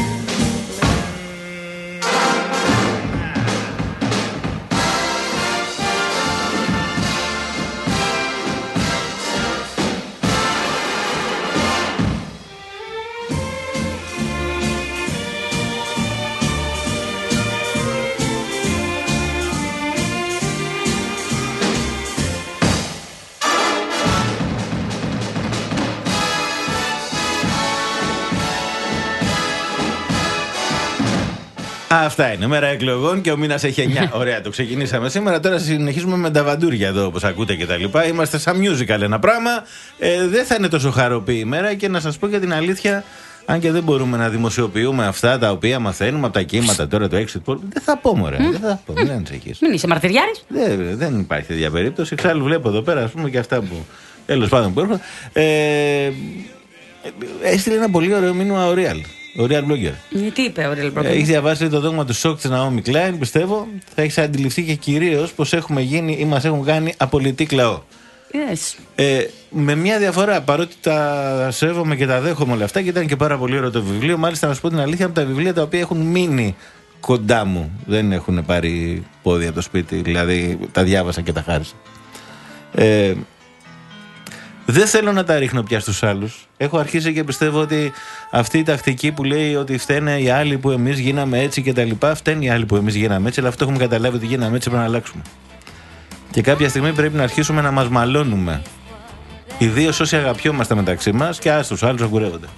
Speaker 7: Αυτά είναι. Μέρα εκλογών και ο μήνας έχει εννιά. Ωραία, το ξεκινήσαμε σήμερα. Τώρα συνεχίζουμε με τα βαντούρια εδώ, όπως ακούτε και τα λοιπά. Είμαστε σαν musical ένα πράγμα. Ε, δεν θα είναι τόσο χαροπή η μέρα και να σας πω για την αλήθεια, αν και δεν μπορούμε να δημοσιοποιούμε αυτά τα οποία μαθαίνουμε από τα κύματα τώρα, το exit poll. Δεν θα πω, μωρέ. Mm. Δεν θα πω. Mm. Μην ανησυχείς.
Speaker 9: Μην είσαι μαρτυριάρης.
Speaker 7: Δεν, δεν υπάρχει τέτοια περίπτωση. Εξάλλου βλέπω εδώ πέρα, ας πούμε, και αυτά που. Τέλος πάντων που έρχονται. Ε, έστειλε ένα πολύ ωραίο μήνυμα ο Real. Ο Real Blogger.
Speaker 9: Τι είπε ο Real Blogger?
Speaker 7: Έχει διαβάσει το δόγμα του σοκ της Naomi Klein, πιστεύω. Θα έχει αντιληφθεί και κυρίως πως έχουμε γίνει ή μας έχουν κάνει απολυτή λαό.
Speaker 9: Yes.
Speaker 7: Ε, με μια διαφορά, παρότι τα σέβομαι και τα δέχομαι όλα αυτά και ήταν και πάρα πολύ ωραίο το βιβλίο. Μάλιστα, να σου πω την αλήθεια, από τα βιβλία τα οποία έχουν μείνει κοντά μου, δεν έχουν πάρει πόδι από το σπίτι, δηλαδή τα διάβασα και τα χάρισα. Ε, Δεν θέλω να τα ρίχνω πια στους άλλους. Έχω αρχίσει και πιστεύω ότι αυτή η τακτική που λέει ότι φταίνε οι άλλοι που εμείς γίναμε έτσι και τα λοιπά, φταίνε οι άλλοι που εμείς γίναμε έτσι, αλλά αυτό έχουμε καταλάβει ότι γίναμε έτσι, πρέπει να αλλάξουμε. Και κάποια στιγμή πρέπει να αρχίσουμε να μας μαλώνουμε. Ιδίως όσοι αγαπιόμαστε μεταξύ μας και ας τους άλλους αγκουρεύονται.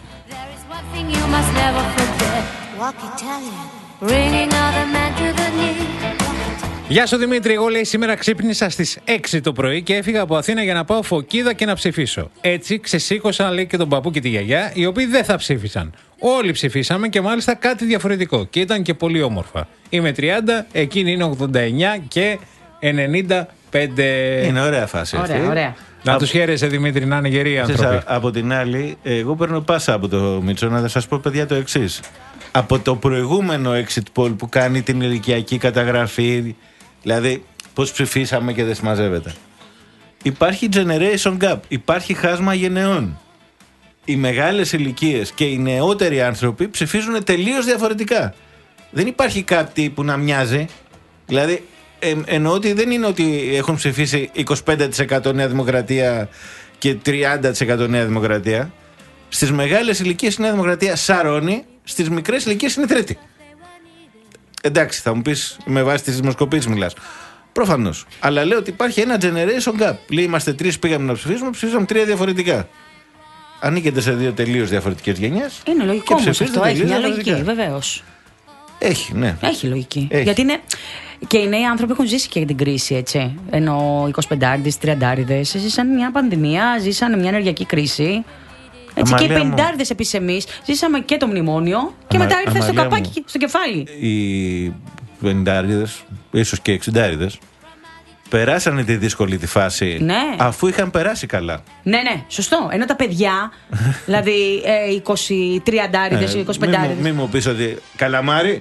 Speaker 8: Γεια σου Δημήτρη, εγώ λέει σήμερα ξύπνησα στις έξι το πρωί και έφυγα από Αθήνα για να πάω Φωκίδα και να ψηφίσω. Έτσι ξεσήκωσαν λέει και τον παππού και τη γιαγιά, οι οποίοι δεν θα ψήφισαν. Όλοι ψηφίσαμε και μάλιστα κάτι διαφορετικό και ήταν και πολύ όμορφα. Είμαι τριάντα, εκείνη είναι ογδόντα εννιά και ενενήντα πέντε.
Speaker 7: Είναι ωραία φάση αυτή.
Speaker 9: Ωραία, ωραία.
Speaker 8: Να τους χαίρεσαι Δημήτρη, να είναι γεροί οι άνθρωποι.
Speaker 7: Από την άλλη, εγώ παίρνω πάσα από το Μίτσο να σας πω παιδιά το εξής. Από το προηγούμενο exit poll που κάνει την ηλικιακή καταγραφή, δηλαδή πώς ψηφίσαμε και δεν συμμαζεύεται, υπάρχει generation gap, υπάρχει χάσμα γενεών. Οι μεγάλες ηλικίες και οι νεότεροι άνθρωποι ψηφίζουν τελείως διαφορετικά. Δεν υπάρχει κάτι που να μοιάζει. Δηλαδή ε, εννοώ ότι δεν είναι ότι έχουν ψηφίσει είκοσι πέντε τοις εκατό Νέα Δημοκρατία και τριάντα τοις εκατό Νέα Δημοκρατία. Στις μεγάλες ηλικίες η Νέα Δημοκρατία σαρώνει, στις μικρές ηλικίες είναι τρίτη. Εντάξει, θα μου πεις με βάση τις δημοσκοπήσεις μιλάς. Προφανώς. Αλλά λέω ότι υπάρχει ένα generation gap. Λέει είμαστε τρεις πήγαμε να ψηφίσουμε, ψηφίσαμε τρία διαφορετικά. Ανήκετε σε δύο τελείως διαφορετικές γενιές.
Speaker 9: Είναι λογικό όμως αυτό. Έχει μια λογική, βεβαίως.
Speaker 7: Έχει, ναι.
Speaker 9: Έχει λογική. Έχει. Γιατί είναι. Και οι νέοι άνθρωποι έχουν ζήσει και την κρίση, έτσι. Ενώ οι εικοσιπεντάριδες, τριαντάριδες ζήσαν μια πανδημία, ζήσαν μια ενεργειακή κρίση. Έτσι, και οι πενηντάριδες επίσης εμείς ζήσαμε και το μνημόνιο και Αμα, μετά ήρθε στο καπάκι μου. Στο κεφάλι.
Speaker 7: Οι πενηντάριδες, ίσως και εξιντάριδες, περάσανε τη δύσκολη τη φάση,
Speaker 9: ναι,
Speaker 7: αφού είχαν περάσει καλά.
Speaker 9: Ναι, ναι, σωστό. Ενώ τα παιδιά, δηλαδή ε, είκοσι τριαντάριδες, είκοσι πεντάριδες.
Speaker 7: Μην μου πεις ότι καλαμάρι,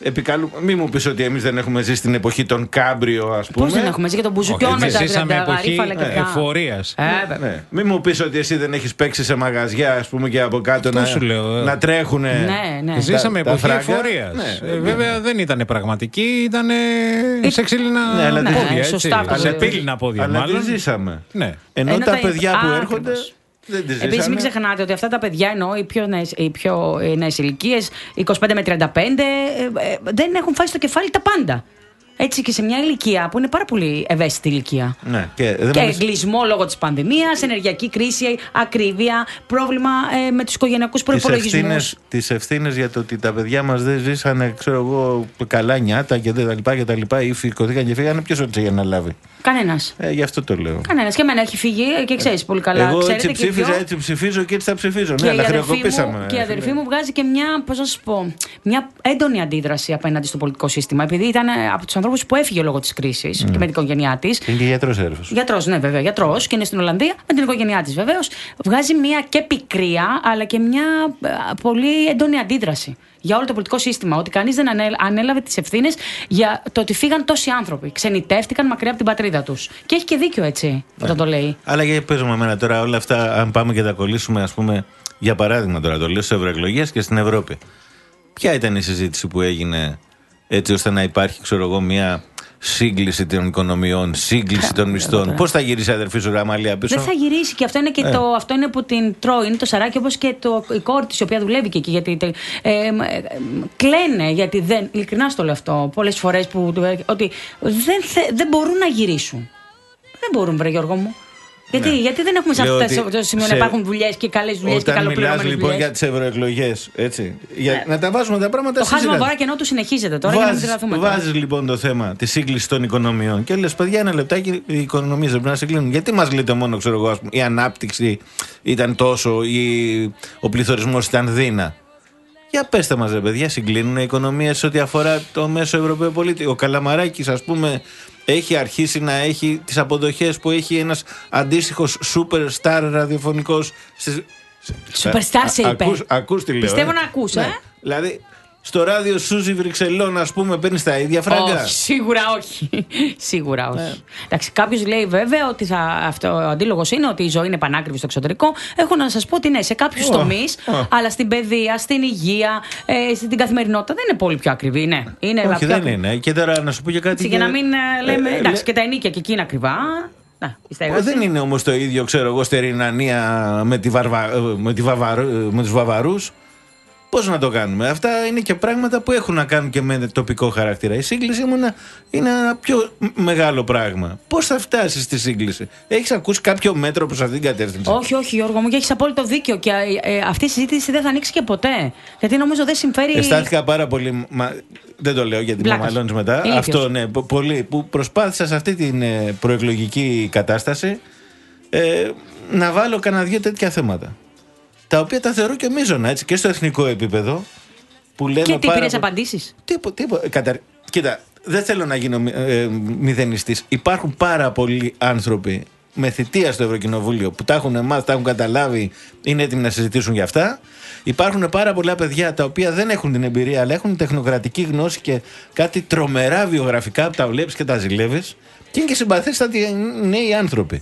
Speaker 7: Επικαλού... Μην μου πεις ότι εμείς δεν έχουμε ζήσει την εποχή των κάμπριο, ας πούμε.
Speaker 9: Πώς δεν έχουμε ζήσει και τον μπουζουκιόν με τα γαρίφαλα και τα.
Speaker 8: Εφορίας.
Speaker 9: Ε,
Speaker 7: ναι. Μην μου πεις ότι εσύ δεν έχεις παίξει σε μαγαζιά, ας πούμε, και από κάτω να, να τρέχουνε.
Speaker 9: Ναι, ναι.
Speaker 8: Ζήσαμε
Speaker 7: τα,
Speaker 8: εποχή
Speaker 7: τα
Speaker 8: εφορίας.
Speaker 7: Ναι.
Speaker 8: Ε, βέβαια δεν ήταν πραγματική, ήταν σε ξύλινα
Speaker 7: ναι, ναι,
Speaker 8: πόδια.
Speaker 7: ναι,
Speaker 8: Έτσι.
Speaker 9: σωστά,
Speaker 8: σε πύλινα πόδια,
Speaker 7: αλλά
Speaker 8: μάλλον.
Speaker 7: τη ζήσαμε.
Speaker 8: Ναι.
Speaker 7: Ενώ, Ενώ τα, τα παιδιά που
Speaker 9: α,
Speaker 7: έρχονται.
Speaker 9: Επίσης μην ξεχνάτε ότι αυτά τα παιδιά, εννοώ οι πιο νέες, οι πιο νέες ηλικίες, είκοσι πέντε με τριάντα πέντε, ε, ε, δεν έχουν φάει στο κεφάλι τα πάντα. Έτσι και σε μια ηλικία που είναι πάρα πολύ ευαίσθητη ηλικία.
Speaker 7: Ναι, και
Speaker 9: και εγκλεισμό λόγω της πανδημίας, ενεργειακή κρίση, ακρίβεια, πρόβλημα ε, με τους οικογενειακούς προϋπολογισμούς.
Speaker 7: Τις ευθύνες για το ότι τα παιδιά μας δεν ζήσανε, ξέρω εγώ, καλά νιάτα και τα λοιπά και τα λοιπά, ή φυκωθήκαν και φύγανε, ποιος ό,τι για να λάβει.
Speaker 9: Κανένας.
Speaker 7: Ε, γι' αυτό το λέω.
Speaker 9: Κανένας. Και εμένα έχει φύγει και ξέρεις πολύ καλά.
Speaker 7: Εγώ
Speaker 9: Ξέρετε,
Speaker 7: έτσι ψήφιζα,
Speaker 9: πιο...
Speaker 7: έτσι ψηφίζω και έτσι θα ψηφίζω.
Speaker 9: Και
Speaker 7: ναι, αλλά
Speaker 9: η
Speaker 7: χρεοκοπήσαμε.
Speaker 9: Και η αδερφή μου βγάζει και μια, πώς να σας πω, μια έντονη αντίδραση απέναντι στο πολιτικό σύστημα. Επειδή ήταν από τους ανθρώπους που έφυγε λόγω της κρίσης mm. και με την οικογένειά της.
Speaker 7: Είναι και γιατρός έρευος.
Speaker 9: Γιατρός, ναι, βέβαια. Γιατρός και είναι στην Ολλανδία με την οικογένειά της βεβαίως. Βγάζει μια και πικρία, αλλά και μια πολύ έντονη αντίδραση για όλο το πολιτικό σύστημα. Ότι κανείς δεν ανέλαβε τις ευθύνες για το ότι φύγαν τόσοι άνθρωποι. Ξενιτεύτηκαν μακριά από την πατρίδα τους. Και έχει και δίκιο έτσι, ναι. όταν το λέει.
Speaker 7: Αλλά για παίζουμε εμένα τώρα όλα αυτά, αν πάμε και τα κολλήσουμε, ας πούμε, για παράδειγμα τώρα, το λέω στις ευρωεκλογές και στην Ευρώπη. Ποια ήταν η συζήτηση που έγινε έτσι ώστε να υπάρχει, ξέρω εγώ, μια σύγκληση των οικονομιών, σύγκληση των μισθών? Πώς θα γυρίσει η αδερφή σου Ραμαλία πίσω?
Speaker 9: Δεν θα γυρίσει, και αυτό είναι, και
Speaker 7: ε.
Speaker 9: το, αυτό είναι που την τρώει. Είναι το σαράκι, όπως και το, η κόρη της, η οποία δουλεύει και εκεί. Γιατί, ε, ε, ε, κλαίνε, γιατί δεν. Ειλικρινά στο λέω αυτό πολλές φορές, που, ότι δεν, θε, δεν μπορούν να γυρίσουν. Δεν μπορούν, βρε Γιώργο μου. Γιατί, ναι. γιατί δεν έχουμε σε αυτό το σημείο σε... να υπάρχουν δουλειές και καλές δουλειές και καλοπληρωμένες δουλειές.
Speaker 7: Λοιπόν για τις ευρωεκλογές, έτσι. Για ναι. να τα βάζουμε τα πράγματα.
Speaker 9: Το χάσμα βαρά κενό του συνεχίζεται τώρα.
Speaker 7: Βάζεις, βάζεις λοιπόν το θέμα της σύγκλησης των οικονομιών και λες, παιδιά, ένα λεπτάκι, οι οικονομίες δεν πρέπει να συγκλίνουν. Γιατί μας λέτε μόνο, ξέρω εγώ, η ανάπτυξη ήταν τόσο, ή ο πληθωρισμός ήταν δίνα? Για πέστε μας, ρε παιδιά, συγκλίνουν οι οικονομίες ό,τι αφορά το μέσο Ευρωπαίο πολίτη? Ο Καλαμαράκης, ας πούμε, έχει αρχίσει να έχει τις αποδοχές που έχει ένας αντίστοιχος superstar ραδιοφωνικός.
Speaker 9: Superstar σε είπε.
Speaker 7: Ακούς, ακούς τι λέω.
Speaker 9: Πιστεύω
Speaker 7: ε?
Speaker 9: να ακούς,
Speaker 7: ναι.
Speaker 9: ε.
Speaker 7: Δηλαδή, στο ράδιο Σούζι Βρυξελών, ας πούμε, παίρνεις τα ίδια φράγκα?
Speaker 9: Όχι, σίγουρα όχι. Σίγουρα όχι. Ναι. Εντάξει, κάποιος λέει βέβαια ότι θα, αυτό, ο αντίλογος είναι ότι η ζωή είναι πανάκριβη στο εξωτερικό. Έχω να σας πω ότι ναι, σε κάποιους oh. τομείς, oh. αλλά στην παιδεία, στην υγεία, ε, στην καθημερινότητα δεν είναι πολύ πιο ακριβή. Ναι. Είναι
Speaker 7: όχι, δεν είναι. είναι. Και τώρα να σου πω και κάτι.
Speaker 9: Έτσι, για να μην ε, λέμε. Ε, εντάξει, ε, και τα ενίκια και εκεί είναι ακριβά. Να,
Speaker 7: δεν είναι όμως το ίδιο, ξέρω εγώ, στερινανία με, τη βαρβα, με, τη βαβαρ, με τους Βαβαρούς. Πώς να το κάνουμε? Αυτά είναι και πράγματα που έχουν να κάνουν και με τοπικό χαρακτήρα. Η σύγκληση μου είναι, είναι ένα πιο μεγάλο πράγμα. Πώς θα φτάσεις στη σύγκληση? Έχεις ακούσει κάποιο μέτρο προς αυτήν την κατεύθυνση?
Speaker 9: Όχι, όχι, Γιώργο μου, και έχεις απόλυτο δίκιο. Και ε, αυτή η συζήτηση δεν θα ανοίξει και ποτέ. Γιατί νομίζω δεν συμφέρει.
Speaker 7: Αισθάνθηκα πάρα πολύ. Μα, δεν το λέω γιατί με μαλώνεις μετά.
Speaker 9: Ηλίκιος.
Speaker 7: Αυτό, ναι, πολύ. Που προσπάθησα σε αυτή την ε, προεκλογική κατάσταση ε, να βάλω κανένα δύο τέτοια θέματα. Τα οποία τα θεωρώ και μείζωνα, έτσι, και στο εθνικό επίπεδο. Που λέμε
Speaker 9: και τι πήρες
Speaker 7: πο...
Speaker 9: απαντήσεις?
Speaker 7: Τίποτα. Τίπο... Κατα... Κοίτα, δεν θέλω να γίνω ε, μηδενιστής. Υπάρχουν πάρα πολλοί άνθρωποι με θητεία στο Ευρωκοινοβούλιο που τα έχουν μάθει, τα έχουν καταλάβει, είναι έτοιμοι να συζητήσουν για αυτά. Υπάρχουν πάρα πολλά παιδιά τα οποία δεν έχουν την εμπειρία, αλλά έχουν τεχνοκρατική γνώση και κάτι τρομερά βιογραφικά που τα βλέπεις και τα ζηλεύεις. Και είναι και συμπαθέστατοι νέοι άνθρωποι.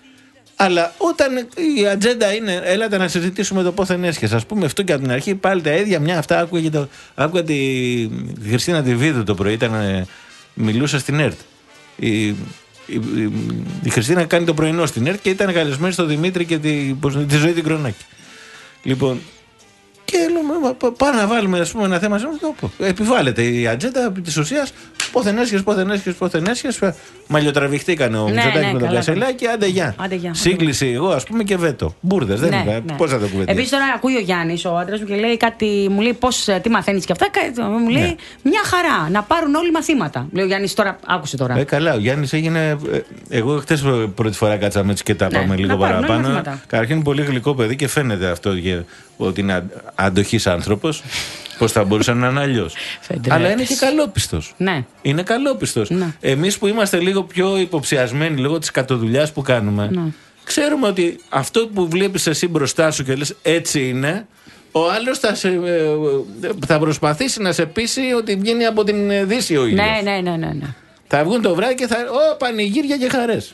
Speaker 7: Αλλά όταν η ατζέντα είναι, έλατε να συζητήσουμε το πόθεν έσχεσαι, ας πούμε, αυτό και από την αρχή πάλι τα ίδια, μια αυτά άκουγα, το, άκουγα τη, τη Χριστίνα Τιβίδου το πρωί, ήταν, μιλούσε στην ΕΡΤ. Η, η, η, η Χριστίνα κάνει το πρωινό στην ΕΡΤ και ήταν καλεσμένη στο Δημήτρη και τη, τη Ζωή την Κρονάκη. Λοιπόν, και λέμε, πάμε να βάλουμε, ας πούμε, ένα θέμα. Επιβάλλεται η ατζέντα επί της ουσίας. Πόθεν έσχεσαι, πόθεν έσχεσαι, πόθεν έσχεσαι. Μαλλιοτραβηχτήκανε ο Μητσοτάκης ναι, ναι, με τον Κασελάκη. Άντε γεια. Σύγκληση εγώ, ας πούμε, και βέτο. Μπούρδες, δεν είναι. Ναι. Πώς θα το κουβεντιάσω? Επίσης
Speaker 9: τώρα ακούει ο Γιάννης, ο άντρας μου, και λέει κάτι, μου λέει πώς, τι μαθαίνεις και αυτά. Μου λέει ναι. μια χαρά, να πάρουν όλοι μαθήματα. Λέει ο Γιάννης, τώρα άκουσε τώρα.
Speaker 7: Ε, καλά, ο Γιάννης έγινε. Εγώ χτες πρώτη φορά κάτσαμε έτσι και τα πάμε ναι, λίγο παραπάνω. Καταρχήν πολύ γλυκό παιδί και φαίνεται αυτό ότι είναι αντοχής άνθρωπος. Πώς θα μπορούσε να είναι αλλιώς? Αλλά είναι και καλόπιστος.
Speaker 9: Ναι.
Speaker 7: Είναι καλόπιστος. Ναι. Εμείς που είμαστε λίγο πιο υποψιασμένοι λόγω της κατοδουλειάς που κάνουμε, ναι. ξέρουμε ότι αυτό που βλέπεις εσύ μπροστά σου και λες έτσι είναι,
Speaker 17: ο άλλος θα, σε, θα προσπαθήσει να σε πείσει ότι βγαίνει από την Δύση ο ήλιος.
Speaker 9: Ναι, ναι, ναι, ναι, ναι.
Speaker 17: Θα βγουν το βράδυ και θα. Ω, πανηγύρια και χαρές.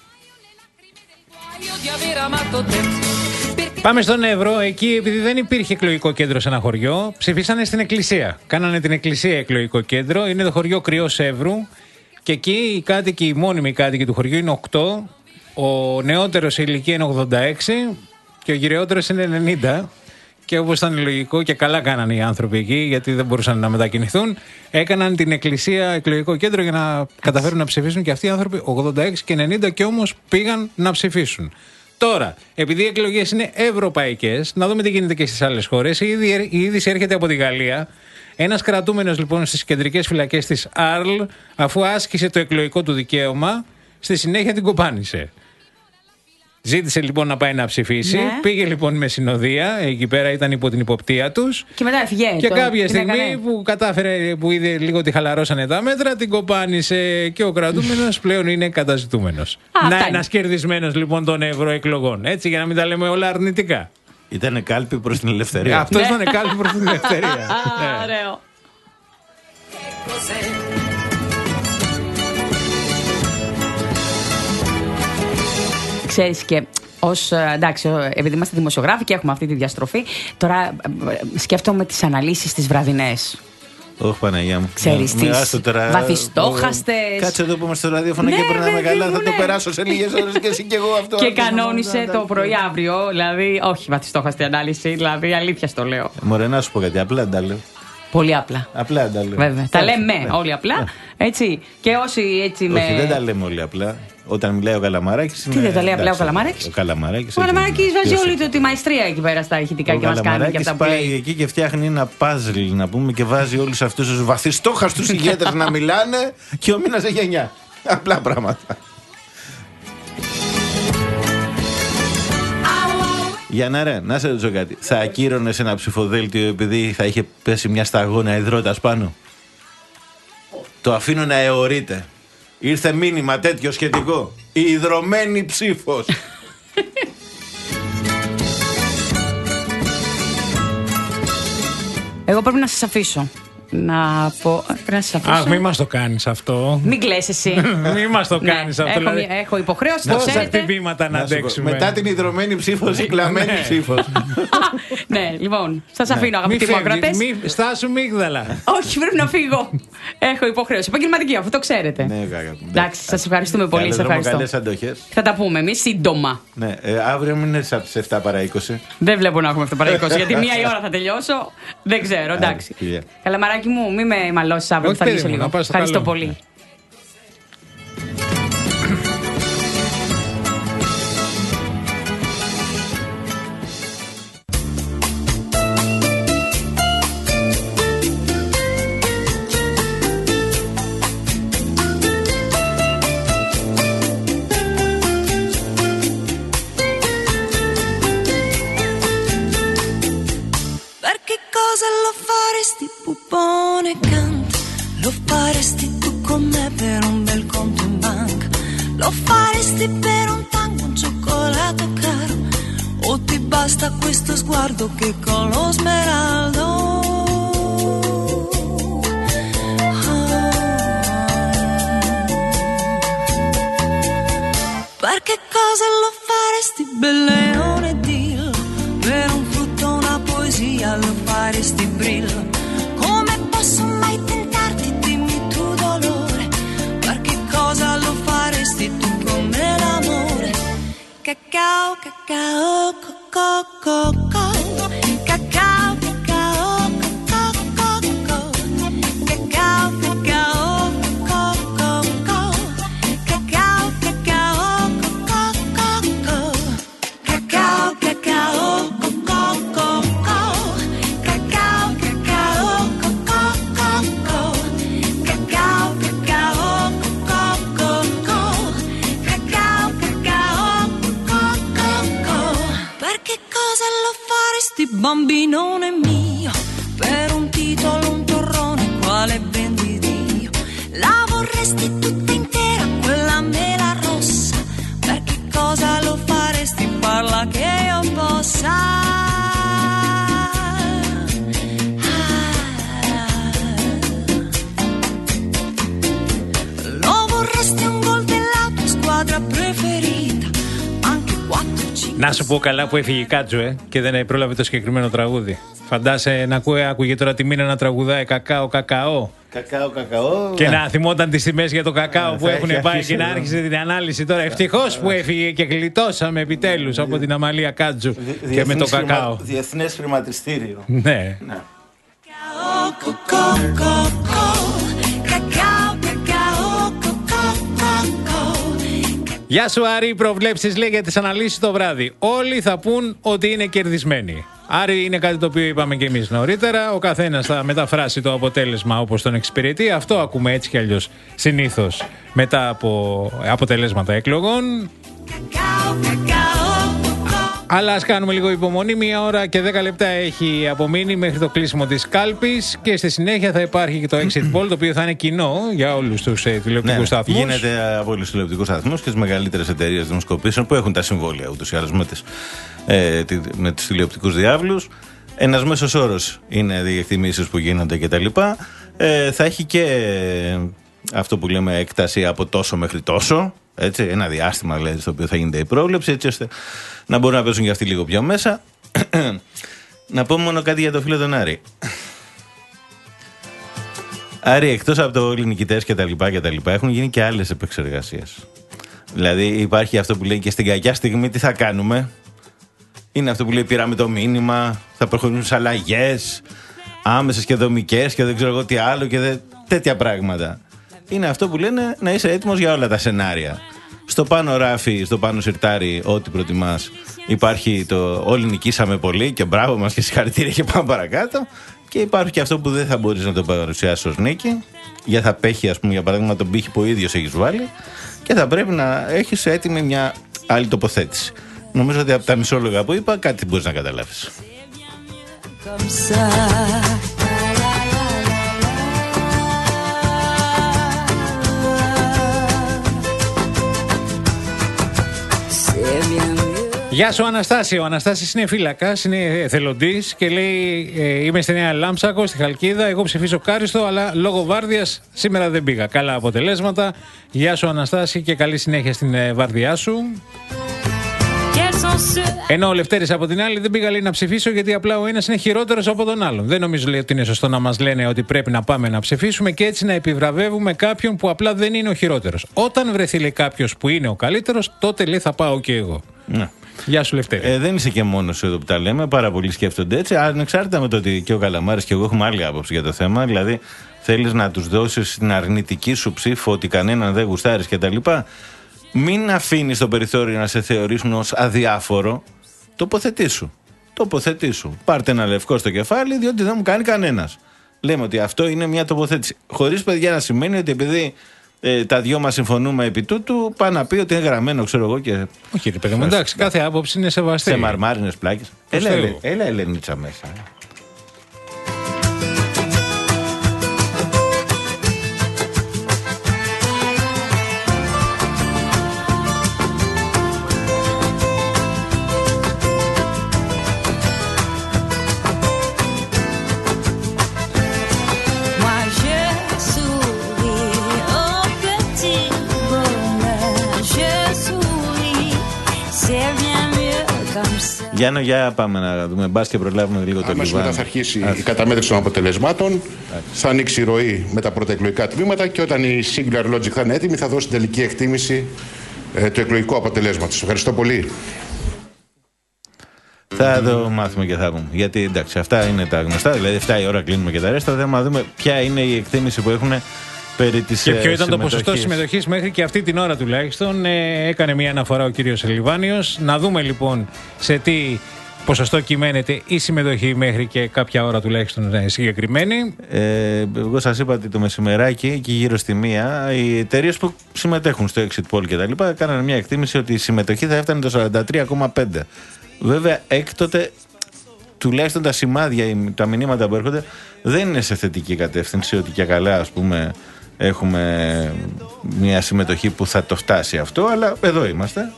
Speaker 8: Πάμε στον Εύρο. Εκεί, επειδή δεν υπήρχε εκλογικό κέντρο σε ένα χωριό, ψηφίσανε στην εκκλησία. Κάνανε την εκκλησία εκλογικό κέντρο. Είναι το χωριό Κρυός Εύρου. Και εκεί οι κάτοικοι, οι μόνιμοι κάτοικοι του χωριού είναι οκτώ. Ο νεότερος σε ηλικία είναι ογδόντα έξι και ο γυραιότερος είναι ενενήντα. Και όπως ήταν λογικό και καλά κάνανε οι άνθρωποι εκεί, γιατί δεν μπορούσαν να μετακινηθούν, έκαναν την εκκλησία εκλογικό κέντρο για να καταφέρουν να ψηφίσουν και αυτοί οι άνθρωποι ογδόντα έξι και ενενήντα και όμως πήγαν να ψηφίσουν. Τώρα, επειδή οι εκλογές είναι ευρωπαϊκές, να δούμε τι γίνεται και στις άλλες χώρες. Η είδηση έρχεται από τη Γαλλία. Ένας κρατούμενος λοιπόν στις κεντρικές φυλακές της Αρλ, αφού άσκησε το εκλογικό του δικαίωμα, στη συνέχεια την κοπάνισε. Ζήτησε λοιπόν να πάει να ψηφίσει. Ναι. Πήγε λοιπόν με συνοδεία. Εκεί πέρα ήταν υπό την υποπτία τους.
Speaker 9: Και μετά έφυγε.
Speaker 8: Και
Speaker 9: το...
Speaker 8: κάποια στιγμή που κατάφερε, που είδε λίγο ότι χαλαρώσανε τα μέτρα, την κοπάνισε και ο κρατούμενος πλέον είναι καταζητούμενος. Να, ένας κερδισμένος λοιπόν των ευρωεκλογών. Έτσι, για να μην τα λέμε όλα αρνητικά.
Speaker 7: Ήτανε κάλπη προς την ελευθερία.
Speaker 8: Αυτός ήταν κάλπη προς την ελευθερία.
Speaker 9: Ωραίο. Ξέρεις και ως, εντάξει, επειδή είμαστε δημοσιογράφοι και έχουμε αυτή τη διαστροφή, τώρα σκέφτομαι τις αναλύσεις τις βραδινές.
Speaker 7: Όχι, Παναγία μου.
Speaker 9: Ξέρεις, τις βαθιστόχαστες.
Speaker 7: Κάτσε εδώ που είμαστε στο ραδιόφωνο ναι, και περνάμε καλά. Ναι. Θα το περάσω σε λίγες ώρες και εσύ και εγώ αυτό.
Speaker 9: Και κανόνισε το πρωί αύριο. Δηλαδή, όχι βαθιστόχαστη ανάλυση, δηλαδή αλήθεια στο λέω.
Speaker 7: Μωρέ, να σου πω κάτι, απλά τα λέω.
Speaker 9: Πολύ απλά.
Speaker 7: Απλά τα λέω.
Speaker 9: Βέβαια. Τα λέμε όλοι απλά. Έτσι. Και όσοι έτσι με.
Speaker 7: Όχι, δεν τα λέμε όλοι απλά. Όταν μιλάει ο Καλαμαράκης.
Speaker 9: Τι δεν το λέει απλά ο Καλαμαράκης.
Speaker 7: Ο Καλαμαράκης,
Speaker 9: ο Καλαμαράκης βάζει όλη του τη μαεστρία εκεί πέρα στα ηχητικά και μας κάνει και αυτά που λέει.
Speaker 7: Πάει εκεί και φτιάχνει ένα παζλ να πούμε και βάζει όλους αυτούς τους βαθιστόχαστους ηγέτες να μιλάνε και ο μήνας έχει εννιά. Απλά πράγματα. Για να ρε, να σε ρωτήσω κάτι. Θα ακύρωνες ένα ψηφοδέλτιο επειδή θα είχε πέσει μια σταγόνα υδρότας πάνω? Το αφήνω να αιωρείται. Ήρθε μήνυμα τέτοιο σχετικό. Η υδρωμένη ψήφος.
Speaker 9: Εγώ πρέπει να σας αφήσω. Να πω. Πρέπει να σας αφήσω.
Speaker 8: Αχ, μη μας το κάνεις αυτό.
Speaker 9: Μην κλαις εσύ.
Speaker 8: Μη μας το κάνεις
Speaker 9: ναι,
Speaker 8: αυτό.
Speaker 9: Έχω,
Speaker 8: δηλαδή,
Speaker 9: έχω υποχρέωση.
Speaker 8: Πόσα χτυπήματα να, να αντέξουμε.
Speaker 7: Μετά την υδρωμένη ψήφος, η κλαμμένη ψήφος.
Speaker 9: Ναι, λοιπόν, σας αφήνω αγαπητοί μου ακροατές.
Speaker 8: Στάσου μίγδαλα.
Speaker 9: Όχι, πρέπει να φύγω. Έχω υποχρέωση. Επαγγελματική, αυτό το ξέρετε.
Speaker 7: Ναι, βέβαια.
Speaker 9: Εντάξει, σας ευχαριστούμε πολύ.
Speaker 7: Καλές αντοχές.
Speaker 9: Θα τα πούμε εμείς σύντομα.
Speaker 7: Ναι, αύριο μην είναι από τις εφτά παρά είκοσι.
Speaker 9: Δεν βλέπω να έχουμε εφτά παρά είκοσι, γιατί μία η ώρα θα τελειώσω. Δεν ξέρω, εντάξει. Καλαμαράκι μου, μη με μαλώσεις αύριο που θα λύσω λίγο. Ευχαριστώ πολύ.
Speaker 18: Pupone canta, lo faresti tu con me per un bel conto in banca, lo faresti per un tango, un cioccolato caro, o ti basta questo sguardo che con lo smeraldo ah. Per che cosa lo faresti, belleone dillo, per un frutto, una poesia, lo faresti brillo. Come posso mai tentarti, dimmi tu dolore, per che cosa lo faresti tu con me l'amore? Cacao, cacao, coco, coco, cacao, cacao, coco, coco, cacao, cacao, coco, coco, cacao, cacao, coco, coco, cacao, cacao, coco, coco. Bambinone mio, per un titolo, un torrone, quale ben di Dio, la vorresti tutta intera, quella mela rossa, per che cosa lo faresti, parla che io possa.
Speaker 8: Να σου πω καλά που έφυγε η Κάτζο, ε, και δεν πρόλαβε το συγκεκριμένο τραγούδι. Φαντάσαι να ακούει, άκουγε τώρα τη Μίνα να τραγουδάει κακάο, κακαό.
Speaker 7: Κακάο, κακαό.
Speaker 8: Και να θυμόταν τις τιμές για το κακάο που έχουν πάει και να άρχισε την ανάλυση τώρα. Ευτυχώς που έφυγε και γλιτώσαμε επιτέλους από την Αμαλία Κάτζου και με το κακάο.
Speaker 7: Διεθνές χρηματιστήριο.
Speaker 8: Ναι. Γεια σου Άρη, οι προβλέψεις λέει για τις αναλύσεις το βράδυ. Όλοι θα πούν ότι είναι κερδισμένοι. Άρη, είναι κάτι το οποίο είπαμε και εμείς νωρίτερα. Ο καθένας θα μεταφράσει το αποτέλεσμα όπως τον εξυπηρετεί. Αυτό ακούμε έτσι κι αλλιώς συνήθως μετά από αποτελέσματα εκλογών. Αλλά ας κάνουμε λίγο υπομονή. Μία ώρα και δέκα λεπτά έχει απομείνει μέχρι το κλείσιμο της κάλπης και στη συνέχεια θα υπάρχει και το exit poll, το οποίο θα είναι κοινό για όλους τους ε, τηλεοπτικούς ναι, σταθμούς.
Speaker 7: Γίνεται από όλους τους τηλεοπτικούς σταθμούς και τις μεγαλύτερες εταιρείες δημοσκοπήσεων που έχουν τα συμβόλαια ούτως ή άλλως με, τις, ε, με τους τηλεοπτικούς διάβλους. Ένας μέσος όρος είναι οι εκτιμήσεις που γίνονται κτλ. Ε, θα έχει και αυτό που λέμε έκταση από τόσο μέχρι τόσο. Έτσι, ένα διάστημα δηλαδή στο οποίο θα γίνεται η πρόβλεψη, έτσι ώστε να μπορούν να παίζουν και αυτοί λίγο πιο μέσα. Να πω μόνο κάτι για το φίλο τον Άρη. Άρη, εκτός από το όλοι νικητές και τα λοιπά και τα λοιπά, έχουν γίνει και άλλες επεξεργασίες. Δηλαδή υπάρχει αυτό που λέει και στην κακιά στιγμή τι θα κάνουμε. Είναι αυτό που λέει πήραμε το μήνυμα, θα προχωρήσουμε σε αλλαγές, άμεσες και δομικές και δεν ξέρω εγώ τι άλλο και δε... τέτοια πράγματα. Είναι αυτό που λένε να είσαι έτοιμος για όλα τα σενάρια. Στο πάνω ράφι, στο πάνω σιρτάρι, ό,τι προτιμάς, υπάρχει το όλοι νικήσαμε πολύ και μπράβο μας και συγχαρητήρια και πάμε παρακάτω. Και υπάρχει και αυτό που δεν θα μπορείς να το παρουσιάσεις ως νίκη, γιατί θα πέχει, ας πούμε, για παράδειγμα, τον πύχη που ο ίδιος έχεις βάλει και θα πρέπει να έχεις έτοιμη μια άλλη τοποθέτηση. Νομίζω ότι από τα μισόλογα που είπα, κάτι μπορείς να καταλάβεις.
Speaker 8: Γεια σου Αναστάση, ο Αναστάσης είναι φύλακας, είναι εθελοντής και λέει ε, είμαι στη Νέα Λάμψακο, στη Χαλκίδα, εγώ ψηφίζω Κάριστο αλλά λόγω βάρδιας σήμερα δεν πήγα. Καλά αποτελέσματα, γεια σου Αναστάση και καλή συνέχεια στην ε, βάρδιά σου. Ενώ ο Λευτέρης από την άλλη δεν πήγα λέει να ψηφίσω γιατί απλά ο ένας είναι χειρότερος από τον άλλον. Δεν νομίζω λέει ότι είναι σωστό να μας λένε ότι πρέπει να πάμε να ψηφίσουμε και έτσι να επιβραβεύουμε κάποιον που απλά δεν είναι ο χειρότερος. Όταν βρεθεί λέει κάποιος που είναι ο καλύτερος, τότε λέει θα πάω και εγώ. Ναι. Γεια σου Λευτέρη.
Speaker 7: Ε, δεν είσαι και μόνος εδώ που τα λέμε. Πάρα πολλοί σκέφτονται έτσι. Ανεξάρτητα με το ότι και ο Καλαμάρης και εγώ έχουμε άλλη άποψη για το θέμα. Δηλαδή, θέλεις να τους δώσεις την αρνητική σου ψήφο ότι κανέναν δεν γουστάρεις κτλ. Μην αφήνεις το περιθώριο να σε θεωρήσουν ως αδιάφορο. Τοποθετήσου. Τοποθετήσου. Πάρτε ένα λευκό στο κεφάλι, διότι δεν μου κάνει κανένας. Λέμε ότι αυτό είναι μια τοποθέτηση. Χωρίς παιδιά να σημαίνει ότι επειδή. Ε, τα δυο μας συμφωνούμε επί τούτου, πάει να πει ότι είναι γραμμένο, ξέρω εγώ και.
Speaker 8: Όχι, ρε παιδί μου, εντάξει, κάθε άποψη είναι σεβαστή.
Speaker 7: Σε μαρμάρινες πλάκες. Έλα, έλα, έλα, Ελενίτσα μέσα. Γιάννο, για πάμε να δούμε. Μπας και προλάβουμε λίγο το Λιβάνι.
Speaker 19: Αμέσως μετά θα αρχίσει η καταμέτρηση των αποτελεσμάτων. Άξι. Θα ανοίξει η ροή με τα πρώτα εκλογικά τμήματα και όταν η Singular Logic θα είναι έτοιμη, θα δώσει τελική εκτίμηση ε, του εκλογικού αποτελέσματος. Ευχαριστώ πολύ.
Speaker 7: Θα το μάθουμε και θα πούμε. Γιατί εντάξει, αυτά είναι τα γνωστά. Δηλαδή, εφτά η ώρα κλείνουμε και τα ρέστα. Θα δούμε ποια είναι η εκτίμηση που έχουν.
Speaker 8: Και ποιο ήταν το ποσοστό συμμετοχής μέχρι και αυτή την ώρα τουλάχιστον. Ε, έκανε μια αναφορά ο κύριος Ελιβάνιος. Να δούμε λοιπόν σε τι ποσοστό κυμαίνεται η συμμετοχή μέχρι και κάποια ώρα τουλάχιστον ε, συγκεκριμένη.
Speaker 7: Ε, εγώ σας είπα ότι το μεσημεράκι και γύρω στη μία οι εταιρείες που συμμετέχουν στο exit poll και τα λοιπά κάνανε μια εκτίμηση ότι η συμμετοχή θα έφτανε το σαράντα τρία κόμμα πέντε. Βέβαια έκτοτε τουλάχιστον τα σημάδια, τα μηνύματα που έρχονται δεν είναι σε θετική κατεύθυνση, ότι και καλά ας πούμε έχουμε μια συμμετοχή που θα το φτάσει αυτό, αλλά εδώ είμαστε.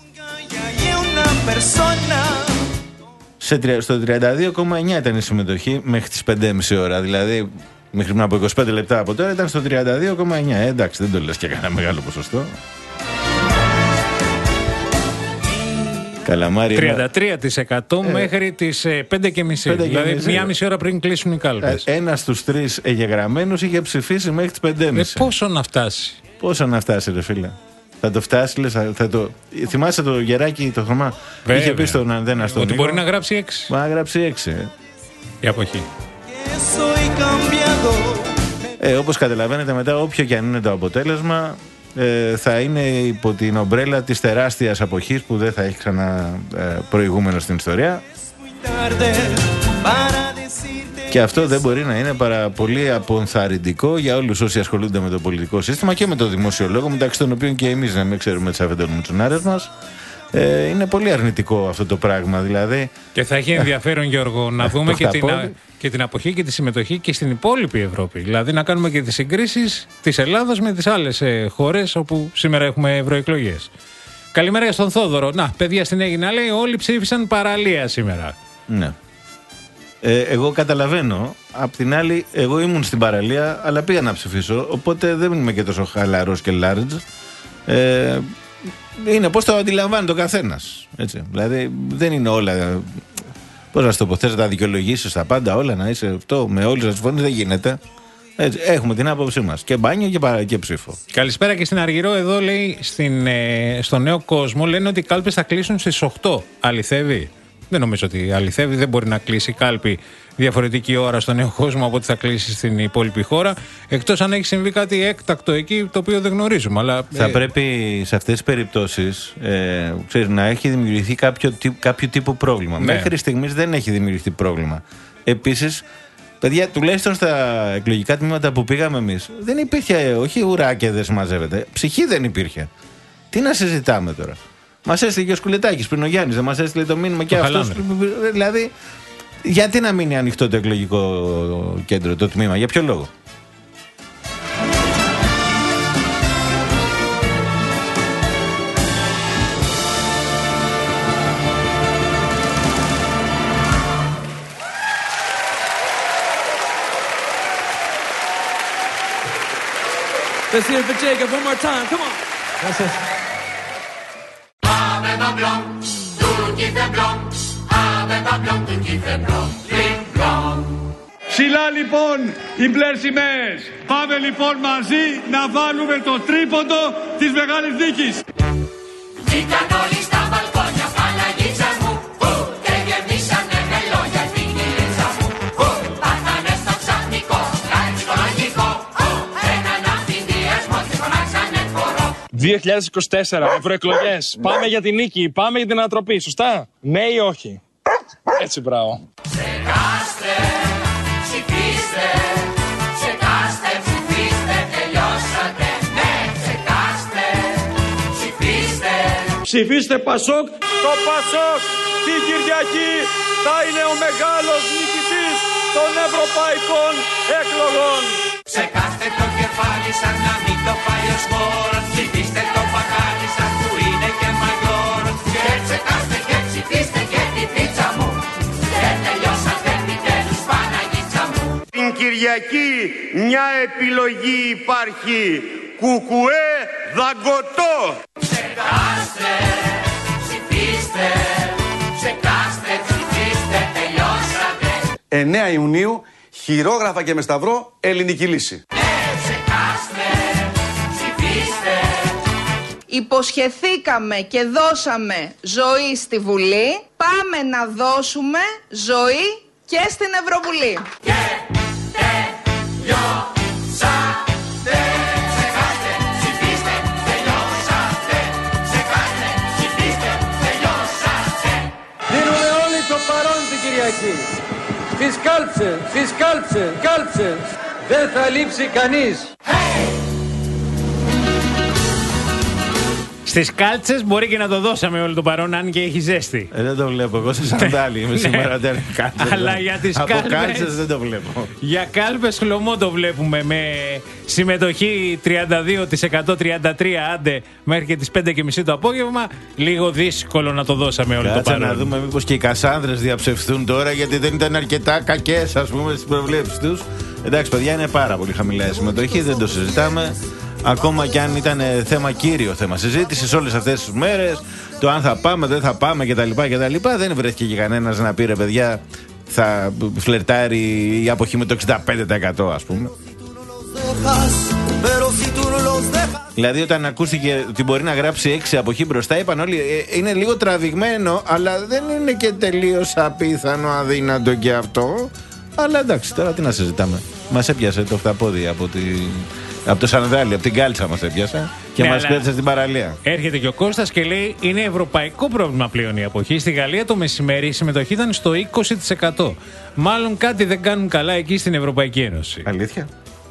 Speaker 7: Σε, στο τριάντα δύο κόμμα εννιά ήταν η συμμετοχή μέχρι τις πέντε και μισή ώρα, δηλαδή μέχρι πριν από είκοσι πέντε λεπτά από τώρα ήταν στο τριάντα δύο κόμμα εννιά. Ε, εντάξει, δεν το λες και κανένα μεγάλο ποσοστό. Καλαμάρι.
Speaker 8: τριάντα τρία τοις εκατό ε, μέχρι τις πέντε και μισή. Δηλαδή, μία μισή ώρα πριν κλείσουν οι κάλπες.
Speaker 7: Ε, Ένας στους τρεις εγγεγραμμένους είχε ψηφίσει μέχρι τις πέντε και μισή.
Speaker 8: Ε, πόσο να φτάσει.
Speaker 7: Πόσο να φτάσει, ρε φίλε. Θα το φτάσει, λες, θα το... Θυμάσαι το γεράκι το Θωμά. Βέβαια. Είχε πει στον Ανδένα στον
Speaker 8: ότι
Speaker 7: Νίκο,
Speaker 8: μπορεί να γράψει έξι.
Speaker 7: Μα να γράψει έξι. Ε.
Speaker 8: Η αποχή.
Speaker 7: Ε, όπως καταλαβαίνετε, μετά όποιο και αν είναι το αποτέλεσμα, ε, θα είναι υπό την ομπρέλα της τεράστιας αποχής που δεν θα έχει ξανά ε, προηγούμενο στην ιστορία. Και αυτό δεν μπορεί να είναι παρά πολύ αποθαρρυντικό για όλους όσοι ασχολούνται με το πολιτικό σύστημα και με το δημόσιο λόγο, μεταξύ των οποίων και εμείς να μην ξέρουμε τις αφεντονομουτσουνάρες μας. Ε, είναι πολύ αρνητικό αυτό το πράγμα, δηλαδή.
Speaker 8: Και θα έχει ενδιαφέρον, Γιώργο, να δούμε και την, και την αποχή και τη συμμετοχή και στην υπόλοιπη Ευρώπη. Δηλαδή να κάνουμε και τις συγκρίσεις της Ελλάδας με τις άλλες ε, χώρες όπου σήμερα έχουμε ευρωεκλογές. Καλημέρα στον Θόδωρο. Να, παιδιά, στην Αίγινα λέει όλοι ψήφισαν παραλία σήμερα.
Speaker 7: Ναι. Ε, εγώ καταλαβαίνω. Απ' την άλλη, εγώ ήμουν στην παραλία, αλλά πήγα να ψηφίσω. Οπότε δεν είμαι και τόσο χαλαρός και large. Ε, είναι πώς το αντιλαμβάνει το καθένας. Έτσι. Δηλαδή, δεν είναι όλα. Πώς να σου το πω, θες να τα δικαιολογήσεις τα πάντα, όλα να είσαι αυτό, με όλους να συμφωνείς, δεν γίνεται. Έτσι, έχουμε την άποψή μας. Και μπάνιο και, παρα, και ψήφο.
Speaker 8: Καλησπέρα και στην Αργυρό. Εδώ λέει στην, ε, στο Νέο Κόσμο λένε ότι οι κάλπες θα κλείσουν στις οκτώ. Αληθεύει? Δεν νομίζω ότι αληθεύει. Δεν μπορεί να κλείσει κάλπη διαφορετική ώρα στον Νέο Κόσμο από ότι θα κλείσει στην υπόλοιπη χώρα. Εκτός αν έχει συμβεί κάτι έκτακτο εκεί, το οποίο δεν γνωρίζουμε. Αλλά,
Speaker 7: θα
Speaker 8: ε...
Speaker 7: πρέπει σε αυτές τις περιπτώσεις ε, ξέρεις, να έχει δημιουργηθεί κάποιο, κάποιο τύπου πρόβλημα. Ναι. Μέχρι στιγμής δεν έχει δημιουργηθεί πρόβλημα. Επίσης, παιδιά, τουλάχιστον στα εκλογικά τμήματα που πήγαμε εμείς, δεν υπήρχε, όχι ουρά και δεν συμμαζεύεται. Ψυχή δεν υπήρχε. Τι να συζητάμε τώρα? Μας έστειλε και ο Σκουλετάκης πριν ο Γιάννης, δεν μας έστειλε το μήνυμα και αυτός. Δηλαδή, γιατί να μείνει ανοιχτό το εκλογικό κέντρο, το τμήμα, για ποιο λόγο?
Speaker 16: Let's hear it for Jacob one more time. Come on. That's it.
Speaker 1: Ψηλά λοιπόν οι μπλε σημαίες. Πάμε λοιπόν μαζί να βάλουμε το τρίποντο της μεγάλης νίκης.
Speaker 16: Βγήκαν όλοι στα μπαλκόνια, Παναγίτσα μου, που και γεμίσανε με λόγια την κυλίτσα μου, που πάθανε στο ξαφνικό, κάτι στο λογικό, που έναν αμφιδιασμό και φωνάξανε χορό.
Speaker 20: δύο χιλιάδες είκοσι τέσσερα, ευρωεκλογές. Πάμε για την νίκη, πάμε για την ανατροπή, σωστά? Ναι ή όχι? Έτσι, μπράβο.
Speaker 16: Ξεκάστε, ψηφίστε, ξεκάστε, ψηφίστε, τελειώσατε. Ναι, ξεκάστε, ψηφίστε.
Speaker 4: Ψηφίστε Πασόκ. Το Πασόκ την Κυριακή θα είναι ο μεγάλος νικητής των ευρωπαϊκών εκλογών.
Speaker 16: Ξεκάστε το κεφάλι σαν να μην το πάει ο σπορ. Ψηφίστε το παχάλι σαν που είναι και μαγιόρ. Και ξεκάστε και ψηφίστε και την πίτσα μου. Και τελειώσατε επιτέλους, Παναγίτσα μου.
Speaker 5: Την Κυριακή μια επιλογή υπάρχει. Κουκουέ Δαγκωτό.
Speaker 16: Ξεκάστε, ψηφίστε, ξεκάστε, ψηφίστε, τελειώσατε.
Speaker 6: εννέα Ιουνίου, χειρόγραφα και με σταυρό, ελληνική λύση.
Speaker 21: Υποσχεθήκαμε και δώσαμε ζωή στη Βουλή. Πάμε να δώσουμε ζωή και στην Ευρωβουλή.
Speaker 16: Και τελειώσατε. Ξεκάστε, ψηφίστε, τελειώσατε. Ξεκάστε, ψηφίστε, τελειώσατε.
Speaker 4: Δίνουμε όλοι το παρόν την Κυριακή. Στις κάλψες, στις κάλψες, κάλψες. Δεν θα λείψει κανείς.
Speaker 16: Hey!
Speaker 8: Στις κάλτσες μπορεί και να το δώσαμε όλο το παρόν, αν και έχει ζέστη.
Speaker 7: Ε, δεν το βλέπω. Εγώ σε σαντάλι είμαι σήμερα.
Speaker 8: Αλλά για τις
Speaker 7: από
Speaker 8: κάλπες,
Speaker 7: κάλτσες δεν το βλέπω.
Speaker 8: Για κάλπες χλωμό το βλέπουμε με συμμετοχή τριάντα δύο τοις εκατό, τριάντα τρία τοις εκατό άντε μέχρι και τις πέντε και μισή το απόγευμα. Λίγο δύσκολο να το δώσαμε όλο. Κάτσε το παρόν.
Speaker 7: Να δούμε μήπως και οι Κασάνδρες διαψευθούν τώρα, γιατί δεν ήταν αρκετά κακές, ας πούμε, στις προβλέψεις τους. Εντάξει, παιδιά, είναι πάρα πολύ χαμηλά η συμμετοχή, δεν το συζητάμε. Ακόμα και αν ήταν θέμα κύριο θέμα συζήτηση όλες αυτές τις μέρες, το αν θα πάμε, δεν θα πάμε κτλ. κτλ δεν βρέθηκε και κανένας να πει ρε παιδιά, θα φλερτάρει η αποχή με το εξήντα πέντε τοις εκατό ας πούμε. Δηλαδή όταν ακούστηκε ότι μπορεί να γράψει έξι αποχή μπροστά, είπαν όλοι ε, είναι λίγο τραβηγμένο, αλλά δεν είναι και τελείως απίθανο, αδύνατο και αυτό. Αλλά εντάξει, τώρα τι να συζητάμε. Μας έπιασε το φταπόδι από, τη... από το Σανδράλι, από την κάλτσα μας έπιασε και ναι, μας πέτσε στην παραλία.
Speaker 8: Έρχεται και ο Κώστας και λέει είναι ευρωπαϊκό πρόβλημα πλέον η αποχή. Στη Γαλλία το μεσημέρι η συμμετοχή ήταν στο είκοσι τοις εκατό. Μάλλον κάτι δεν κάνουν καλά εκεί στην Ευρωπαϊκή Ένωση.
Speaker 7: Αλήθεια.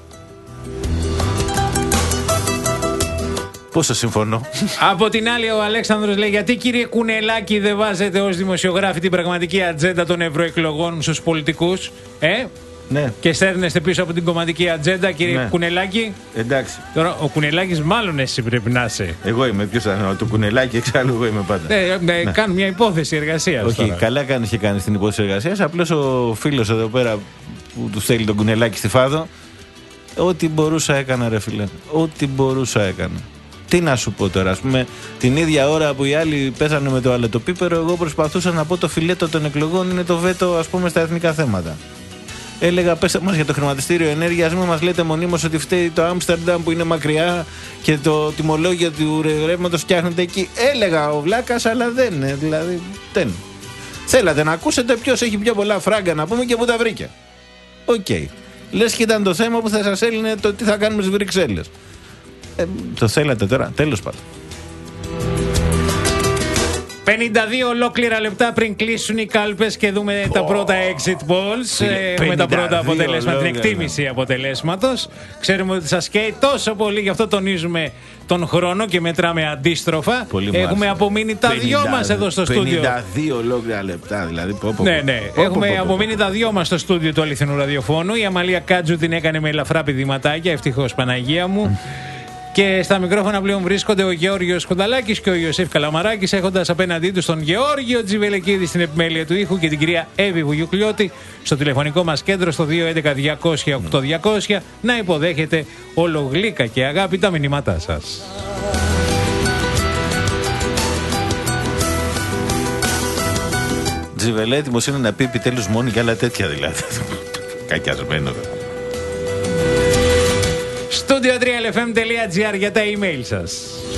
Speaker 7: Πόσο συμφωνώ.
Speaker 8: Από την άλλη, ο Αλέξανδρος λέει: γιατί κύριε Κουνελάκη δεν βάζετε ως δημοσιογράφοι την πραγματική ατζέντα των ευρωεκλογών στους πολιτικούς, ε?
Speaker 7: Ναι.
Speaker 8: Και στέλνεστε πίσω από την κομματική ατζέντα, κύριε
Speaker 7: ναι.
Speaker 8: Κουνελάκη.
Speaker 7: Εντάξει.
Speaker 8: Τώρα, ο Κουνελάκης, μάλλον εσύ πρέπει να είσαι.
Speaker 7: Εγώ είμαι. Ποιος θα είναι, το Κουνελάκη, εξάλλου εγώ είμαι πάντα.
Speaker 8: Ναι, ναι, ναι. Κάνουν μια υπόθεση εργασίας.
Speaker 7: Όχι,
Speaker 8: τώρα.
Speaker 7: Καλά κάνεις και κάνεις την υπόθεση εργασίας. Απλώς ο φίλος εδώ πέρα που του στέλνει τον Κουνελάκη στη Φάδο, ό,τι μπορούσα έκανα, ρε φίλε. Ό,τι μπορούσα έκανα. Τι να σου πω τώρα, ας πούμε, την ίδια ώρα που οι άλλοι πέσανε με το αλετοπίπερο, εγώ προσπαθούσα να πω το φιλέτο των εκλογών είναι το βέτο, ας πούμε, στα εθνικά θέματα. Έλεγα, πέστε μας για το χρηματιστήριο ενέργειας, μην μας λέτε μονίμως ότι φταίει το Άμστερνταμ που είναι μακριά και το τιμολόγιο του ρεύματος φτιάχνεται εκεί. Έλεγα ο Βλάκας, αλλά δεν είναι, δηλαδή, δεν. Θέλατε να ακούσετε ποιος έχει πιο πολλά φράγκα να πούμε και πού τα βρήκε. Οκ. Okay. Λες και ήταν το θέμα που θα σας έλυνε το τι θα κάνουμε στις Βρυξέλλες. Ε, το θέλατε τώρα, τέλος πάντων.
Speaker 8: πενήντα δύο ολόκληρα λεπτά πριν κλείσουν οι κάλπες και δούμε oh. τα πρώτα exit polls. Έχουμε τα πρώτα αποτελέσματα, την εκτίμηση ναι. αποτελέσματος. Ξέρουμε ότι σας καίει τόσο πολύ, γι' αυτό τονίζουμε τον χρόνο και μετράμε αντίστροφα. Πολύ Έχουμε απομείνει τα πενήντα, δυο μας εδώ στο στούντιο.
Speaker 7: πενήντα δύο ολόκληρα λεπτά, δηλαδή. Πω, πω,
Speaker 8: ναι, ναι.
Speaker 7: Πω,
Speaker 8: Έχουμε
Speaker 7: πω, πω,
Speaker 8: απομείνει
Speaker 7: πω.
Speaker 8: τα δυο μας στο στούντιο του αληθινού ραδιοφώνου. Η Αμαλία Κάτζου την έκανε με ελαφρά πηδηματάκια, ευτυχώς Παναγία μου. Και στα μικρόφωνα πλέον βρίσκονται ο Γεώργιος Κονταλάκης και ο Ιωσήφ Καλαμαράκης, έχοντας απέναντί τους τον Γεώργιο Τζιβελεκίδη στην επιμέλεια του ήχου και την κυρία Εύη Βουγιουκλιώτη στο τηλεφωνικό μας κέντρο στο δύο έντεκα διακόσια οκτώ διακόσια να υποδέχετε όλο γλύκα και αγάπη τα μηνύματά σας.
Speaker 7: Τζιβελέ έτοιμος είναι να πει επιτέλους μόνο για άλλα τέτοια δηλαδή. Κακιασμένο δεν.
Speaker 8: studio τρία ελ εφ εμ τελεία τζι άρ για τα email σας.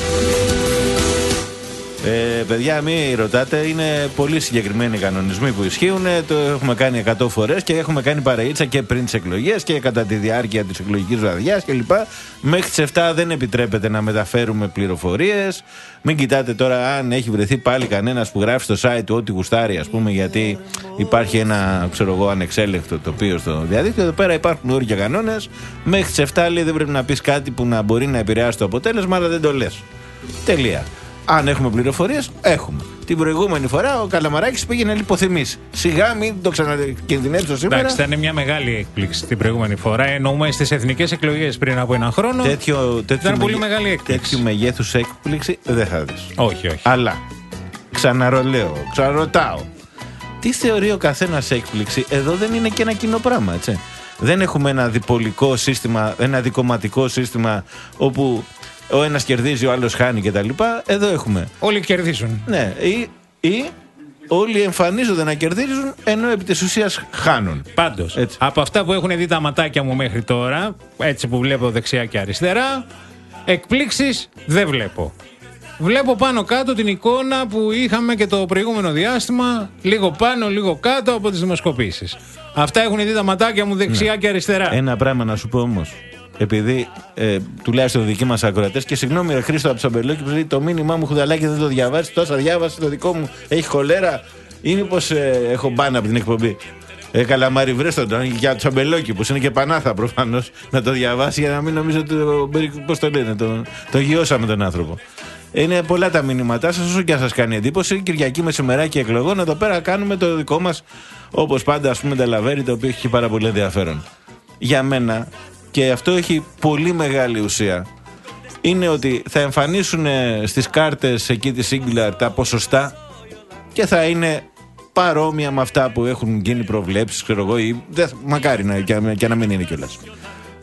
Speaker 7: Ε, παιδιά, μην ρωτάτε, είναι πολύ συγκεκριμένοι οι κανονισμοί που ισχύουν. Το έχουμε κάνει εκατό φορές και έχουμε κάνει παρεΐτσα και πριν τις εκλογές και κατά τη διάρκεια της εκλογικής βραδιάς κλπ. Μέχρι τις επτά δεν επιτρέπεται να μεταφέρουμε πληροφορίες. Μην κοιτάτε τώρα αν έχει βρεθεί πάλι κανένας που γράφει στο site του ό,τι γουστάρει, ας πούμε, γιατί υπάρχει ένα, ξέρω εγώ, ανεξέλεγκτο τοπίο στο διαδίκτυο. Εδώ πέρα υπάρχουν όροι και κανόνες. Μέχρι τις επτά λέει δεν πρέπει να πεις κάτι που να μπορεί να επηρεάσει το αποτέλεσμα, αλλά δεν το λες. Τελεία. Αν έχουμε πληροφορίες, έχουμε. Την προηγούμενη φορά ο Καλαμαράκης πήγε να λιποθυμήσει. Σιγά μην το ξανακινδυνεύσω σήμερα.
Speaker 8: Εντάξει, ήταν μια μεγάλη έκπληξη την προηγούμενη φορά. Εννοούμε στις εθνικές εκλογές πριν από ένα χρόνο.
Speaker 7: Τέτοιο, τέτοιο
Speaker 8: ήταν μεγε... πολύ μεγάλη έκπληξη.
Speaker 7: Τέτοιου μεγέθους έκπληξη δεν θα δεις.
Speaker 8: Όχι, όχι.
Speaker 7: Αλλά ξαναρολέω, ξαναρωτάω. Τι θεωρεί ο καθένας έκπληξη, εδώ δεν είναι και ένα κοινό πράγμα, έτσι. Δεν έχουμε ένα διπολικό σύστημα, ένα δικομματικό σύστημα όπου ο ένας κερδίζει, ο άλλος χάνει κτλ. Εδώ έχουμε.
Speaker 8: Όλοι κερδίζουν.
Speaker 7: Ναι, ή, ή όλοι εμφανίζονται να κερδίζουν ενώ επί της ουσίας χάνουν.
Speaker 8: Πάντως, έτσι. Από αυτά που έχουν δει τα ματάκια μου μέχρι τώρα, έτσι που βλέπω δεξιά και αριστερά, εκπλήξεις δεν βλέπω. Βλέπω πάνω κάτω την εικόνα που είχαμε και το προηγούμενο διάστημα, λίγο πάνω, λίγο κάτω από τις δημοσκοπήσεις. Αυτά έχουν δει τα ματάκια μου δεξιά ναι. και αριστερά.
Speaker 7: Ένα πράγμα να σου πω όμως. Επειδή ε, τουλάχιστον δικοί μας ακροατές, και συγγνώμη ρε Χρήστο από Τσαμπελόκη που λέει το μήνυμά μου Χουδαλάκη δεν το διαβάσει, τόσα διάβασε, το δικό μου έχει χολέρα ή μήπως ε, έχω μπάνα από την εκπομπή. Ε, Καλαμάρι, βρες τον για το Τσαμπελόκη που είναι και πανάθα προφανώς να το διαβάσει για να μην νομίζω ότι πώς το λένε, τον το γιώσαμε τον άνθρωπο. Είναι πολλά τα μηνύματά σας, όσο και αν σας κάνει εντύπωση. Κυριακή μεσημεράκι εκλογών, εδώ πέρα κάνουμε το δικό μας, όπως πάντα, ας πούμε, Νταλαβέρι, το οποίο έχει πάρα πολύ ενδιαφέρον. Για μένα, και αυτό έχει πολύ μεγάλη ουσία, είναι ότι θα εμφανίσουν στις κάρτες εκεί τη Singular τα ποσοστά και θα είναι παρόμοια με αυτά που έχουν γίνει προβλέψεις, ξέρω εγώ, ή, δε, μακάρι να, και, και να μην είναι κιόλας.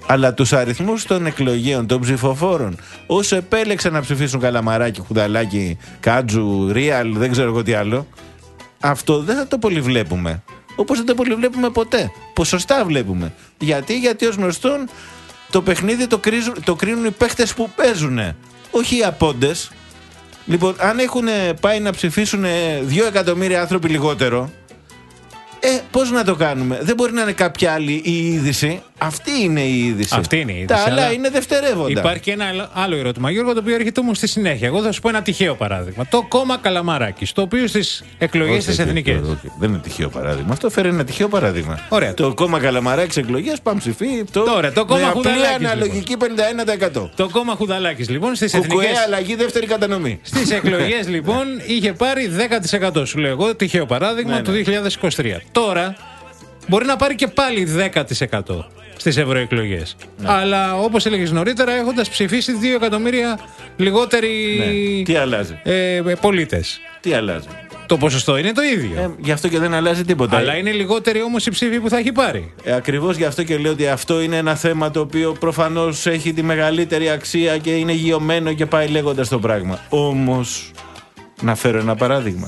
Speaker 7: Αλλά τους αριθμούς των εκλογέων, των ψηφοφόρων, όσο επέλεξαν να ψηφίσουν Καλαμαράκι, Χουδαλάκι, Κάτζου, Ρίαλ, δεν ξέρω εγώ τι άλλο, αυτό δεν θα το πολυβλέπουμε. Όπως δεν το πολυβλέπουμε ποτέ. Ποσοστά βλέπουμε. Γιατί, γιατί ως γνωστόν το παιχνίδι το, κρίζουν, το κρίνουν οι παίχτες που παίζουν. Όχι οι απόντες. Λοιπόν, αν έχουν πάει να ψηφίσουν δύο εκατομμύρια άνθρωποι λιγότερο, ε, πώς να το κάνουμε? Δεν μπορεί να είναι κάποια άλλη η είδηση. Αυτή είναι η είδηση.
Speaker 8: Αυτή είναι η είδηση.
Speaker 7: Τα άλλα είναι δευτερεύοντα.
Speaker 8: Υπάρχει και ένα άλλο ερώτημα, Γιώργο, το οποίο έρχεται όμως στη συνέχεια. Εγώ θα σου πω ένα τυχαίο παράδειγμα. Το κόμμα Καλαμαράκης, το οποίο στις εκλογές της εθνικές.
Speaker 7: Δεν είναι τυχαίο παράδειγμα. Αυτό φέρει ένα τυχαίο παράδειγμα.
Speaker 8: Ωραία.
Speaker 7: Το κόμμα Καλαμαράκης εκλογές, πάμε ψηφί. Το...
Speaker 8: Τώρα, το κόμμα Χουδαλάκης.
Speaker 7: Με αναλογική πενήντα ένα τοις εκατό.
Speaker 8: Το κόμμα Χουδαλάκης, λοιπόν, στις
Speaker 7: εθνικές.
Speaker 8: εθνικές.
Speaker 7: Αλλαγή, δεύτερη κατανομή.
Speaker 8: Στις εκλογές, λοιπόν, είχε πάρει δέκα τοις εκατό. Σου λέω εγώ, τυχαίο παράδειγμα, ναι, ναι. Το δύο χιλιάδες είκοσι τρία. Τώρα μπορεί να πάρει και πάλι δέκα τοις εκατό στις ευρωεκλογές. Ναι. Αλλά όπως έλεγες νωρίτερα, έχοντας ψηφίσει δύο εκατομμύρια λιγότεροι
Speaker 7: ναι. Τι αλλάζει?
Speaker 8: Ε, πολίτες.
Speaker 7: Τι αλλάζει?
Speaker 8: Το ποσοστό είναι το ίδιο.
Speaker 7: Ε, γι' αυτό και δεν αλλάζει τίποτα.
Speaker 8: Αλλά είναι λιγότεροι όμως οι ψήφοι που θα έχει πάρει.
Speaker 7: Ε, ακριβώς γι' αυτό και λέω ότι αυτό είναι ένα θέμα το οποίο προφανώς έχει τη μεγαλύτερη αξία και είναι γειωμένο και πάει λέγοντας το πράγμα. Όμως, να φέρω ένα παράδειγμα.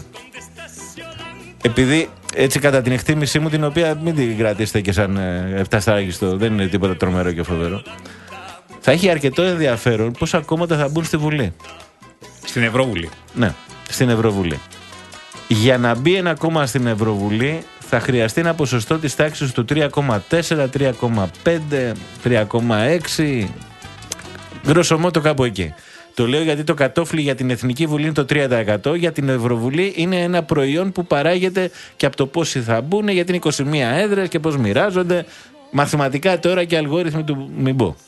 Speaker 7: Επειδή έτσι κατά την εκτίμησή μου, την οποία μην την κρατήσετε και σαν ε, επταστράγιστο, δεν είναι τίποτα τρομερό και φοβερό, θα έχει αρκετό ενδιαφέρον πόσα κόμματα θα μπουν στη Βουλή.
Speaker 8: Στην Ευρωβουλή.
Speaker 7: Ναι, στην Ευρωβουλή. Για να μπει ένα κόμμα στην Ευρωβουλή θα χρειαστεί ένα ποσοστό της τάξης του τρία κόμμα τέσσερα, τρία κόμμα πέντε, τρία κόμμα έξι, γκροσομότο κάπου εκεί. Το λέω γιατί το κατόφλι για την Εθνική Βουλή είναι το τρία τοις εκατό, για την Ευρωβουλή είναι ένα προϊόν που παράγεται και από το πόσοι θα μπουν, γιατί είναι είκοσι μία έδρες και πώς μοιράζονται. Μαθηματικά τώρα και αλγόριθμοι του μην πω.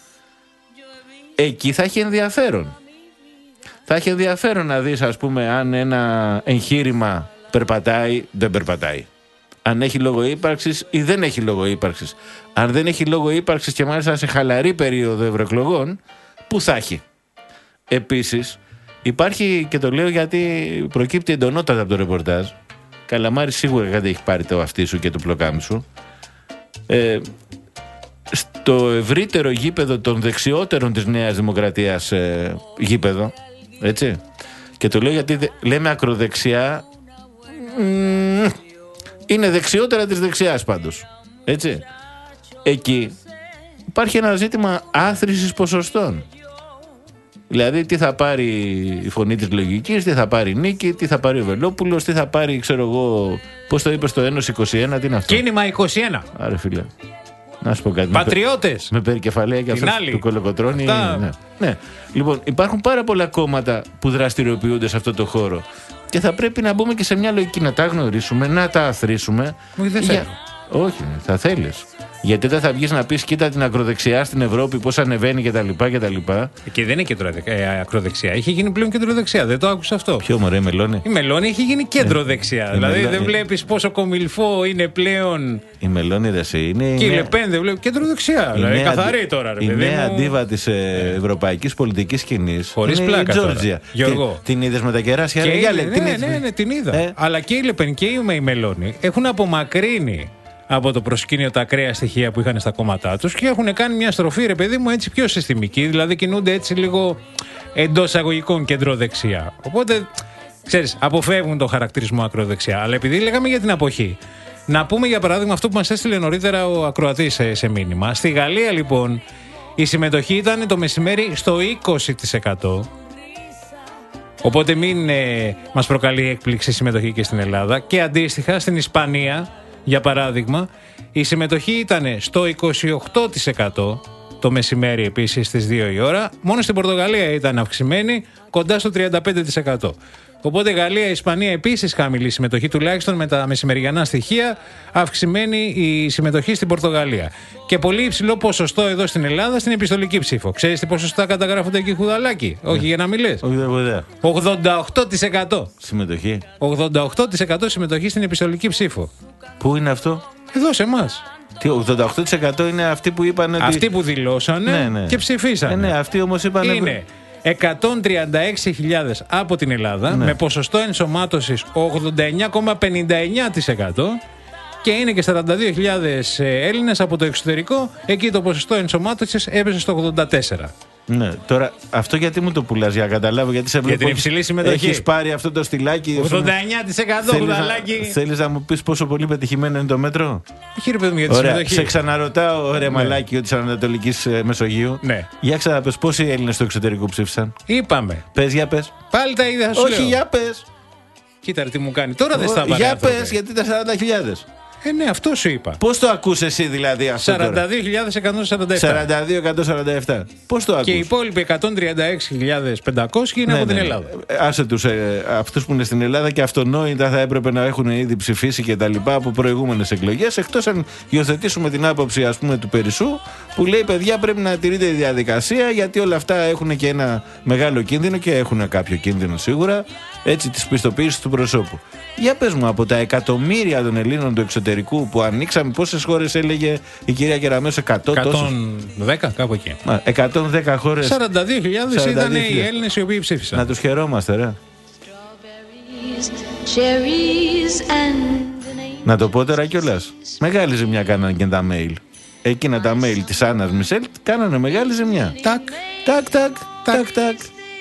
Speaker 7: Εκεί θα έχει ενδιαφέρον. Θα έχει ενδιαφέρον να δεις, ας πούμε, αν ένα εγχείρημα περπατάει, δεν περπατάει. Αν έχει λόγο ύπαρξης ή δεν έχει λόγο ύπαρξης. Αν δεν έχει λόγο ύπαρξης και μάλιστα σε χαλαρή περίοδο ευρωεκλογών, πού θα έχει? Επίσης, υπάρχει, και το λέω γιατί προκύπτει εντονότατα από το ρεπορτάζ, Καλαμάρη σίγουρα κάτι έχει πάρει το αυτί σου και το πλοκάμι σου, ε, στο ευρύτερο γήπεδο των δεξιότερων της Νέας Δημοκρατίας, ε, γήπεδο, έτσι, και το λέω γιατί δε, λέμε ακροδεξιά, μ, είναι δεξιότερα της δεξιάς πάντως, έτσι. Εκεί υπάρχει ένα ζήτημα άθροισης ποσοστών. Δηλαδή, τι θα πάρει η Φωνή της Λογικής, τι θα πάρει η Νίκη, τι θα πάρει ο Βελόπουλος, τι θα πάρει, ξέρω εγώ, πώς το είπες, το Ένωση είκοσι ένα, τι είναι αυτό?
Speaker 8: Κίνημα είκοσι ένα.
Speaker 7: Άρε φίλε, να σου πω κάτι.
Speaker 8: Πατριώτες.
Speaker 7: Με περικεφαλαία και αυτό του Κολοκοτρώνη. Ναι. ναι. Λοιπόν, υπάρχουν πάρα πολλά κόμματα που δραστηριοποιούνται σε αυτό το χώρο. Και θα πρέπει να μπούμε και σε μια λογική να τα γνωρίσουμε, να τα αθροίσουμε.
Speaker 8: Όχι, δεν θέλω.
Speaker 7: Όχι, θα θέλεις. Γιατί δεν θα βγεις να πεις, κοίτα την ακροδεξιά στην Ευρώπη, πώς ανεβαίνει κτλ.
Speaker 8: Και δεν είναι κεντροδεξιά, ακροδεξιά. Έχει γίνει πλέον κεντροδεξιά. Δεν το άκουσα αυτό.
Speaker 7: Ποιο μωρέ, η Μελώνη?
Speaker 8: Η Μελώνη έχει γίνει κεντροδεξιά. Ε, δηλαδή Μελώνη... δεν βλέπεις πόσο κομιλφό είναι πλέον.
Speaker 7: Η Μελώνη δεν είναι.
Speaker 8: Και η Λεπέν δεν βλέπει κεντροδεξιά. Δηλαδή καθαρή τώρα. Ρε,
Speaker 7: η
Speaker 8: παιδί
Speaker 7: νέα
Speaker 8: μου...
Speaker 7: αντίβα της ε, ευρωπαϊκής πολιτικής σκηνής.
Speaker 8: Χωρίς πλάκα.
Speaker 7: Η Τζόρτζια.
Speaker 8: Γιώργο.
Speaker 7: Την είδες με τα κεράσια?
Speaker 8: Ναι, ναι, ναι, την είδα. Αλλά και η Λεπέν και η Μελώνη έχουν απομακρύνει από το προσκήνιο τα ακραία στοιχεία που είχαν στα κόμματά τους και έχουν κάνει μια στροφή, ρε παιδί μου, έτσι πιο συστημική. Δηλαδή κινούνται έτσι λίγο εντός αγωγικών κεντροδεξιά. Οπότε, ξέρεις, αποφεύγουν το χαρακτηρισμό ακροδεξιά. Αλλά επειδή λέγαμε για την αποχή, να πούμε για παράδειγμα αυτό που μας έστειλε νωρίτερα ο ακροατής σε, σε μήνυμα. Στη Γαλλία, λοιπόν, η συμμετοχή ήταν το μεσημέρι στο είκοσι τοις εκατό. Οπότε μην ε, μας προκαλεί έκπληξη συμμετοχή και στην Ελλάδα. Και αντίστοιχα στην Ισπανία, για παράδειγμα, η συμμετοχή ήταν στο είκοσι οκτώ τοις εκατό το μεσημέρι επίσης στις δύο η ώρα. Μόνο στην Πορτογαλία ήταν αυξημένη, κοντά στο τριάντα πέντε τοις εκατό. Οπότε Γαλλία, Ισπανία επίσης χαμηλή συμμετοχή, τουλάχιστον με τα μεσημεριανά στοιχεία, αυξημένη η συμμετοχή στην Πορτογαλία. Και πολύ υψηλό ποσοστό εδώ στην Ελλάδα στην επιστολική ψήφο. Ξέρεις τι ποσοστά καταγράφονται εκεί, Χουδαλάκη? Ναι. Όχι για να μιλές.
Speaker 7: Όχι, δεν
Speaker 8: ογδόντα οκτώ τοις εκατό.
Speaker 7: Συμμετοχή.
Speaker 8: ογδόντα οκτώ τοις εκατό συμμετοχή στην επιστολική ψήφο.
Speaker 7: Πού είναι αυτό?
Speaker 8: Εδώ σε εμάς.
Speaker 7: Τι, ογδόντα οκτώ τοις εκατό είναι αυτοί που είπαν ότι...
Speaker 8: Αυτοί που δηλώσανε, ναι, ναι, και ψηφίσανε.
Speaker 7: Ε, ναι, αυτοί όμως είπαν...
Speaker 8: Είναι εκατόν τριάντα έξι χιλιάδες από την Ελλάδα, ναι, με ποσοστό ενσωμάτωσης ογδόντα εννιά κόμμα πενήντα εννιά τοις εκατό Και είναι και σαράντα δύο χιλιάδες Έλληνες από το εξωτερικό. Εκεί το ποσοστό ενσωμάτωσης έπεσε στο ογδόντα τέσσερα.
Speaker 7: Ναι, τώρα αυτό γιατί μου το πουλάς, για να καταλάβω, γιατί σε βλέπω.
Speaker 8: Για την υψηλή συμμετοχή.
Speaker 7: Έχεις πάρει αυτό το στυλάκι.
Speaker 8: ογδόντα εννιά τοις εκατό κουδαλάκι.
Speaker 7: Θέλεις να μου πεις πόσο πολύ πετυχημένο είναι το μέτρο?
Speaker 8: Έχει ρε παιδί μου για τη
Speaker 7: Ωραία.
Speaker 8: συμμετοχή.
Speaker 7: Σε ξαναρωτάω, ρε
Speaker 8: Ναι.
Speaker 7: μαλάκι της Ανατολικής Μεσογείου.
Speaker 8: Ναι.
Speaker 7: Για ξαναπες πόσοι Έλληνες στο εξωτερικό ψήφισαν?
Speaker 8: Είπαμε.
Speaker 7: Πες, για πες.
Speaker 8: Πάλι τα ίδια θα σου
Speaker 7: Όχι,
Speaker 8: λέω.
Speaker 7: για πες.
Speaker 8: Κοίτα ρε τι μου κάνει. Τώρα δεν στα βάλε.
Speaker 7: Για
Speaker 8: άνθρωπε.
Speaker 7: πες, γιατί τα σαράντα χιλιάδες.
Speaker 8: Ε, ναι, αυτό σου είπα.
Speaker 7: Πώς το ακούς εσύ δηλαδή αυτό τώρα?
Speaker 8: σαράντα δύο χιλιάδες εκατόν σαράντα επτά.
Speaker 7: σαράντα δύο εκατόν σαράντα επτά. Πώς το ακούς?
Speaker 8: Και οι υπόλοιποι εκατόν τριάντα έξι χιλιάδες πεντακόσιοι είναι
Speaker 7: Ναι,
Speaker 8: από
Speaker 7: ναι,
Speaker 8: την
Speaker 7: ναι.
Speaker 8: Ελλάδα.
Speaker 7: Ε, Άσε τους, ε, αυτούς που είναι στην Ελλάδα και αυτονόητα θα έπρεπε να έχουν ήδη ψηφίσει και τα λοιπά από προηγούμενες εκλογές. Εκτός αν υιοθετήσουμε την άποψη, ας πούμε, του Περισσού, που λέει παιδιά πρέπει να τηρείται η διαδικασία γιατί όλα αυτά έχουν και ένα μεγάλο κίνδυνο και έχουν κάποιο κίνδυνο σίγουρα. Έτσι, της πιστοποίησης του προσώπου. Για πες μου, από τα εκατομμύρια των Ελλήνων του εξωτερικού που ανοίξαμε, πόσες χώρες έλεγε η κυρία Κεραμέως? εκατό,
Speaker 8: εκατόν δέκα κάπου εκεί.
Speaker 7: Μα, εκατόν δέκα χώρες.
Speaker 8: σαράντα δύο χιλιάδες
Speaker 7: σαράντα δύο
Speaker 8: ήταν οι
Speaker 7: χιλιάδες.
Speaker 8: Έλληνες οι οποίοι ψήφισαν.
Speaker 7: Να τους χαιρόμαστε, ρε.
Speaker 18: Cherries and
Speaker 7: Να το πω τώρα κιόλας. Μεγάλη ζημιά κάνανε και τα mail. Εκείνα τα mail της Άννας Μισελ κάνανε μεγάλη ζημιά.
Speaker 8: Τάκ,
Speaker 7: τάκ, τάκ, τάκ, τάκ.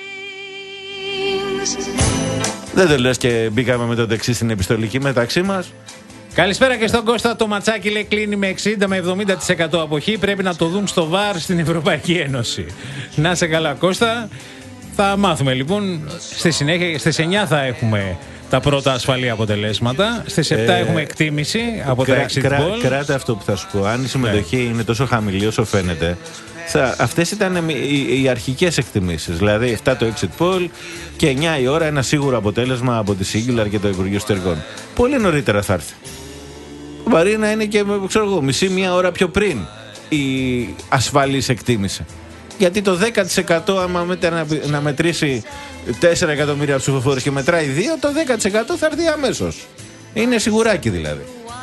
Speaker 7: Δεν το λες και μπήκαμε με το δεξί στην επιστολική μεταξύ μας.
Speaker 8: Καλησπέρα και στον Κώστα. Το ματσάκι λέει κλείνει με εξήντα με εβδομήντα τοις εκατό αποχή. Πρέπει να το δουν στο βαρ στην Ευρωπαϊκή Ένωση. Να σε καλά, Κώστα. Θα μάθουμε λοιπόν. Στη συνέχεια, στις εννιά θα έχουμε τα πρώτα ασφαλή αποτελέσματα. Στις επτά
Speaker 7: Ε,
Speaker 8: έχουμε εκτίμηση από
Speaker 7: Κρά,
Speaker 8: τα exit
Speaker 7: κρά,
Speaker 8: poll.
Speaker 7: κράτα αυτό που θα σου πω. Αν η συμμετοχή
Speaker 8: Ναι.
Speaker 7: είναι τόσο χαμηλή όσο φαίνεται, θα, αυτές ήταν οι, οι αρχικές εκτιμήσεις. Δηλαδή επτά το exit poll και εννιά η ώρα ένα σίγουρο αποτέλεσμα από τη Singular και το Υπουργείο Εσωτερικών. Πολύ νωρίτερα θα έρθει. Μπορεί να είναι και ξέρω εγώ, μισή μία ώρα πιο πριν η ασφαλής εκτίμηση. Γιατί το δέκα τοις εκατό άμα μέτε να, να μετρήσει τέσσερα εκατομμύρια ψηφοφόρους και μετράει δύο, το δέκα τοις εκατό θα έρθει αμέσως. Είναι σιγουράκι δηλαδή.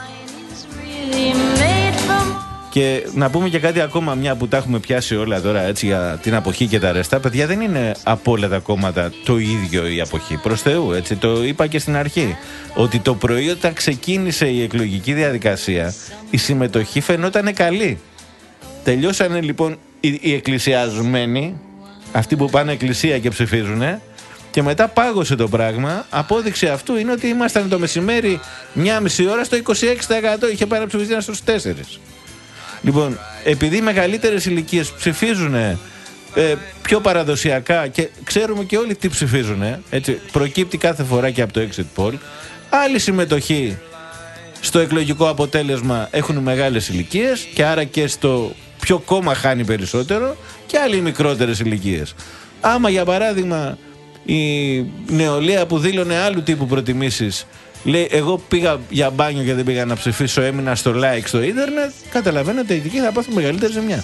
Speaker 7: Και να πούμε και κάτι ακόμα, μια που τα έχουμε πιάσει όλα τώρα έτσι για την αποχή και τα ρεστά. Παιδιά, δεν είναι από όλα τα κόμματα το ίδιο η αποχή. Προς Θεού, έτσι. Το είπα και στην αρχή. Ότι το πρωί όταν ξεκίνησε η εκλογική διαδικασία, η συμμετοχή φαινόταν καλή. Τελειώσανε λοιπόν οι, οι εκκλησιασμένοι, αυτοί που πάνε εκκλησία και ψηφίζουν, και μετά πάγωσε το πράγμα. Απόδειξη αυτού είναι ότι ήμασταν το μεσημέρι μια μισή ώρα στο είκοσι έξι τοις εκατό. Είχε πάει να ψηφιστεί στους τέσσερις. Λοιπόν, επειδή οι μεγαλύτερες ηλικίες ψηφίζουν ε, πιο παραδοσιακά και ξέρουμε και όλοι τι ψηφίζουν, έτσι, προκύπτει κάθε φορά και από το exit poll, άλλη συμμετοχή στο εκλογικό αποτέλεσμα έχουν μεγάλες ηλικίες και άρα και στο ποιο κόμμα χάνει περισσότερο και άλλοι μικρότερες ηλικίες. Άμα για παράδειγμα η νεολαία που δήλωνε άλλου τύπου προτιμήσεις λέει εγώ πήγα για μπάνιο και δεν πήγα να ψηφίσω, έμεινα στο like στο ίντερνετ, καταλαβαίνετε οι δικοί θα πάθουν μεγαλύτερη ζημιά.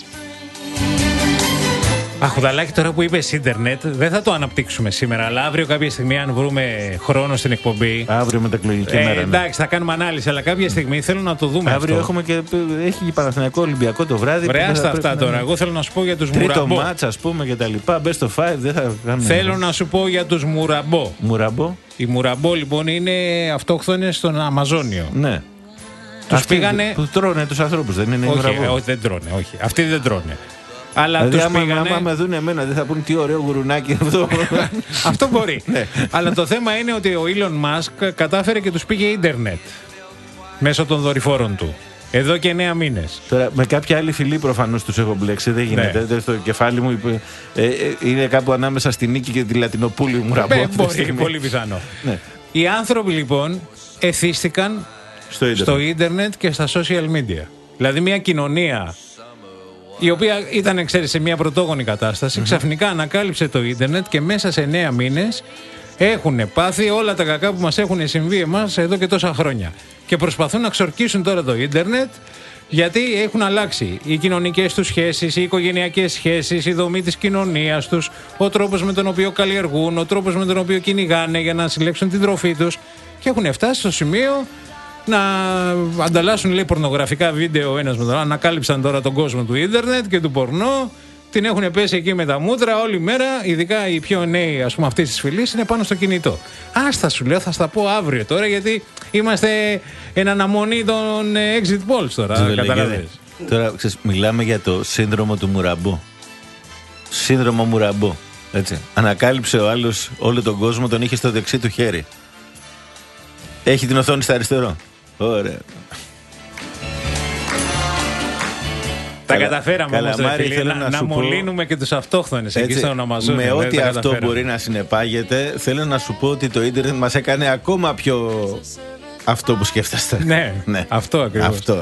Speaker 8: Αχουδαλάκι, τώρα που είπες ίντερνετ, δεν θα το αναπτύξουμε σήμερα, αλλά αύριο κάποια στιγμή, αν βρούμε χρόνο στην εκπομπή.
Speaker 7: Αύριο μετακλογική
Speaker 8: ε,
Speaker 7: μέρα. Ναι.
Speaker 8: Εντάξει, θα κάνουμε ανάλυση, αλλά κάποια στιγμή θέλω να το δούμε.
Speaker 7: Αύριο
Speaker 8: αυτό.
Speaker 7: έχουμε και. Έχει και Παναθηναϊκό Ολυμπιακό το βράδυ.
Speaker 8: Βρεάστα αυτά τώρα. Να... Εγώ θέλω να σου πω για τους
Speaker 7: Τρίτο
Speaker 8: Μουραμπό.
Speaker 7: Τρίτο μάτς, ας πούμε, και τα λοιπά. Best of five, δεν θα κάνουμε.
Speaker 8: Θέλω να σου πω για τους Μουραμπό.
Speaker 7: Μουραμπό.
Speaker 8: Οι Μουραμπό λοιπόν είναι αυτόχθονες στον Αμαζόνιο.
Speaker 7: Ναι.
Speaker 8: Τους πήγανε.
Speaker 7: Που τρώνε τους ανθρώπους, δεν είναι?
Speaker 8: Όχι, ε, όχι, δεν τρώνε. Όχι. Αυτοί δεν τρώνε. Αλλά
Speaker 7: δηλαδή,
Speaker 8: τους
Speaker 7: άμα,
Speaker 8: πήγανε...
Speaker 7: άμα με δουν εμένα, δεν θα πούν τι ωραίο γουρουνάκι αυτό.
Speaker 8: Αυτό μπορεί.
Speaker 7: Ναι.
Speaker 8: Αλλά το θέμα είναι ότι ο Elon Musk κατάφερε και τους πήγε ίντερνετ μέσω των δορυφόρων του. Εδώ και εννέα μήνες.
Speaker 7: Τώρα, με κάποια άλλη φυλή προφανώς τους έχω μπλέξει. Δεν γίνεται. Ναι. Στο κεφάλι μου είπε, ε, ε, είναι κάπου ανάμεσα στη Νίκη και τη Λατινοπούλη μου.
Speaker 8: Ε, μπορεί, πολύ πιθανό.
Speaker 7: Ναι.
Speaker 8: Οι άνθρωποι λοιπόν εθίστηκαν
Speaker 7: στο ίντερνετ.
Speaker 8: στο ίντερνετ και στα social media. Δηλαδή μια κοινωνία η οποία ήταν, ξέρεις, σε μια πρωτόγονη κατάσταση, mm-hmm. ξαφνικά ανακάλυψε το ίντερνετ και μέσα σε εννέα μήνες έχουν πάθει όλα τα κακά που μας έχουν συμβεί εμάς εδώ και τόσα χρόνια. Και προσπαθούν να ξορκίσουν τώρα το ίντερνετ, γιατί έχουν αλλάξει οι κοινωνικές τους σχέσεις, οι οικογενειακές σχέσεις, η δομή της κοινωνίας τους, ο τρόπος με τον οποίο καλλιεργούν, ο τρόπος με τον οποίο κυνηγάνε για να συλλέξουν την τροφή τους, και έχουν φτάσει στο σημείο να ανταλλάσσουν, λέει, πορνογραφικά βίντεο ο ένας με τον άλλο. Ανακάλυψαν τώρα τον κόσμο του ίντερνετ και του πορνό την έχουν πέσει εκεί με τα μούτρα όλη μέρα. Ειδικά οι πιο νέοι, ας πούμε, αυτή τη φυλή είναι πάνω στο κινητό. Άστα, σου λέω, θα στα πω αύριο τώρα, γιατί είμαστε εν αναμονή των exit polls τώρα. Καταλαβαίνεις.
Speaker 7: Τώρα ξέρεις, μιλάμε για το σύνδρομο του Μουραμπό. Σύνδρομο Μουραμπό. Έτσι. Ανακάλυψε ο άλλος όλο τον κόσμο, τον είχε στο δεξί του χέρι. Έχει την οθόνη στα αριστερό. Ωραία.
Speaker 8: Τα καταφέραμε όμως,
Speaker 7: Καλαμάρη,
Speaker 8: ρε φίλε, να, να, να μολύνουμε και τους αυτόχθονες εκεί στο Αμαζόνιο.
Speaker 7: Με ό,τι αυτό μπορεί να συνεπάγεται, θέλω να σου πω ότι το ίντερνετ μας έκανε ακόμα πιο αυτό που σκέφτεστε.
Speaker 8: Ναι, ναι. Αυτό ακριβώς.
Speaker 7: Αυτό.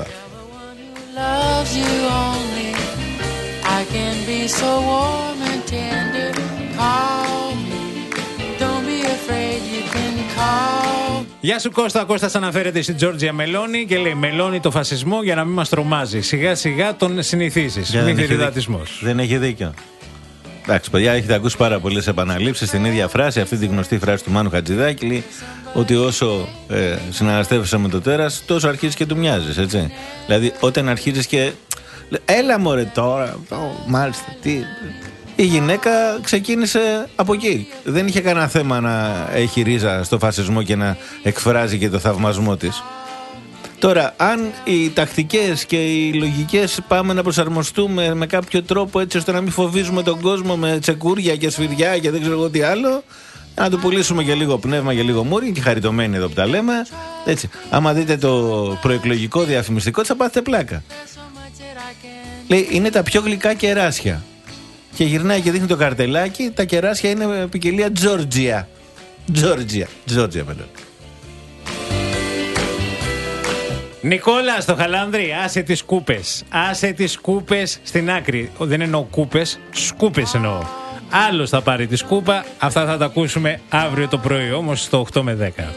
Speaker 8: Γεια σου Κώστα, Κώστας αναφέρεται στην Τζόρτζια Μελώνη και λέει: Μελώνει το φασισμό για να μην μας τρομάζει. Σιγά σιγά τον συνηθίσεις. Μην θηριδατισμός.
Speaker 7: Δεν έχει δίκιο. Εντάξει, παιδιά, έχετε ακούσει πάρα πολλές επαναλήψεις στην ίδια φράση, αυτή τη γνωστή φράση του Μάνου Χατζηδάκη, ότι όσο ε, συναναστρέφεσαι με το τέρας, τόσο αρχίζεις και του μοιάζεις, έτσι. Δηλαδή, όταν αρχίζεις και. Έλα μωρέ τώρα, oh, μάλιστα, τι. Η γυναίκα ξεκίνησε από εκεί. Δεν είχε κανένα θέμα να έχει ρίζα στο φασισμό και να εκφράζει και το θαυμασμό της. Τώρα, αν οι τακτικές και οι λογικές πάμε να προσαρμοστούμε με κάποιο τρόπο έτσι ώστε να μην φοβίζουμε τον κόσμο με τσεκούρια και σφυριά και δεν ξέρω εγώ τι άλλο, να του πουλήσουμε και λίγο πνεύμα και λίγο μούρι, και χαριτωμένοι εδώ που τα λέμε. Έτσι. Άμα δείτε το προεκλογικό διαφημιστικό, θα πάθετε πλάκα. Λέει, είναι τα πιο γλυκά κεράσια. Και γυρνάει και δείχνει το καρτελάκι. Τα κεράσια είναι ποικιλία Τζόρτζια. Τζόρτζια. Τζόρτζια Μελώνη.
Speaker 8: Νικόλα στο Χαλάνδρι, άσε τις κούπες. Άσε τις κούπες στην άκρη. Δεν εννοώ κούπες, σκούπες εννοώ. Άλλος θα πάρει τη σκούπα. Αυτά θα τα ακούσουμε αύριο το πρωί, όμως στο οκτώ με δέκα.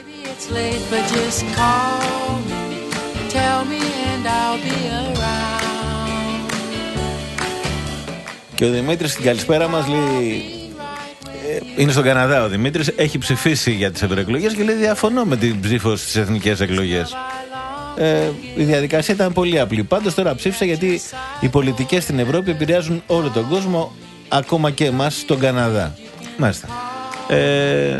Speaker 7: Και ο Δημήτρης στην καλησπέρα μας λέει, ε, είναι στον Καναδά ο Δημήτρης, έχει ψηφίσει για τις ευρωεκλογές και λέει διαφωνώ με την ψήφο στις εθνικές εκλογές. Ε, η διαδικασία ήταν πολύ απλή. Πάντως τώρα ψήφισα γιατί οι πολιτικές στην Ευρώπη επηρεάζουν όλο τον κόσμο, ακόμα και εμάς στον Καναδά. Μάλιστα. Ε,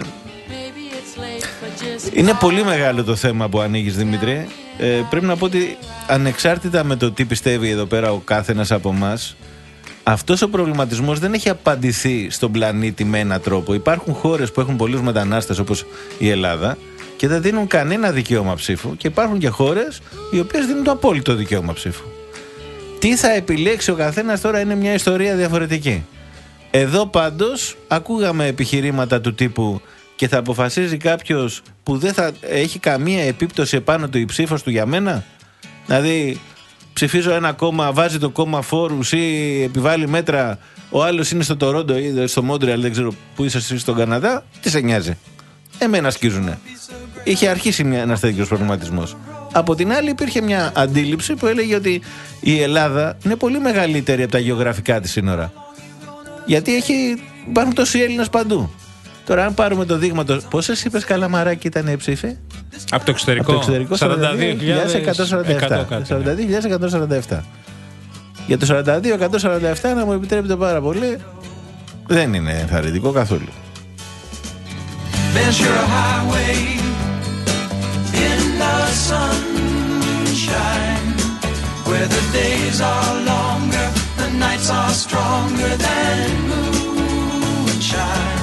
Speaker 7: είναι πολύ μεγάλο το θέμα που ανοίγεις, Δημήτρη. Ε, πρέπει να πω ότι ανεξάρτητα με το τι πιστεύει εδώ πέρα ο κάθενας από εμάς, αυτός ο προβληματισμός δεν έχει απαντηθεί στον πλανήτη με έναν τρόπο. Υπάρχουν χώρες που έχουν πολλούς μετανάστες όπως η Ελλάδα και δεν δίνουν κανένα δικαίωμα ψήφου, και υπάρχουν και χώρες οι οποίες δίνουν το απόλυτο δικαίωμα ψήφου. Τι θα επιλέξει ο καθένας τώρα είναι μια ιστορία διαφορετική. Εδώ πάντως ακούγαμε επιχειρήματα του τύπου και θα αποφασίζει κάποιος που δεν θα έχει καμία επίπτωση επάνω του η ψήφος του για μένα. Δηλαδή ψηφίζω ένα κόμμα, βάζει το κόμμα φόρους ή επιβάλλει μέτρα, ο άλλος είναι στο Τορόντο ή στο Μόντρεαλ, δεν ξέρω που είσαι εσύ στον Καναδά, τι σε νοιάζει. Εμένα σκίζουνε. Είχε αρχίσει μια, ένας τέτοιος προβληματισμός. Από την άλλη υπήρχε μια αντίληψη που έλεγε ότι η Ελλάδα είναι πολύ μεγαλύτερη από τα γεωγραφικά της σύνορα. Γιατί έχει, υπάρχουν τόσοι Έλληνες παντού. Τώρα αν πάρουμε το δείγμα, το, πόσες είπες Καλαμαράκι ήταν η ψήφοι?
Speaker 8: Από το εξωτερικό,
Speaker 7: από το εξωτερικό
Speaker 8: σαράντα δύο χιλιάδες εκατόν σαράντα
Speaker 7: επτά. Για το σαράντα δύο εκατόν σαράντα επτά, να μου επιτρέπετε πάρα πολύ, δεν είναι ενθαρρυντικό καθόλου.
Speaker 16: There's your highway in the sunshine, where the days are longer, the nights are stronger than moonshine.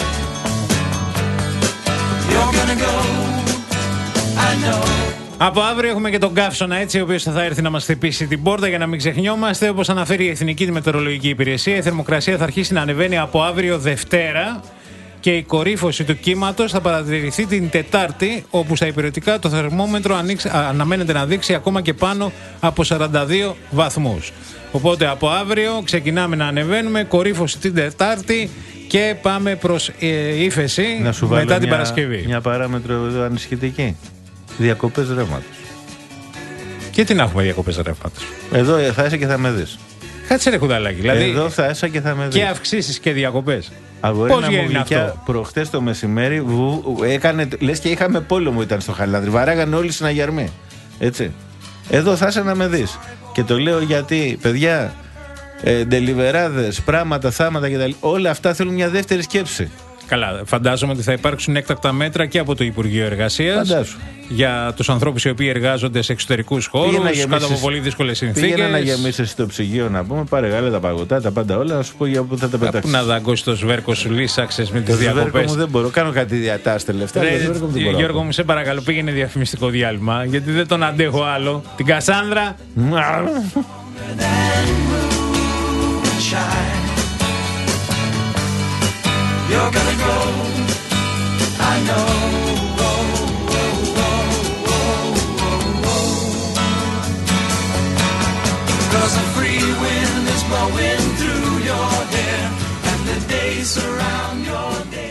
Speaker 16: You're gonna go, I know.
Speaker 8: Από αύριο έχουμε και τον Καύσωνα, έτσι, ο οποίος θα έρθει να μας χτυπήσει την πόρτα για να μην ξεχνιόμαστε. Όπως αναφέρει η Εθνική Μετεωρολογική Υπηρεσία, η θερμοκρασία θα αρχίσει να ανεβαίνει από αύριο Δευτέρα και η κορύφωση του κύματος θα παρατηρηθεί την Τετάρτη, όπου στα υπηρετικά το θερμόμετρο ανοίξει, αναμένεται να δείξει ακόμα και πάνω από σαράντα δύο βαθμούς. Οπότε από αύριο ξεκινάμε να ανεβαίνουμε, κορύφωση την Τετάρτη και πάμε προς ε, ύφεση μετά την
Speaker 7: μια,
Speaker 8: Παρασκευή.
Speaker 7: Μια παράμετρο εδώ ανησυχητική. Διακοπές ρεύματος.
Speaker 8: Και τι να έχουμε διακοπές ρεύματος?
Speaker 7: Εδώ θα είσαι και θα με δεις.
Speaker 8: Κάτσε ρε κουδαλάκι. Δηλαδή,
Speaker 7: εδώ θα είσαι και θα με δεις.
Speaker 8: Και αυξήσεις και διακοπές.
Speaker 7: Πώς γίνει αυτό? Προχτές το μεσημέρι βου, έκανε, λες και είχαμε πόλεμο, ήταν στο Χαλάνδρι. Βαράγανε όλοι συναγερμοί. Έτσι. Εδώ θα είσαι να με δεις. Και το λέω γιατί, παιδιά, ε, ντελιβεράδες, πράγματα, θάματα κτλ. Όλα αυτά θέλουν μια δεύτερη σκέψη.
Speaker 8: Καλά, φαντάζομαι ότι θα υπάρξουν έκτακτα μέτρα και από το Υπουργείο Εργασίας για τους ανθρώπους οι οποίοι εργάζονται σε εξωτερικούς χώρους, κάτω από πολύ δύσκολες συνθήκες.
Speaker 7: Πήγαινε να γεμίσεις στο ψυγείο να πούμε, πάρε γάλα, τα παγωτά, τα πάντα όλα, να σου πω για πού θα τα πετάξεις.
Speaker 8: Πού να δαγκώσεις το σβέρκο σου, λύσαξες με τις
Speaker 7: διακοπές.
Speaker 8: διακοπές.
Speaker 7: Μου δεν μπορώ, κάνω κάτι διατάσεις τελευταία.
Speaker 8: Γιώργο μου, σε παρακαλώ, πήγαινε διαφημιστικό διάλειμμα, γιατί δεν τον αντέχω άλλο. Την Κασάνδρα.
Speaker 16: You're gonna go, I know. Cause a free wind is blowing through your hair, and the days surround your day.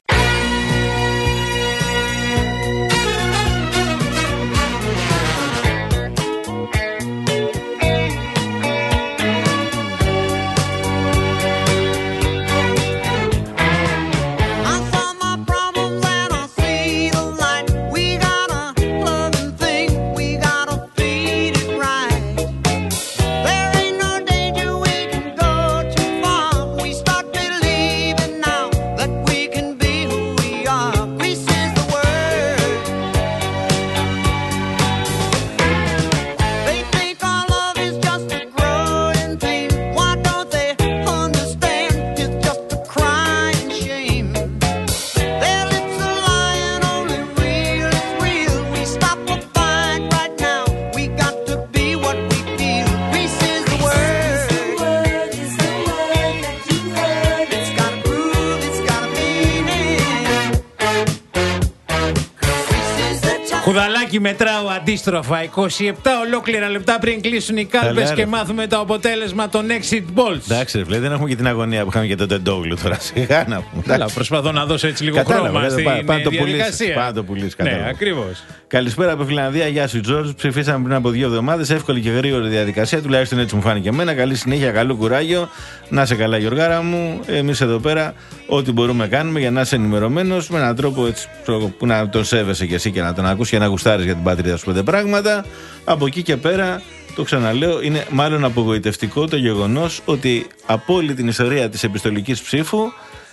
Speaker 8: Κουδαλάκι μετράω αντίστροφα. είκοσι επτά ολόκληρα λεπτά πριν κλείσουν οι κάλπες και μάθουμε το αποτέλεσμα των exit polls.
Speaker 7: Εντάξει, ρε φίλε, δεν έχουμε και την αγωνία που είχαμε για τον Τεντόγλου τώρα. Σιγά να πούμε.
Speaker 8: Καλά, προσπαθώ να δώσω έτσι λίγο χρώμα στην διαδικασία.
Speaker 7: Πάντα το πουλήσει.
Speaker 8: Ναι, ακριβώς.
Speaker 7: Καλησπέρα από Φιλανδία, γεια σου Τζορτζ. Ψηφίσαμε πριν από δύο εβδομάδες. Εύκολη και γρήγορη διαδικασία, τουλάχιστον έτσι μου φάνηκε εμένα. Καλή συνέχεια, καλό κουράγιο. Να σε καλά, Γιωργάρα μου. Εμείς εδώ πέρα, ό,τι μπορούμε να κάνουμε για να είσαι ενημερωμένος με έναν τρόπο έτσι, που να τον σέβεσαι κι εσύ και να τον ακούσει και να γουστάρεις για την πατρίδα σου πέντε πράγματα. Από εκεί και πέρα, το ξαναλέω, είναι μάλλον απογοητευτικό το γεγονός ότι από όλη την ιστορία της επιστολικής ψήφου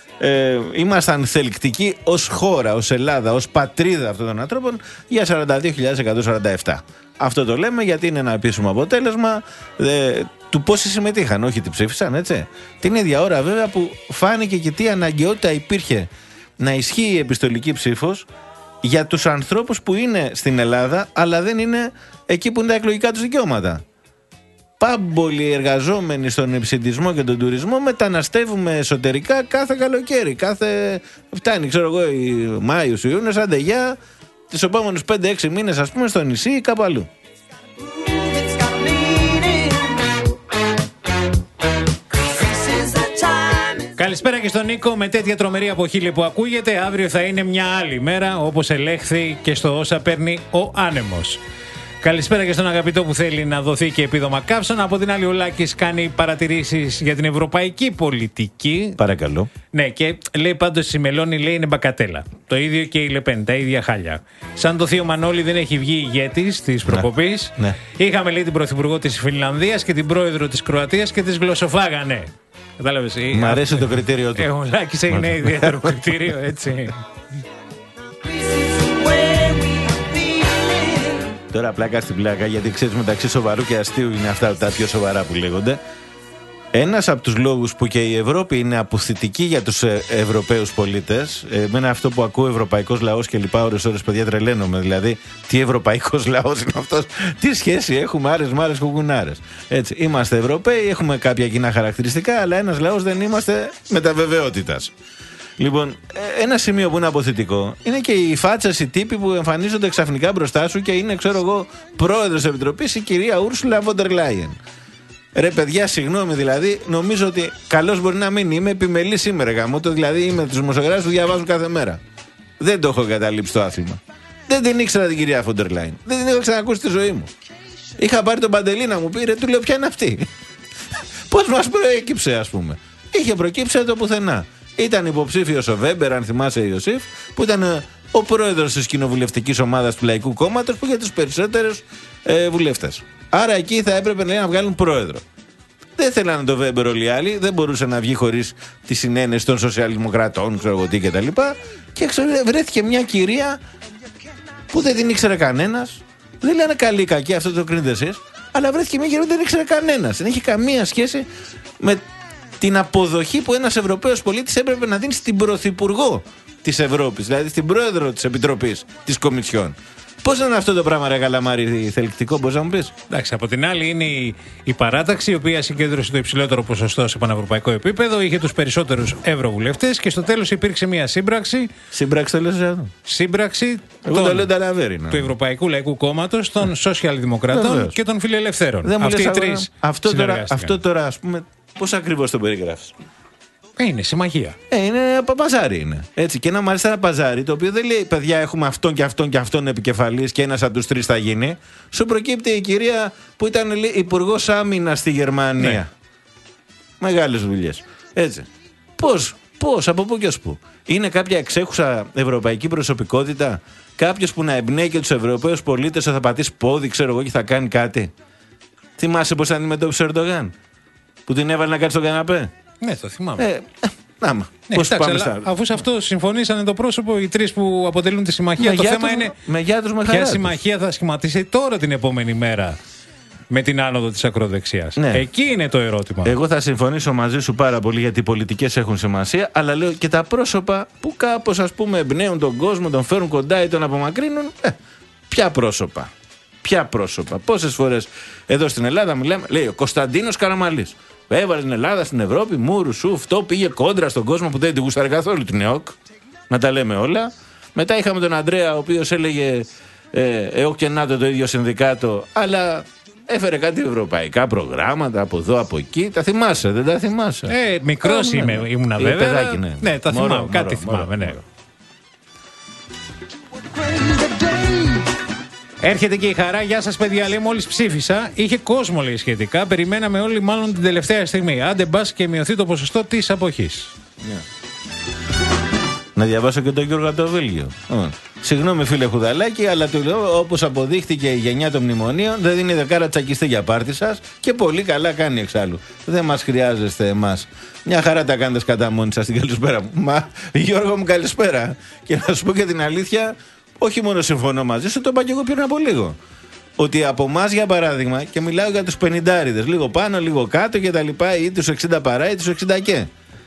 Speaker 7: ε, ήμασταν θελκτικοί ως χώρα, ως Ελλάδα, ως πατρίδα αυτών των ανθρώπων για σαράντα δύο χιλιάδες εκατόν σαράντα επτά. Αυτό το λέμε γιατί είναι ένα επίσημο αποτέλεσμα ε, του πόσοι συμμετείχαν, όχι τι ψήφισαν, έτσι. Την ίδια ώρα βέβαια που φάνηκε και τι αναγκαιότητα υπήρχε να ισχύει η επιστολική ψήφος για τους ανθρώπους που είναι στην Ελλάδα αλλά δεν είναι εκεί που είναι τα εκλογικά τους δικαιώματα. Πάμπολοι εργαζόμενοι στον επισιτισμό και τον τουρισμό μεταναστεύουμε εσωτερικά κάθε καλοκαίρι. Κάθε... Φτάνει, ξέρω εγώ, Μάιος, Ιούνιος, άντε για τις επόμενους πέντε έξι μήνες, ας πούμε, στο νησί ή κάπου αλλού.
Speaker 8: Καλησπέρα και στον Νίκο. Με τέτοια τρομερή αποχήλη που ακούγεται, αύριο θα είναι μια άλλη μέρα, όπως ελέγχθη και στο όσα παίρνει ο άνεμος. Καλησπέρα και στον αγαπητό που θέλει να δοθεί και επίδομα καύσωνα. Από την άλλη, ο Λάκης κάνει παρατηρήσεις για την ευρωπαϊκή πολιτική.
Speaker 7: Παρακαλώ.
Speaker 8: Ναι, και λέει πάντως η Μελώνη λέει είναι μπακατέλα. Το ίδιο και η Λεπέν, τα ίδια χάλια. Σαν το θείο Μανώλη δεν έχει βγει ηγέτης της προκοπής.
Speaker 7: Ναι, ναι.
Speaker 8: Είχαμε λέει την πρωθυπουργό της Φινλανδίας και την πρόεδρο της Κροατίας και τις γλωσσοφάγανε. Κατάλαβες.
Speaker 7: Μ' αρέσει το κριτήριο του.
Speaker 8: Ε, ο Λάκης έγινε ιδιαίτερο κριτήριο, έτσι.
Speaker 7: Τώρα πλάκα στην πλάκα, γιατί ξέρεις μεταξύ σοβαρού και αστείου είναι αυτά τα πιο σοβαρά που λέγονται. Ένας από τους λόγους που και η Ευρώπη είναι απουθητική για τους ε, Ευρωπαίους πολίτες, εμένα αυτό που ακούω ευρωπαϊκός λαός και λοιπά ώρες ώρες παιδιά τρελαίνομαι, δηλαδή τι ευρωπαϊκός λαός είναι αυτός, τι σχέση έχουμε, άρες μάρες κουκουνάρες. Έτσι, είμαστε Ευρωπαίοι, έχουμε κάποια κοινά χαρακτηριστικά, αλλά ένας λαός δεν είμαστε μεταβεβαιότητας. Λοιπόν, ένα σημείο που είναι αποθητικό είναι και οι φάτσες, οι τύποι που εμφανίζονται ξαφνικά μπροστά σου και είναι, ξέρω εγώ, πρόεδρος της Επιτροπής, η κυρία Ούρσουλα Βόντερ Λάιεν. Ρε παιδιά, συγγνώμη, δηλαδή, νομίζω ότι καλώς μπορεί να μην είμαι επιμελής σήμερα γαμώτο, δηλαδή είμαι τους δημοσιογράφους που διαβάζουν κάθε μέρα. Δεν το έχω καταλήψει το άθλημα. Δεν την ήξερα την κυρία Βόντερ Λάιεν. Δεν την έχω ξανακούσει στη ζωή μου. Είχα πάρει τον Παντελή να μου πει, ρε, του λέω, ποια είναι αυτή. Πώς μας προέκυψε, ας πούμε. Είχε προκύψει το πουθενά. Ήταν υποψήφιος ο Βέμπερ, αν θυμάσαι, Ιωσήφ, που ήταν ο πρόεδρος της κοινοβουλευτικής ομάδας του Λαϊκού Κόμματος, που είχε τους περισσότερους ε, βουλευτές. Άρα εκεί θα έπρεπε λέει, να βγάλουν πρόεδρο. Δεν θέλανε το Βέμπερ όλοι οι άλλοι, δεν μπορούσε να βγει χωρίς τη συνένεση των σοσιαλδημοκρατών, ξέρω εγώ τι κτλ. Και, και ξέρω, βρέθηκε μια κυρία που δεν την ήξερε κανένας. Δεν λένε καλή ή κακή, αυτό το κρίνετε εσείς. Αλλά βρέθηκε μια κυρία που δεν ήξερε κανένας. Δεν είχε καμία σχέση με την αποδοχή που ένας Ευρωπαίος πολίτης έπρεπε να δίνει στην Πρωθυπουργό της Ευρώπης, δηλαδή στην Πρόεδρο της Επιτροπής της Κομισιόν. Πώς είναι αυτό το πράγμα, ρε Καλαμάρη, θελκτικό, μπορείς να μου πεις?
Speaker 8: Εντάξει, από την άλλη είναι η, η παράταξη, η οποία συγκέντρωσε το υψηλότερο ποσοστό σε πανευρωπαϊκό επίπεδο, είχε τους περισσότερους ευρωβουλευτές και στο τέλος υπήρξε μια σύμπραξη.
Speaker 7: Σύμπραξη το λες εδώ?
Speaker 8: Σύμπραξη
Speaker 7: Εγώ το λέω ταλαβέρι,
Speaker 8: του Ευρωπαϊκού Λαϊκού Κόμματος, των Σοσιαλδημοκρατών και των Φιλελευθέρων.
Speaker 7: Αυτοί οι τρεις αυτό τώρα, αυτό τώρα, ας πούμε, πώς ακριβώς το περιγράφεις?
Speaker 8: Ε, είναι συμμαχία.
Speaker 7: Ε, είναι παζάρι είναι. Έτσι. Και ένα μάλιστα ένα παζάρι το οποίο δεν λέει παιδιά έχουμε αυτόν και αυτόν και αυτόν επικεφαλής και ένας από τους τρεις θα γίνει. Σου προκύπτει η κυρία που ήταν υπουργός άμυνας στη Γερμανία. Ναι. Μεγάλες δουλειές. Έτσι. Πώς, πώς, από πού και ως πού? Είναι κάποια εξέχουσα ευρωπαϊκή προσωπικότητα? Κάποιος που να εμπνέει και τους Ευρωπαίους πολίτες θα πατήσει πόδι, ξέρω εγώ, και θα κάνει κάτι? Θυμάσαι πώς αντιμετώπισε ο Ερντογάν? Που την έβαλε να κάτσει στον καναπέ.
Speaker 8: Ναι, το θυμάμαι.
Speaker 7: Ε, άμα.
Speaker 8: Ναι,
Speaker 7: πώς
Speaker 8: εντάξει,
Speaker 7: πάμε
Speaker 8: αλλά
Speaker 7: στα...
Speaker 8: αφού σε αυτό συμφωνήσανε το πρόσωπο οι τρεις που αποτελούν τη συμμαχία,
Speaker 7: με
Speaker 8: το
Speaker 7: γιάτρους,
Speaker 8: θέμα είναι
Speaker 7: με γιάτρους, με
Speaker 8: ποια
Speaker 7: χαρά
Speaker 8: συμμαχία θα σχηματίσει τώρα την επόμενη μέρα με την άνοδο της ακροδεξιάς. Ναι. Εκεί είναι το ερώτημα.
Speaker 7: Εγώ θα συμφωνήσω μαζί σου πάρα πολύ γιατί οι πολιτικές έχουν σημασία, αλλά λέω και τα πρόσωπα που κάπως ας πούμε εμπνέουν τον κόσμο, τον φέρουν κοντά ή τον απομακρύνουν. Ε, ποια πρόσωπα? Ποια πρόσωπα? Πόσες φορές εδώ στην Ελλάδα μιλάμε, λέει ο Κωνσταντίνος Καραμαλής. Έβαλε την Ελλάδα στην Ευρώπη, μουρου σου, αυτό πήγε κόντρα στον κόσμο που δεν την γουστάρει καθόλου την ΕΟΚ. Να τα λέμε όλα. Μετά είχαμε τον Ανδρέα, ο οποίος έλεγε ε, ΕΟΚ και ΝΑΤΟ το ίδιο συνδικάτο, αλλά έφερε κάτι ευρωπαϊκά προγράμματα από εδώ, από εκεί. Τα θυμάσαι, δεν τα θυμάσαι?
Speaker 8: Ε, μικρός είμαι, ναι. Ήμουνα βέβαια.
Speaker 7: Παιδάκι, ναι.
Speaker 8: Ναι, τα
Speaker 7: μωρό,
Speaker 8: θυμάμαι,
Speaker 7: μωρό,
Speaker 8: κάτι
Speaker 7: μωρό,
Speaker 8: θυμάμαι,
Speaker 7: μωρό,
Speaker 8: ναι. Έρχεται και η χαρά, γεια σας παιδιά, λέει, μόλις ψήφισα. Είχε κόσμο, λέει, σχετικά. Περιμέναμε όλοι μάλλον την τελευταία στιγμή. Άντε μπας και μειωθεί το ποσοστό της αποχής.
Speaker 7: Yeah. Να διαβάσω και τον Γιώργο από το Βέλγιο. Oh. Συγγνώμη φίλε Χουδαλάκη, αλλά του λέω όπως αποδείχτηκε η γενιά των μνημονίων, δεν δίνει δεκάρα τσακιστή για πάρτι σας και πολύ καλά κάνει εξάλλου. Δεν μας χρειάζεστε εμάς. Μια χαρά τα κάνετε κατά μόνοι σας, την καλησπέρα μου. Μα Γιώργο μου, καλησπέρα. Και να σου πω και την αλήθεια. Όχι μόνο συμφωνώ μαζί σου, το είπα και εγώ πριν από λίγο. Ότι από εμάς, για παράδειγμα, και μιλάω για τους πενηντάριδες, λίγο πάνω, λίγο κάτω και τα λοιπά, ή τους εξήντα παρά, ή τους εξήντα και.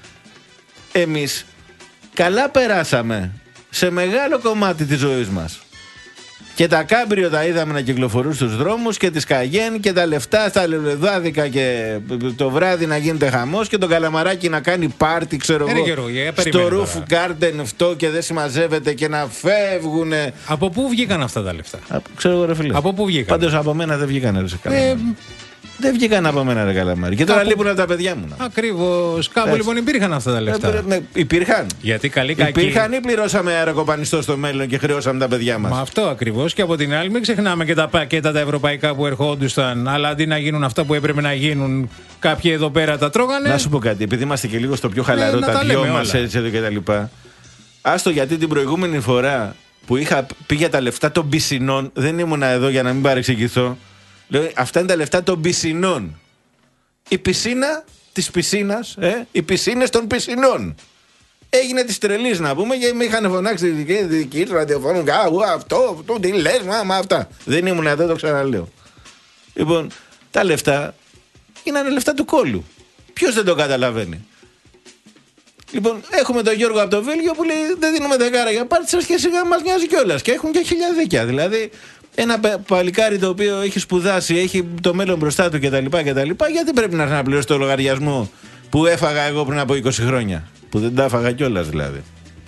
Speaker 7: Εμείς καλά περάσαμε σε μεγάλο κομμάτι της ζωής μας. Και τα κάμπριο τα είδαμε να κυκλοφορούν στους δρόμους και τις Καγέν και τα λεφτά στα λεβεδάδικα και το βράδυ να γίνεται χαμός και το Καλαμαράκι να κάνει πάρτι, ξέρω εγώ, στο Roof Garden αυτό και δεν συμμαζεύεται και να φεύγουνε.
Speaker 8: Από πού βγήκαν αυτά τα λεφτά?
Speaker 7: Α, ξέρω εγώ ρε φίλε.
Speaker 8: Από πού βγήκαν?
Speaker 7: Πάντως από μένα δεν βγήκαν ρε σε Καλαμάρι. Ε, δεν βγήκαν από μένα ρε Καλαμάρι. Και τώρα κάπου... λείπουν από τα παιδιά μου.
Speaker 8: Ακριβώς. Κάπου έτσι. Λοιπόν υπήρχαν αυτά τα λεφτά. Ε,
Speaker 7: με, υπήρχαν.
Speaker 8: Γιατί καλή κακή.
Speaker 7: Υπήρχαν ή πληρώσαμε αεροκοπανιστό στο μέλλον και χρεώσαμε τα παιδιά μας?
Speaker 8: Μα αυτό ακριβώς. Και από την άλλη μην ξεχνάμε και τα πακέτα τα ευρωπαϊκά που ερχόντουσαν. Αλλά αντί να γίνουν αυτά που έπρεπε να γίνουν, κάποιοι εδώ πέρα τα τρώγανε.
Speaker 7: Να σου πω κάτι. Επειδή είμαστε και λίγο στο πιο χαλαρό, ε, τα, τα δυο μας έτσι εδώ και τα λοιπά. Άστο, γιατί την προηγούμενη φορά που είχα πει για τα λεφτά των πισινών, δεν ήμουνα εδώ για να μην παρεξηγηθώ. Λέω, αυτά είναι τα λεφτά των πισινών. Η πισίνα της πισίνας, ε, οι πισίνες των πισινών. Έγινε της τρελής να πούμε και με είχαν φωνάξει οι δικοί του ραδιοφώνου. Αυτό, αυτό, τι λες, μα, μα αυτά. Δεν ήμουν εδώ, το ξαναλέω. Λοιπόν, τα λεφτά είναι λεφτά του κόλλου. Ποιος δεν το καταλαβαίνει? Λοιπόν, έχουμε τον Γιώργο από το Βέλγιο που λέει δεν δίνουμε δεκάρα για πάρτι σας και σιγά μας νοιάζει κιόλας. Και έχουν και χιλιαδίκια. Δηλαδή, ένα παλικάρι το οποίο έχει σπουδάσει, έχει το μέλλον μπροστά του κτλ. κτλ. Γιατί πρέπει να έρθει να πληρώσει το λογαριασμό που έφαγα εγώ πριν από είκοσι χρόνια? Που δεν τα έφαγα κιόλας δηλαδή.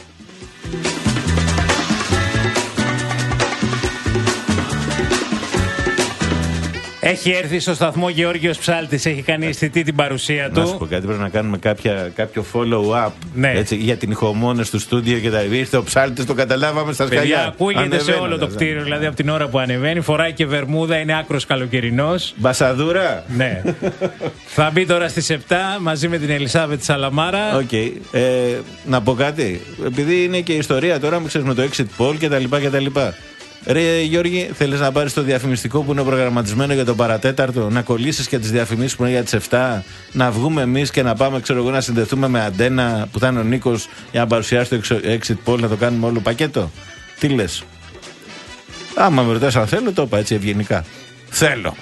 Speaker 8: Έχει έρθει στο σταθμό Γεώργιος Ψάλτης, έχει κάνει αισθητή την παρουσία του.
Speaker 7: Να σου πω κάτι, πρέπει να κάνουμε κάποια, κάποιο follow-up, ναι, έτσι, για την ηχομόνες του στούντιο και τα ήρθε ο Ψάλτης, το καταλάβαμε στα σκαλιά.
Speaker 8: Παιδιά, ακούγεται σε όλο το κτίριο, δηλαδή από την ώρα που ανεβαίνει, φοράει και βερμούδα, είναι άκρος καλοκαιρινός.
Speaker 7: Μπασαδούρα.
Speaker 8: Ναι. Θα μπει τώρα στις επτά μαζί με την Ελισάβετ Σαλαμάρα.
Speaker 7: Okay. Ε, να πω κάτι, επειδή είναι και η ιστορία τώρα, μου ξέρεις, με το exit poll κτλ. Ρε Γιώργη, θέλεις να πάρεις το διαφημιστικό που είναι προγραμματισμένο για το παρατέταρτο, να κολλήσεις και τις διαφημίσεις που είναι για τις εφτά, να βγούμε εμείς και να πάμε, ξέρω εγώ, να συνδεθούμε με αντένα που θα είναι ο Νίκος για να παρουσιάσει το exit poll, να το κάνουμε όλο πακέτο. Τι λες? Άμα με ρωτάς αν θέλω, το είπα έτσι ευγενικά. Θέλω.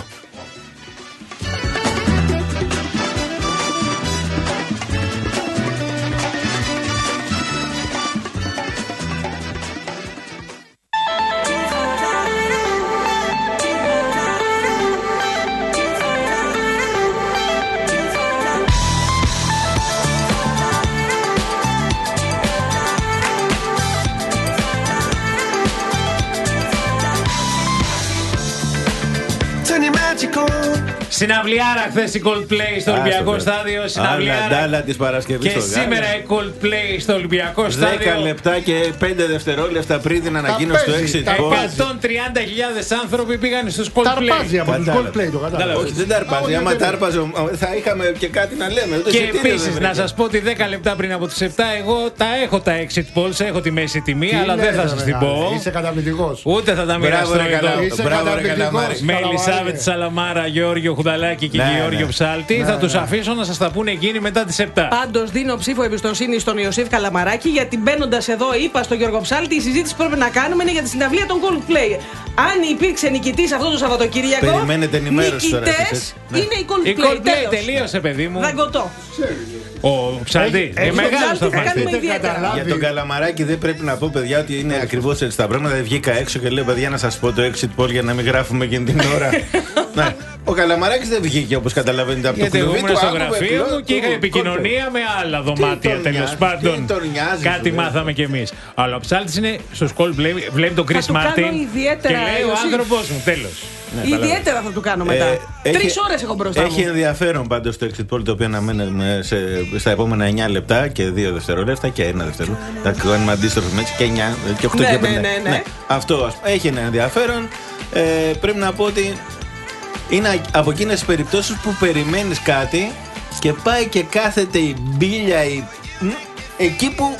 Speaker 8: Συναυλιάρα χθες η Coldplay στο Ολυμπιακό Στάδιο. Συναυλιάρα.
Speaker 7: Της Παρασκευής
Speaker 8: και σήμερα η Coldplay στο Ολυμπιακό Στάδιο.
Speaker 7: δέκα λεπτά και πέντε δευτερόλεπτα πριν την ανακοίνωση του exit poll.
Speaker 8: εκατόν τριάντα χιλιάδες άνθρωποι πήγαν στους Coldplay.
Speaker 3: Ταρπάζει από τους Coldplay το κατάλαβα.
Speaker 7: Όχι, δεν ταρπάζει. Άμα τάρπαζε θα είχαμε και κάτι να λέμε.
Speaker 8: Και επίσης να σας πω ότι δέκα λεπτά πριν από τις επτά εγώ τα έχω τα exit polls, έχω τη μέση τιμή, αλλά δεν θα σας την πω.
Speaker 3: Είσαι καταπληκτικός.
Speaker 8: Ούτε θα τα μοιραστώ εδώ.
Speaker 3: Μπράβο ρε Καλαμάρη.
Speaker 8: Με Ελισάβετ Σαλαμάρα, Γεώργιο Χουδαλάκη και Γεώργιο Ψάλτη. Θα τους αφήσω να σας τα πούνε εκείνοι μετά τις επτά.
Speaker 22: Πάντως δίνω ψήφο εμπιστοσύνη στον Ιωσήφ Καλαμαράκη, γιατί μπαίνοντας εδώ είπα στον Γιώργο Ψάλτη η συζήτηση που πρέπει να κάνουμε είναι για τη συναυλία των Coldplay. Αν υπήρξε νικητής αυτό το Σαββατοκύριακο, νικητές είναι η Coldplay.
Speaker 8: Η Coldplay τελείωσε, παιδί μου.
Speaker 22: Δαγκωτό.
Speaker 8: Ο Ψάλτη. Είναι μεγάλος το φάστη.
Speaker 7: Για τον Καλαμαράκη δεν πρέπει να πω, παιδιά, ότι είναι ακριβώς έτσι τα πράγματα. Δεν βγήκα έξω και λέω, παιδιά, να σας πω το exit poll για να μην γράφουμε εκείνη την ώρα. Ναι. Ο Καλαμαράκης δεν βγήκε όπως καταλαβαίνετε από το κλουβί του.
Speaker 8: Γιατί εγώ ήμουν στο γραφείο μου και είχα επικοινωνία με άλλα δωμάτια, τέλος πάντων. Κάτι μάθαμε κι εμείς. Αλλά ο Ψάλτης είναι στο Coldplay, βλέπει τον Chris Martin και λέει ο άνθρωπος μου, τέλος.
Speaker 22: Ναι, ιδιαίτερα θα του κάνω μετά. Ε, Τρεις έχει, ώρες έχω μπροστά
Speaker 7: έχει
Speaker 22: μου.
Speaker 7: Έχει ενδιαφέρον πάντως το exit poll, το οποίο αναμένουμε σε, στα επόμενα εννιά λεπτά και δύο δευτερόλεπτα και ένα δευτερόλεπτο. Θα κάνουμε αντίστροφο με έτσι και εννιά και οκτώ
Speaker 22: ναι,
Speaker 7: και πέντε.
Speaker 22: Ναι, ναι, ναι. Ναι,
Speaker 7: αυτό έχει ένα ενδιαφέρον. Ε, πρέπει να πω ότι είναι από εκείνες τις περιπτώσεις που περιμένεις κάτι και πάει και κάθεται η μπίλια η... εκεί που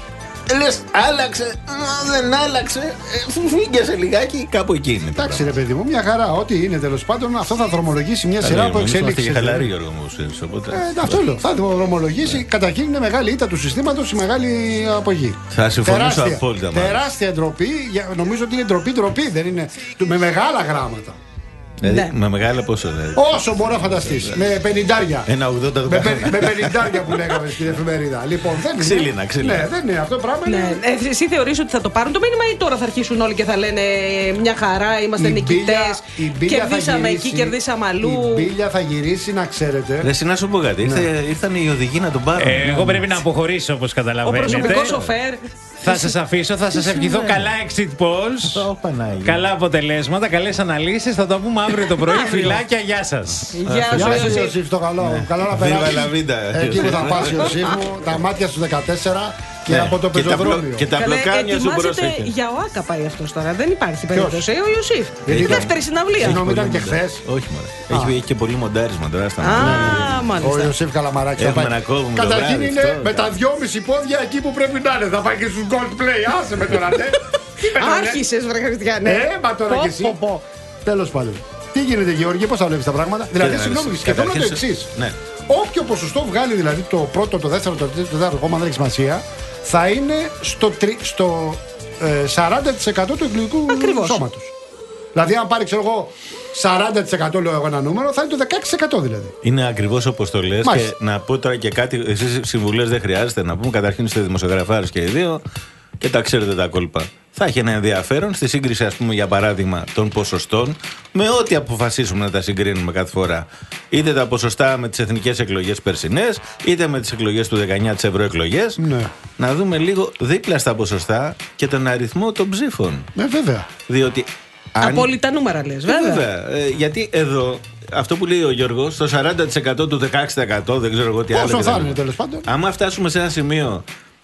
Speaker 7: λες άλλαξε, δεν άλλαξε, φύγγεσαι λιγάκι, κάπου εκεί είναι.
Speaker 3: Εντάξει ρε παιδί μου, μια χαρά. Ό,τι είναι τέλος πάντων, αυτό θα δρομολογήσει μια σειρά από εξέλιξεις.
Speaker 7: Είμαστε και χαλαροί, Γιώργο μου, οπότε.
Speaker 3: Ε, αυτό λέω. Θα δρομολογήσει. Καταρχήν είναι μεγάλη ήττα του συστήματος, η μεγάλη απογή.
Speaker 7: Θα συμφωνήσω απόλυτα.
Speaker 3: Τεράστια ντροπή. Νομίζω ότι είναι ντροπή, ντροπή. Δεν είναι. Με μεγάλα γράμματα.
Speaker 7: Δηλαδή,
Speaker 22: ναι.
Speaker 7: Με μεγάλα πόσο δηλαδή.
Speaker 3: Όσο μπορεί να φανταστείς. Με πενηντάρια.
Speaker 7: Ένα ογδόντα
Speaker 3: με, με πενηντάρια που λέγαμε στην εφημερίδα. Λοιπόν, δεν
Speaker 7: ξύλινα,
Speaker 3: είναι.
Speaker 7: Ξύλινα.
Speaker 3: Ναι, δεν είναι αυτό το πράγμα.
Speaker 22: Ναι.
Speaker 3: Είναι...
Speaker 22: Ε, εσύ θεωρείς ότι θα το πάρουν το μήνυμα ή τώρα θα αρχίσουν όλοι και θα λένε μια χαρά, είμαστε νικητές. Κερδίσαμε εκεί, κερδίσαμε αλλού.
Speaker 3: Η μπίλια θα γυρίσει, να ξέρετε.
Speaker 7: Ρε, να σου πω κάτι. Ναι. Ήρθε, ήρθαν οι οδηγοί να τον πάρουν.
Speaker 8: Ε, εγώ πρέπει να αποχωρήσω όπως καταλαβαίνετε.
Speaker 22: Ο προσωπικός σοφέρ.
Speaker 8: Θα σας αφήσω, θα σας ευχηθώ καλά exit polls, καλά αποτελέσματα, καλές αναλύσεις. Θα το πούμε αύριο το πρωί. Φιλάκια, γεια σας.
Speaker 3: Γεια σου Ιωσήφ, το καλό. Καλό να περάσεις. Εκεί που θα πας Ιωσήφ μου, τα μάτια σου δεκατέσσερα και από το πεζοδρόμιο.
Speaker 7: Και τα μπλοκάνια σου πρόσεχε.
Speaker 22: Για ο Άκα πάει αυτός τώρα, δεν υπάρχει περίπτωση. Ο Ιωσήφ. Η δεύτερη συναυλία.
Speaker 3: Συγγνώμη, ήταν και χθες.
Speaker 7: Όχι μόνο. Έχει και πολύ μοντάρισμα τώρα στα μάτια.
Speaker 3: Ο Ιωσήφ Καλαμαράκη. Καταρχήν είναι με τα δυόμιση πόδια εκεί που πρέπει να είναι. Θα πάει και στους Coldplay. Άσε με τώρα, ναι.
Speaker 22: Άρχισες, βρε Χριστιανέ.
Speaker 3: Ε, μα τώρα κι εσύ. Τέλος πάντων. Τι γίνεται, Γεώργη, πώς θα βλέπεις τα πράγματα? Δηλαδή, συγγνώμη, σκεφτόμουν το εξής. Όποιο ποσοστό βγάλει, δηλαδή το πρώτο, το δεύτερο, το τρίτο, το τέταρτο κόμμα, δεν έχει σημασία, θα είναι στο, τρι, στο ε, σαράντα τοις εκατό του εκλογικού σώματος. Δηλαδή, αν πάρει, ξέρω εγώ, σαράντα τοις εκατό λέω εγώ ένα νούμερο, θα είναι το δεκαέξι τοις εκατό δηλαδή.
Speaker 7: Είναι ακριβώς όπως το λες. Και να πω τώρα και κάτι, εσείς συμβουλές δεν χρειάζεται να πούμε. Καταρχήν είστε δημοσιογραφάρες και οι δύο και τα ξέρετε τα κόλπα. Θα έχει ένα ενδιαφέρον στη σύγκριση, ας πούμε, για παράδειγμα, των ποσοστών με ό,τι αποφασίσουμε να τα συγκρίνουμε κάθε φορά. Είτε τα ποσοστά με τις εθνικές εκλογές περσινές, είτε με τις εκλογές του δεκαεννιά, τις ευρωεκλογές.
Speaker 3: Ναι.
Speaker 7: Να δούμε λίγο δίπλα στα ποσοστά και τον αριθμό των ψήφων.
Speaker 3: Ναι, βέβαια.
Speaker 7: Διότι. Αν...
Speaker 22: Απόλυτα νούμερα λες, βέβαια.
Speaker 7: βέβαια. Ε, γιατί εδώ, αυτό που λέει ο Γιώργος, το σαράντα τοις εκατό του δεκαέξι τοις εκατό, δεν ξέρω εγώ τι άλλο.
Speaker 3: Πόσο θα είναι τέλος πάντων.
Speaker 7: Άμα φτάσουμε σε ένα σημείο.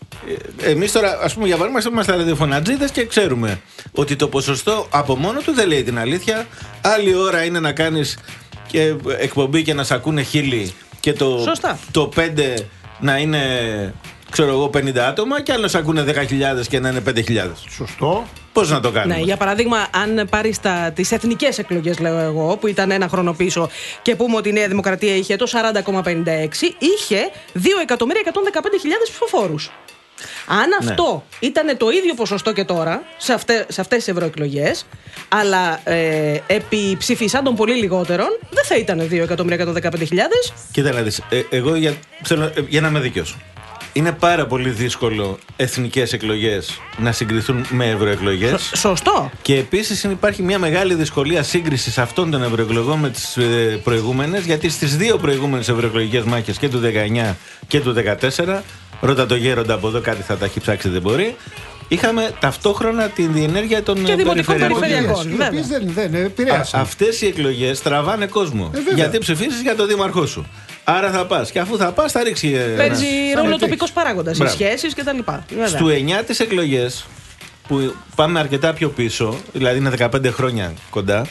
Speaker 7: Εμείς τώρα, ας πούμε, για παράδειγμα, είμαστε ραδιοφωνατζίδες και ξέρουμε ότι το ποσοστό από μόνο του δεν λέει την αλήθεια. Άλλη ώρα είναι να κάνεις και εκπομπή και να σ' ακούνε χίλιοι και το, το πέντε να είναι, ξέρω εγώ, πενήντα άτομα και άλλο να σ' ακούνε δέκα χιλιάδες και να είναι πέντε χιλιάδες.
Speaker 3: Σωστό.
Speaker 7: Πώς να το κάνουμε.
Speaker 22: Ναι, για παράδειγμα, αν πάρει τις εθνικές εκλογές, λέω εγώ, που ήταν ένα χρόνο πίσω, και πούμε ότι η Νέα Δημοκρατία είχε το σαράντα κόμμα πενήντα έξι, είχε δύο εκατομμύρια εκατόν δεκαπέντε χιλιάδες ψηφοφόρους. Αν
Speaker 7: Ναι.
Speaker 22: αυτό ήταν το ίδιο ποσοστό και τώρα, σε, αυτέ, σε αυτές τις ευρωεκλογές, αλλά ε, επί ψηφισάντων πολύ λιγότερων, δεν θα ήταν δύο εκατομμύρια εκατόν δεκαπέντε χιλιάδες.
Speaker 7: Κοίτα να δεις, ε, εγώ για, θέλω, ε, για να είμαι δίκαιος. Είναι πάρα πολύ δύσκολο εθνικές εκλογές να συγκριθούν με ευρωεκλογές.
Speaker 22: Σωστό.
Speaker 7: Και επίσης υπάρχει μια μεγάλη δυσκολία σύγκρισης αυτών των ευρωεκλογών με τις ε, προηγούμενες, γιατί στις δύο προηγούμενες ευρωεκλογικές μάχες, και του δεκαεννιά και του δεκατέσσερα, ρώτα το γέροντα από εδώ, κάτι θα τα έχει ψάξει, δεν μπορεί. Είχαμε ταυτόχρονα την διενέργεια των
Speaker 22: και δημοτικών
Speaker 7: περιφερειακών.
Speaker 22: περιφερειακών.
Speaker 3: Δεν, δεν επηρέασαν.
Speaker 7: Αυτές οι εκλογές τραβάνε κόσμο.
Speaker 3: Ε,
Speaker 7: γιατί ψηφίζεις για τον δήμαρχό σου. Άρα θα πας. Και αφού θα πας, θα ρίξει.
Speaker 22: Παίζει ρόλο τοπικός παράγοντας, οι σχέσεις κτλ.
Speaker 7: Στου εννιά τις εκλογές, που πάμε αρκετά πιο πίσω, δηλαδή είναι δεκαπέντε χρόνια κοντά,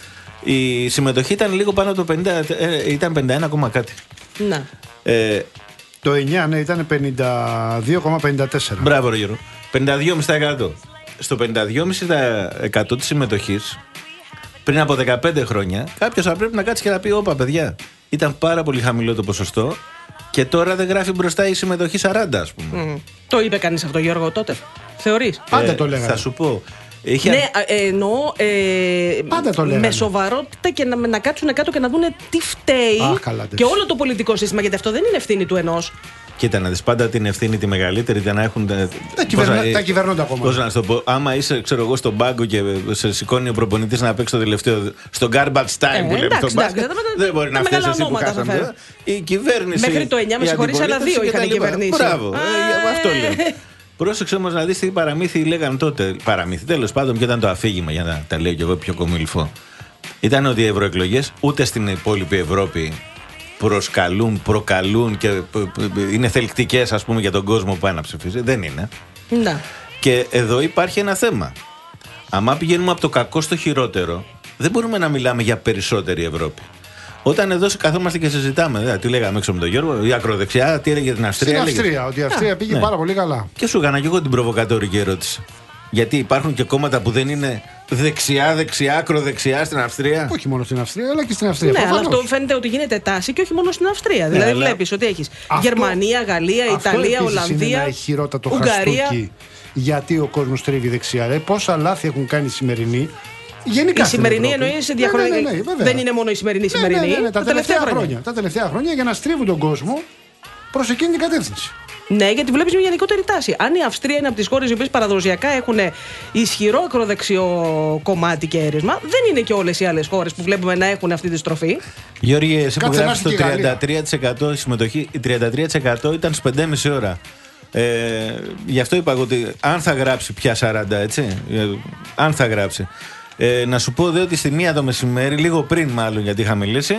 Speaker 7: η συμμετοχή ήταν λίγο πάνω από το πενήντα, ε, ήταν πενήντα ένα κόμμα κάτι.
Speaker 22: Να.
Speaker 7: Ε,
Speaker 3: το εννιά, ναι, ήταν πενήντα δύο κόμμα πενήντα τέσσερα.
Speaker 7: Μπράβο, ρε Γιώργο. πενήντα δύο κόμμα πέντε τοις εκατό. Στο πενήντα δύο κόμμα πέντε τοις εκατό της συμμετοχής, πριν από δεκαπέντε χρόνια, κάποιος θα πρέπει να κάτσει και να πει: όπα, παιδιά, ήταν πάρα πολύ χαμηλό το ποσοστό και τώρα δεν γράφει μπροστά η συμμετοχή σαράντα, ας πούμε.
Speaker 22: Mm. Το είπε κανείς αυτό, Γιώργο, τότε? Θεωρείς?
Speaker 3: Πάντα ε, το λέγανε.
Speaker 7: Θα σου πω. Είχε...
Speaker 22: Ναι, ε, εννοώ ε,
Speaker 3: Πάντα το λέγανε.
Speaker 22: Με σοβαρότητα και να, να κάτσουν κάτω και να δούνε τι φταίει.
Speaker 3: Αχ, καλά,
Speaker 22: και όλο το πολιτικό σύστημα, γιατί αυτό δεν είναι ευθύνη του ενός.
Speaker 7: Κοίτα να δεις, πάντα την ευθύνη τη μεγαλύτερη για να έχουν.
Speaker 3: Τα, κυβερνά, τα κυβερνώντα κόμματα.
Speaker 7: Πώς να σου το πω, άμα είσαι, ξέρω εγώ, στον πάγκο και σε σηκώνει ο προπονητής να παίξει το τελευταίο. Στον garbage time ε, που λέμε στον μπάσκετ. Δεν μπορεί να φταίει εσύ που χάσαμε. Η κυβέρνηση.
Speaker 22: Μέχρι το εννιά με συγχωρείς, αλλά δύο είχαν κυβερνήσει.
Speaker 7: Μπράβο, αυτό λέω. Πρόσεξε όμως να δεις τι παραμύθι λέγανε τότε. Παραμύθι, τέλος πάντων, και ήταν το αφήγημα, για να τα λέω κι εγώ πιο κομιλφό. Ήταν ότι οι ευρωεκλογές ούτε στην υπόλοιπη Ευρώπη προσκαλούν, προκαλούν και είναι θελκτικές, ας πούμε, για τον κόσμο που πάει να ψηφίσει. Δεν είναι.
Speaker 22: Να.
Speaker 7: Και εδώ υπάρχει ένα θέμα. Αν πηγαίνουμε από το κακό στο χειρότερο, δεν μπορούμε να μιλάμε για περισσότερη Ευρώπη. Όταν εδώ καθόμαστε και συζητάμε, δηλαδή, τι λέγαμε έξω με τον Γιώργο, η ακροδεξιά, τι έλεγε την Αυστρία.
Speaker 3: Στην Αυστρία, έλεγες. Ότι η Αυστρία Α, πήγε ναι. πάρα πολύ καλά.
Speaker 7: Και σου έκανα και εγώ την προβοκατόρικη ερώτηση. Γιατί υπάρχουν και κόμματα που δεν είναι δεξιά, δεξιά, ακροδεξιά στην Αυστρία.
Speaker 3: Όχι μόνο στην Αυστρία, αλλά και στην Αυστρία.
Speaker 22: Ναι, αλλά αυτό φαίνεται ότι γίνεται τάση και όχι μόνο στην Αυστρία. Ναι, δηλαδή, αλλά... βλέπει ότι έχει Γερμανία, Γαλλία,
Speaker 3: αυτό
Speaker 22: Ιταλία, Ολλανδία.
Speaker 3: Είναι ένα ηχηρότατο
Speaker 22: Ουγγαρία.
Speaker 3: Χαστούκι. Γιατί ο κόσμο τρίβει δεξιά. Ρε, πόσα λάθη έχουν κάνει οι σημερινοί. Γενικά
Speaker 22: η σημερινή εννοεί σε διαχρονικά. Ναι, ναι, ναι, δεν είναι μόνο η σημερινή
Speaker 3: ναι,
Speaker 22: σημερινή.
Speaker 3: Ναι, ναι, ναι, τα,
Speaker 22: τα
Speaker 3: τελευταία,
Speaker 22: τελευταία
Speaker 3: χρόνια. Τα τελευταία χρόνια για να στρίβουν τον κόσμο προς εκείνη την κατεύθυνση.
Speaker 22: Ναι, γιατί βλέπει μια γενικότερη τάση. Αν η Αυστρία είναι από τις χώρες οι οποίες παραδοσιακά έχουν ισχυρό ακροδεξιό κομμάτι και αίρισμα, δεν είναι και όλες οι άλλες χώρες που βλέπουμε να έχουν αυτή τη στροφή.
Speaker 7: Γιώργη, εσύ που γράψεις το τριάντα τρία τοις εκατό η συμμετοχή, η τριάντα τρία τοις εκατό ήταν στις πέντε και μισή ώρα. Ε, γι' αυτό είπα ότι αν θα γράψει πια σαράντα, έτσι. Ε, αν θα γράψει. Ε, να σου πω δε ότι στη μία το μεσημέρι, λίγο πριν μάλλον γιατί είχα μιλήσει,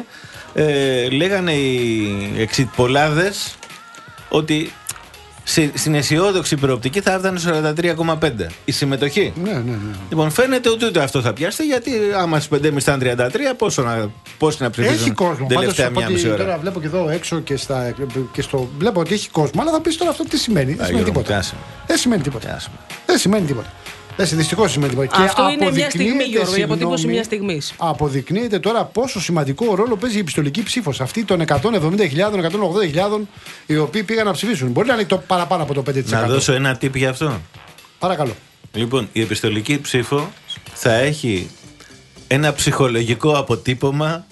Speaker 7: ε, λέγανε οι εξιτπολάδες ότι στην αισιόδοξη προοπτική θα έφτανε στο σαράντα τρία κόμμα πέντε η συμμετοχή.
Speaker 3: Ναι, ναι, ναι.
Speaker 7: Λοιπόν, φαίνεται ότι ούτε αυτό θα πιάσει, γιατί άμα στις πέντε και μισή ήταν τριάντα τρία, πόσο να, πώς να ψηφίσουν.
Speaker 3: Έχει κόσμο.
Speaker 7: Τελευταία μία μισή ώρα.
Speaker 3: Τώρα βλέπω και εδώ έξω και, στα, και στο. Βλέπω ότι έχει κόσμο, αλλά θα πεις τώρα αυτό τι σημαίνει. Δεν σημαίνει τίποτα. Δεν σημαίνει τίποτα. Δεν σημαίνει τίποτα. Έτσι, δυστυχώς σημαίνει τίποτα.
Speaker 22: Αυτό είναι μια στιγμή, Γιώργο, η αποτύπωση μια στιγμή.
Speaker 3: Αποδεικνύεται τώρα πόσο σημαντικό ρόλο παίζει η επιστολική ψήφος αυτή των εκατόν εβδομήντα χιλιάδων, εκατόν ογδόντα χιλιάδων οι οποίοι πήγαν να ψηφίσουν. Μπορεί να είναι το παραπάνω από το πέντε τοις εκατό.
Speaker 7: Να δώσω ένα tip για αυτό.
Speaker 3: Παρακαλώ.
Speaker 7: Λοιπόν, η επιστολική ψήφο θα έχει ένα ψυχολογικό αποτύπωμα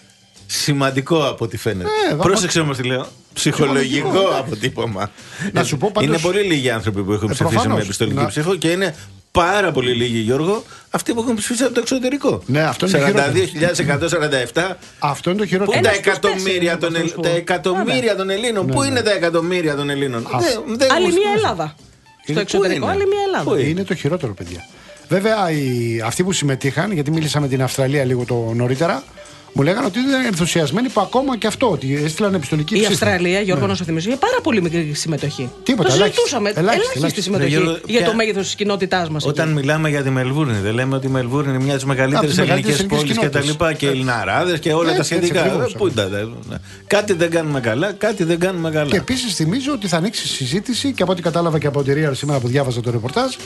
Speaker 7: σημαντικό από ό,τι φαίνεται. Ε, Πρόσεξε όμως τι λέω. Ψυχολογικό αποτύπωμα.
Speaker 3: Να σου πω πάντως...
Speaker 7: Είναι πολύ λίγοι άνθρωποι που έχουν ε, ψηφίσει με επιστολική να... ψήφο και είναι πάρα πολύ λίγοι, Γιώργο, αυτοί που έχουν ψηφίσει από το εξωτερικό.
Speaker 3: Ναι, αυτό είναι
Speaker 7: σαράντα δύο χιλιάδες εκατόν σαράντα επτά.
Speaker 3: Αυτό είναι το χειρότερο.
Speaker 7: Πού τα εκατομμύρια των, ελ... τα εκατομμύρια των Ελλήνων. Ναι, Πού ναι. είναι τα εκατομμύρια των Ελλήνων. Α...
Speaker 22: Δεν, δεν άλλη μια Ελλάδα. Στο εξωτερικό, άλλη μια Ελλάδα.
Speaker 3: Είναι το χειρότερο, παιδιά. Βέβαια, οι... αυτοί που συμμετείχαν, γιατί μίλησα με την Αυστραλία λίγο το νωρίτερα, μου λέγανε ότι ήταν ενθουσιασμένοι που ακόμα και αυτό, ότι έστειλαν επιστολική ψήφο.
Speaker 22: Η Αυστραλία, Γιώργο, ναι. να σου θυμίσω, είχε πάρα πολύ μικρή συμμετοχή.
Speaker 3: Τίποτα.
Speaker 22: Το συζητούσαμε. Ελάχιστη, ελάχιστη συμμετοχή Γιώργο, για το μέγεθος της κοινότητάς μας.
Speaker 7: Όταν εκεί. μιλάμε για τη Μελβούρνη, δεν λέμε ότι η Μελβούρνη είναι μια από τις μεγαλύτερες ελληνικές πόλεις και τα λοιπά και ελληναράδες και όλα τα σχετικά. Πού ήταν. Κάτι δεν κάνουμε καλά, κάτι δεν κάνουμε καλά.
Speaker 3: Και επίσης θυμίζω ότι θα ανοίξει συζήτηση και από ό,τι κατάλαβα και από τη Real σήμερα που διάβαζα το ρεπορτάζ,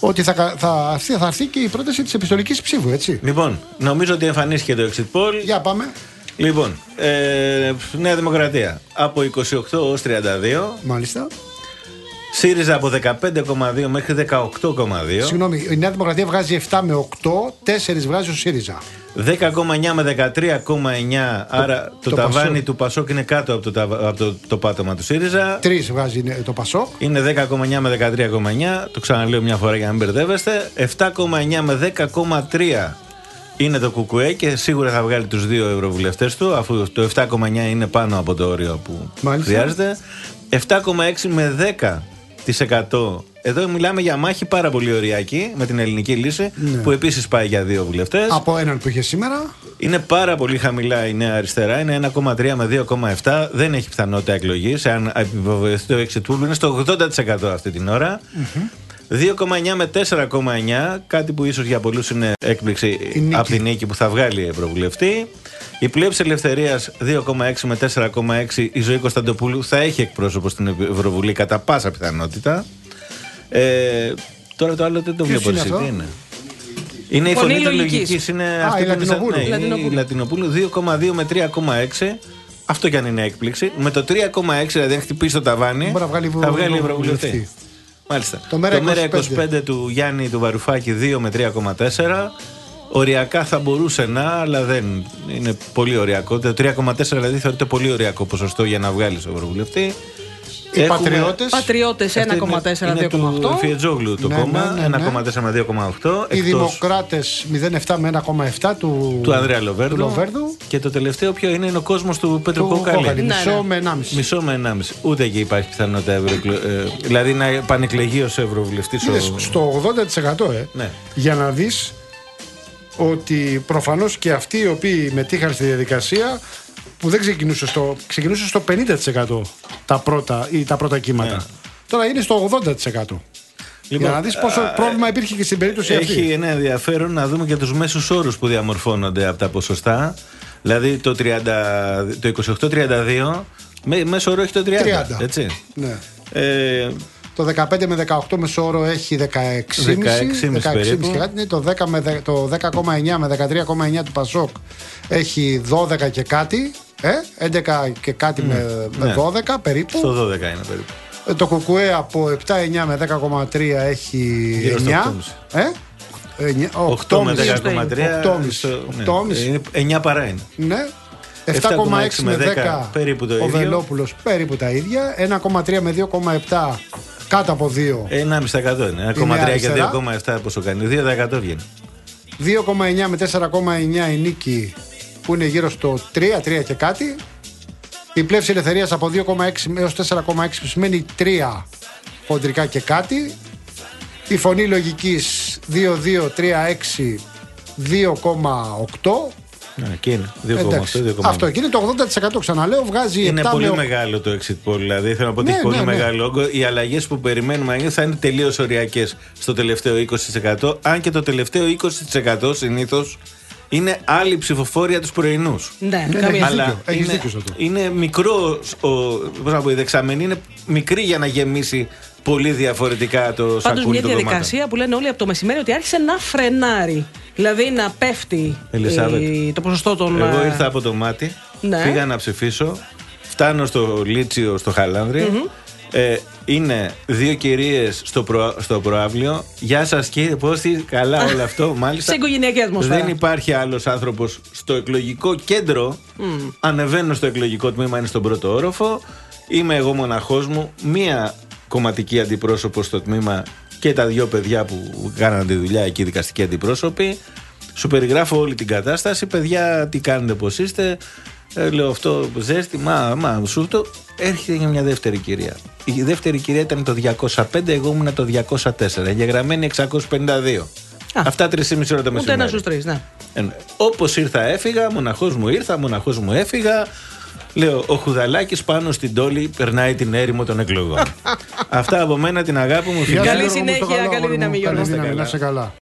Speaker 3: ότι θα, θα, θα, θα έρθει και η πρόταση της επιστολικής ψήφου, έτσι.
Speaker 7: Λοιπόν, νομίζω ότι εμφανίστηκε το exit poll.
Speaker 3: Για πάμε.
Speaker 7: Λοιπόν, ε, Νέα Δημοκρατία από είκοσι οκτώ ως τριάντα δύο.
Speaker 3: Μάλιστα.
Speaker 7: ΣΥΡΙΖΑ από δεκαπέντε κόμμα δύο μέχρι δεκαοκτώ κόμμα δύο.
Speaker 3: Συγγνώμη, η Νέα Δημοκρατία βγάζει επτά με οκτώ, τέσσερα βγάζει ο ΣΥΡΙΖΑ.
Speaker 7: δέκα κόμμα εννιά με δεκατρία κόμμα εννιά. Άρα το, το ταβάνι Πασόκ του Πασόκ είναι κάτω από το, από το, το πάτωμα του ΣΥΡΙΖΑ.
Speaker 3: τρία βγάζει το Πασόκ.
Speaker 7: Είναι δέκα κόμμα εννιά με δεκατρία κόμμα εννιά. Το ξαναλέω μια φορά για να μην μπερδεύεστε. επτά κόμμα εννιά με δέκα κόμμα τρία είναι το ΚΚΕ και σίγουρα θα βγάλει τους δύο ευρωβουλευτές του, αφού το επτά κόμμα εννιά είναι πάνω από το όριο που Μάλιστα. χρειάζεται. επτά κόμμα έξι με δέκα τοις εκατό. Εδώ μιλάμε για μάχη πάρα πολύ ωριακή με την ελληνική λύση, ναι. που επίσης πάει για δύο βουλευτές.
Speaker 3: Από έναν που είχε σήμερα.
Speaker 7: Είναι πάρα πολύ χαμηλά η Νέα Αριστερά, είναι ένα κόμμα τρία με δύο κόμμα επτά. Δεν έχει πιθανότητα εκλογής. Αν επιβεβαιωθεί το exit poll, είναι στο ογδόντα τοις εκατό αυτή την ώρα. Mm-hmm. δύο κόμμα εννιά με τέσσερα κόμμα εννιά, κάτι που ίσως για πολλούς είναι έκπληξη από την νίκη που θα βγάλει η Ευρωβουλευτή. Η πλεύση ελευθερίας δύο κόμμα έξι με τέσσερα κόμμα έξι, η Ζωή Κωνσταντοπούλου θα έχει εκπρόσωπο στην Ευρωβουλή κατά πάσα πιθανότητα. Ε, τώρα το άλλο δεν το βλέπω εσύ. Τι είναι. Είναι η φωνή της λογικής. Είναι
Speaker 3: Α, αυτή η Λατινοπούλου.
Speaker 7: Ναι, είναι η Λατινοπούλου δύο κόμμα δύο με τρία κόμμα έξι. Αυτό κι αν είναι έκπληξη. Με το τρία κόμμα έξι, δηλαδή αν χτυπήσει το ταβάνι, θα βγάλει η Ευρωβουλευτή. Μάλιστα. Το Μέρα είκοσι πέντε του Γιάννη του Βαρουφάκη δύο με τρία κόμμα τέσσερα. Οριακά θα μπορούσε να, αλλά δεν είναι πολύ οριακό. Το τρία κόμμα τέσσερα δηλαδή θεωρείται πολύ οριακό ποσοστό για να βγάλει στον Ευρωβουλευτή.
Speaker 3: Οι Πατριώτες.
Speaker 22: Πατριώτες ένα κόμμα τέσσερα με δύο κόμμα οκτώ.
Speaker 7: Είναι του Φιετζόγλου το
Speaker 3: ναι,
Speaker 7: κόμμα,
Speaker 3: ναι, ναι, ναι.
Speaker 7: ένα κόμμα τέσσερα με δύο κόμμα οκτώ.
Speaker 3: Οι εκτός... Δημοκράτες μηδέν κόμμα επτά με ένα κόμμα επτά του,
Speaker 7: του Ανδρέα Λοβέρδου.
Speaker 3: του Λοβέρδου.
Speaker 7: Και το τελευταίο ποιο είναι, είναι ο κόσμος του Πέτρου Κόκαλη.
Speaker 3: Ναι, μισό ναι. με ενάμιση.
Speaker 7: Μισό με ενάμιση. Ούτε εκεί υπάρχει πιθανότητα ευρωεκλο... ε, δηλαδή να πανεκλεγεί ως Ευρωβουλευτής. Ο...
Speaker 3: Στο ογδόντα τοις εκατό ε,
Speaker 7: ναι.
Speaker 3: για να δεις ότι προφανώς και αυτοί οι οποίοι μετήχαν στη διαδικασία που δεν ξεκινούσε στο, ξεκινούσε στο πενήντα τοις εκατό τα πρώτα, ή τα πρώτα κύματα. Ναι. Τώρα είναι στο ογδόντα τοις εκατό. Λοιπόν, για να δεις πόσο α, πρόβλημα υπήρχε και στην περίπτωση
Speaker 7: έχει
Speaker 3: αυτή.
Speaker 7: Έχει ένα ενδιαφέρον να δούμε και τους μέσους όρους που διαμορφώνονται από τα ποσοστά. Δηλαδή το, τριάντα, το είκοσι οκτώ τριάντα δύο μέ, μέσο όρο έχει το τριάντα, τριάντα. Έτσι.
Speaker 3: Ναι.
Speaker 7: Ε,
Speaker 3: το δεκαπέντε με δεκαοκτώ μέσο όρο έχει δεκαέξι κόμμα πέντε περίπου. Το, δέκα με, το δέκα κόμμα εννιά με δεκατρία κόμμα εννιά του Πασόκ έχει δώδεκα και κάτι. Ε, έντεκα και κάτι ναι. με, με ναι. δώδεκα περίπου.
Speaker 7: Στο δώδεκα είναι περίπου.
Speaker 3: Ε, το ΚΚΕ από επτά εννιά με δέκα κόμμα τρία έχει εννιά. Ε?
Speaker 7: οκτώ με δέκα κόμμα τρία.
Speaker 3: οκτώ κόμμα πέντε.
Speaker 7: εννιά παρά είναι.
Speaker 3: Ναι. επτά κόμμα έξι με δέκα
Speaker 7: περίπου το ίδιο.
Speaker 3: Ο Βελόπουλος περίπου τα ίδια. ένα κόμμα τρία με δύο κόμμα επτά κάτω από δύο.
Speaker 7: ένα κόμμα πέντε τοις εκατό είναι. ένα κόμμα τρία και δύο κόμμα επτά πόσο κάνει. δύο τοις εκατό βγαίνει.
Speaker 3: δύο κόμμα εννιά με τέσσερα κόμμα εννιά η νίκη που είναι γύρω στο τρία, τρία και κάτι. Η πλεύση ελευθερίας από δύο κόμμα έξι έως τέσσερα κόμμα έξι που σημαίνει τρία χοντρικά και κάτι. Η φωνή λογικής δύο δύο τρία έξι δύο κόμμα οκτώ.
Speaker 7: Ναι, και είναι δύο κόμμα οκτώ, δύο κόμμα οκτώ.
Speaker 3: Αυτό και είναι το ογδόντα τοις εκατό ξαναλέω, βγάζει
Speaker 7: είναι
Speaker 3: επτά
Speaker 7: πολύ
Speaker 3: με...
Speaker 7: μεγάλο το exit poll, δηλαδή θέλω να πω ότι
Speaker 3: ναι,
Speaker 7: έχει πολύ
Speaker 3: ναι, ναι.
Speaker 7: μεγάλο όγκο. Οι αλλαγές που περιμένουμε θα είναι τελείως οριακές στο τελευταίο είκοσι τοις εκατό, αν και το τελευταίο είκοσι τοις εκατό συνήθως είναι άλλη ψηφοφόρια τους πρωινούς.
Speaker 22: Ναι,
Speaker 3: ναι, ναι,
Speaker 7: αλλά
Speaker 3: έχεις
Speaker 7: είναι,
Speaker 3: δίκιο,
Speaker 7: είναι μικρό, ο, πώς να πω, η δεξαμενή είναι μικρή για να γεμίσει πολύ διαφορετικά το σακούλι.
Speaker 22: Πάντως μια διαδικασία που λένε όλοι από το μεσημέρι ότι άρχισε να φρενάρει. Δηλαδή να πέφτει η, το ποσοστό των...
Speaker 7: Εγώ ήρθα από το Μάτι,
Speaker 22: ναι.
Speaker 7: πήγα να ψηφίσω, φτάνω στο Λίτσιο, στο Χαλάνδρι. Mm-hmm. Ε, είναι δύο κυρίες στο, προ, στο προάβλιο. Γεια σας κύριε, πώς είστε, καλά όλο αυτό. Μάλιστα.
Speaker 22: Σε οικογενειακή ατμόσφαιρα.
Speaker 7: Δεν υπάρχει άλλος άνθρωπος στο εκλογικό κέντρο. Mm. Ανεβαίνω στο εκλογικό τμήμα, είναι στον πρώτο όροφο. Είμαι εγώ μοναχός μου, μία κομματική αντιπρόσωπο στο τμήμα και τα δυο παιδιά που κάνανε τη δουλειά εκεί, δικαστικοί αντιπρόσωποι. Σου περιγράφω όλη την κατάσταση. Παιδιά, τι κάνετε, πώς είστε. Ε, λέω αυτό ζέστη, μα, μα σου το. Έρχεται για μια δεύτερη κυρία. Η δεύτερη κυρία ήταν το διακόσια πέντε, εγώ ήμουν το διακόσια τέσσερα. Εγγεγραμμένη εξακόσια πενήντα δύο. Α, αυτά τρεις και μισή ώρα το μεσημέρι.
Speaker 22: Ούτε ένα στους τρεις, ναι.
Speaker 7: Ε, όπως ήρθα, έφυγα. Μοναχός μου ήρθα, μοναχός μου έφυγα. Λέω, ο Χουδαλάκης πάνω στην τόλη περνάει την έρημο των εκλογών. Αυτά από μένα, την αγάπη μου.
Speaker 22: Καλή συνέχεια, καλή δύναμη, Γιώργο.
Speaker 3: Να σε καλά.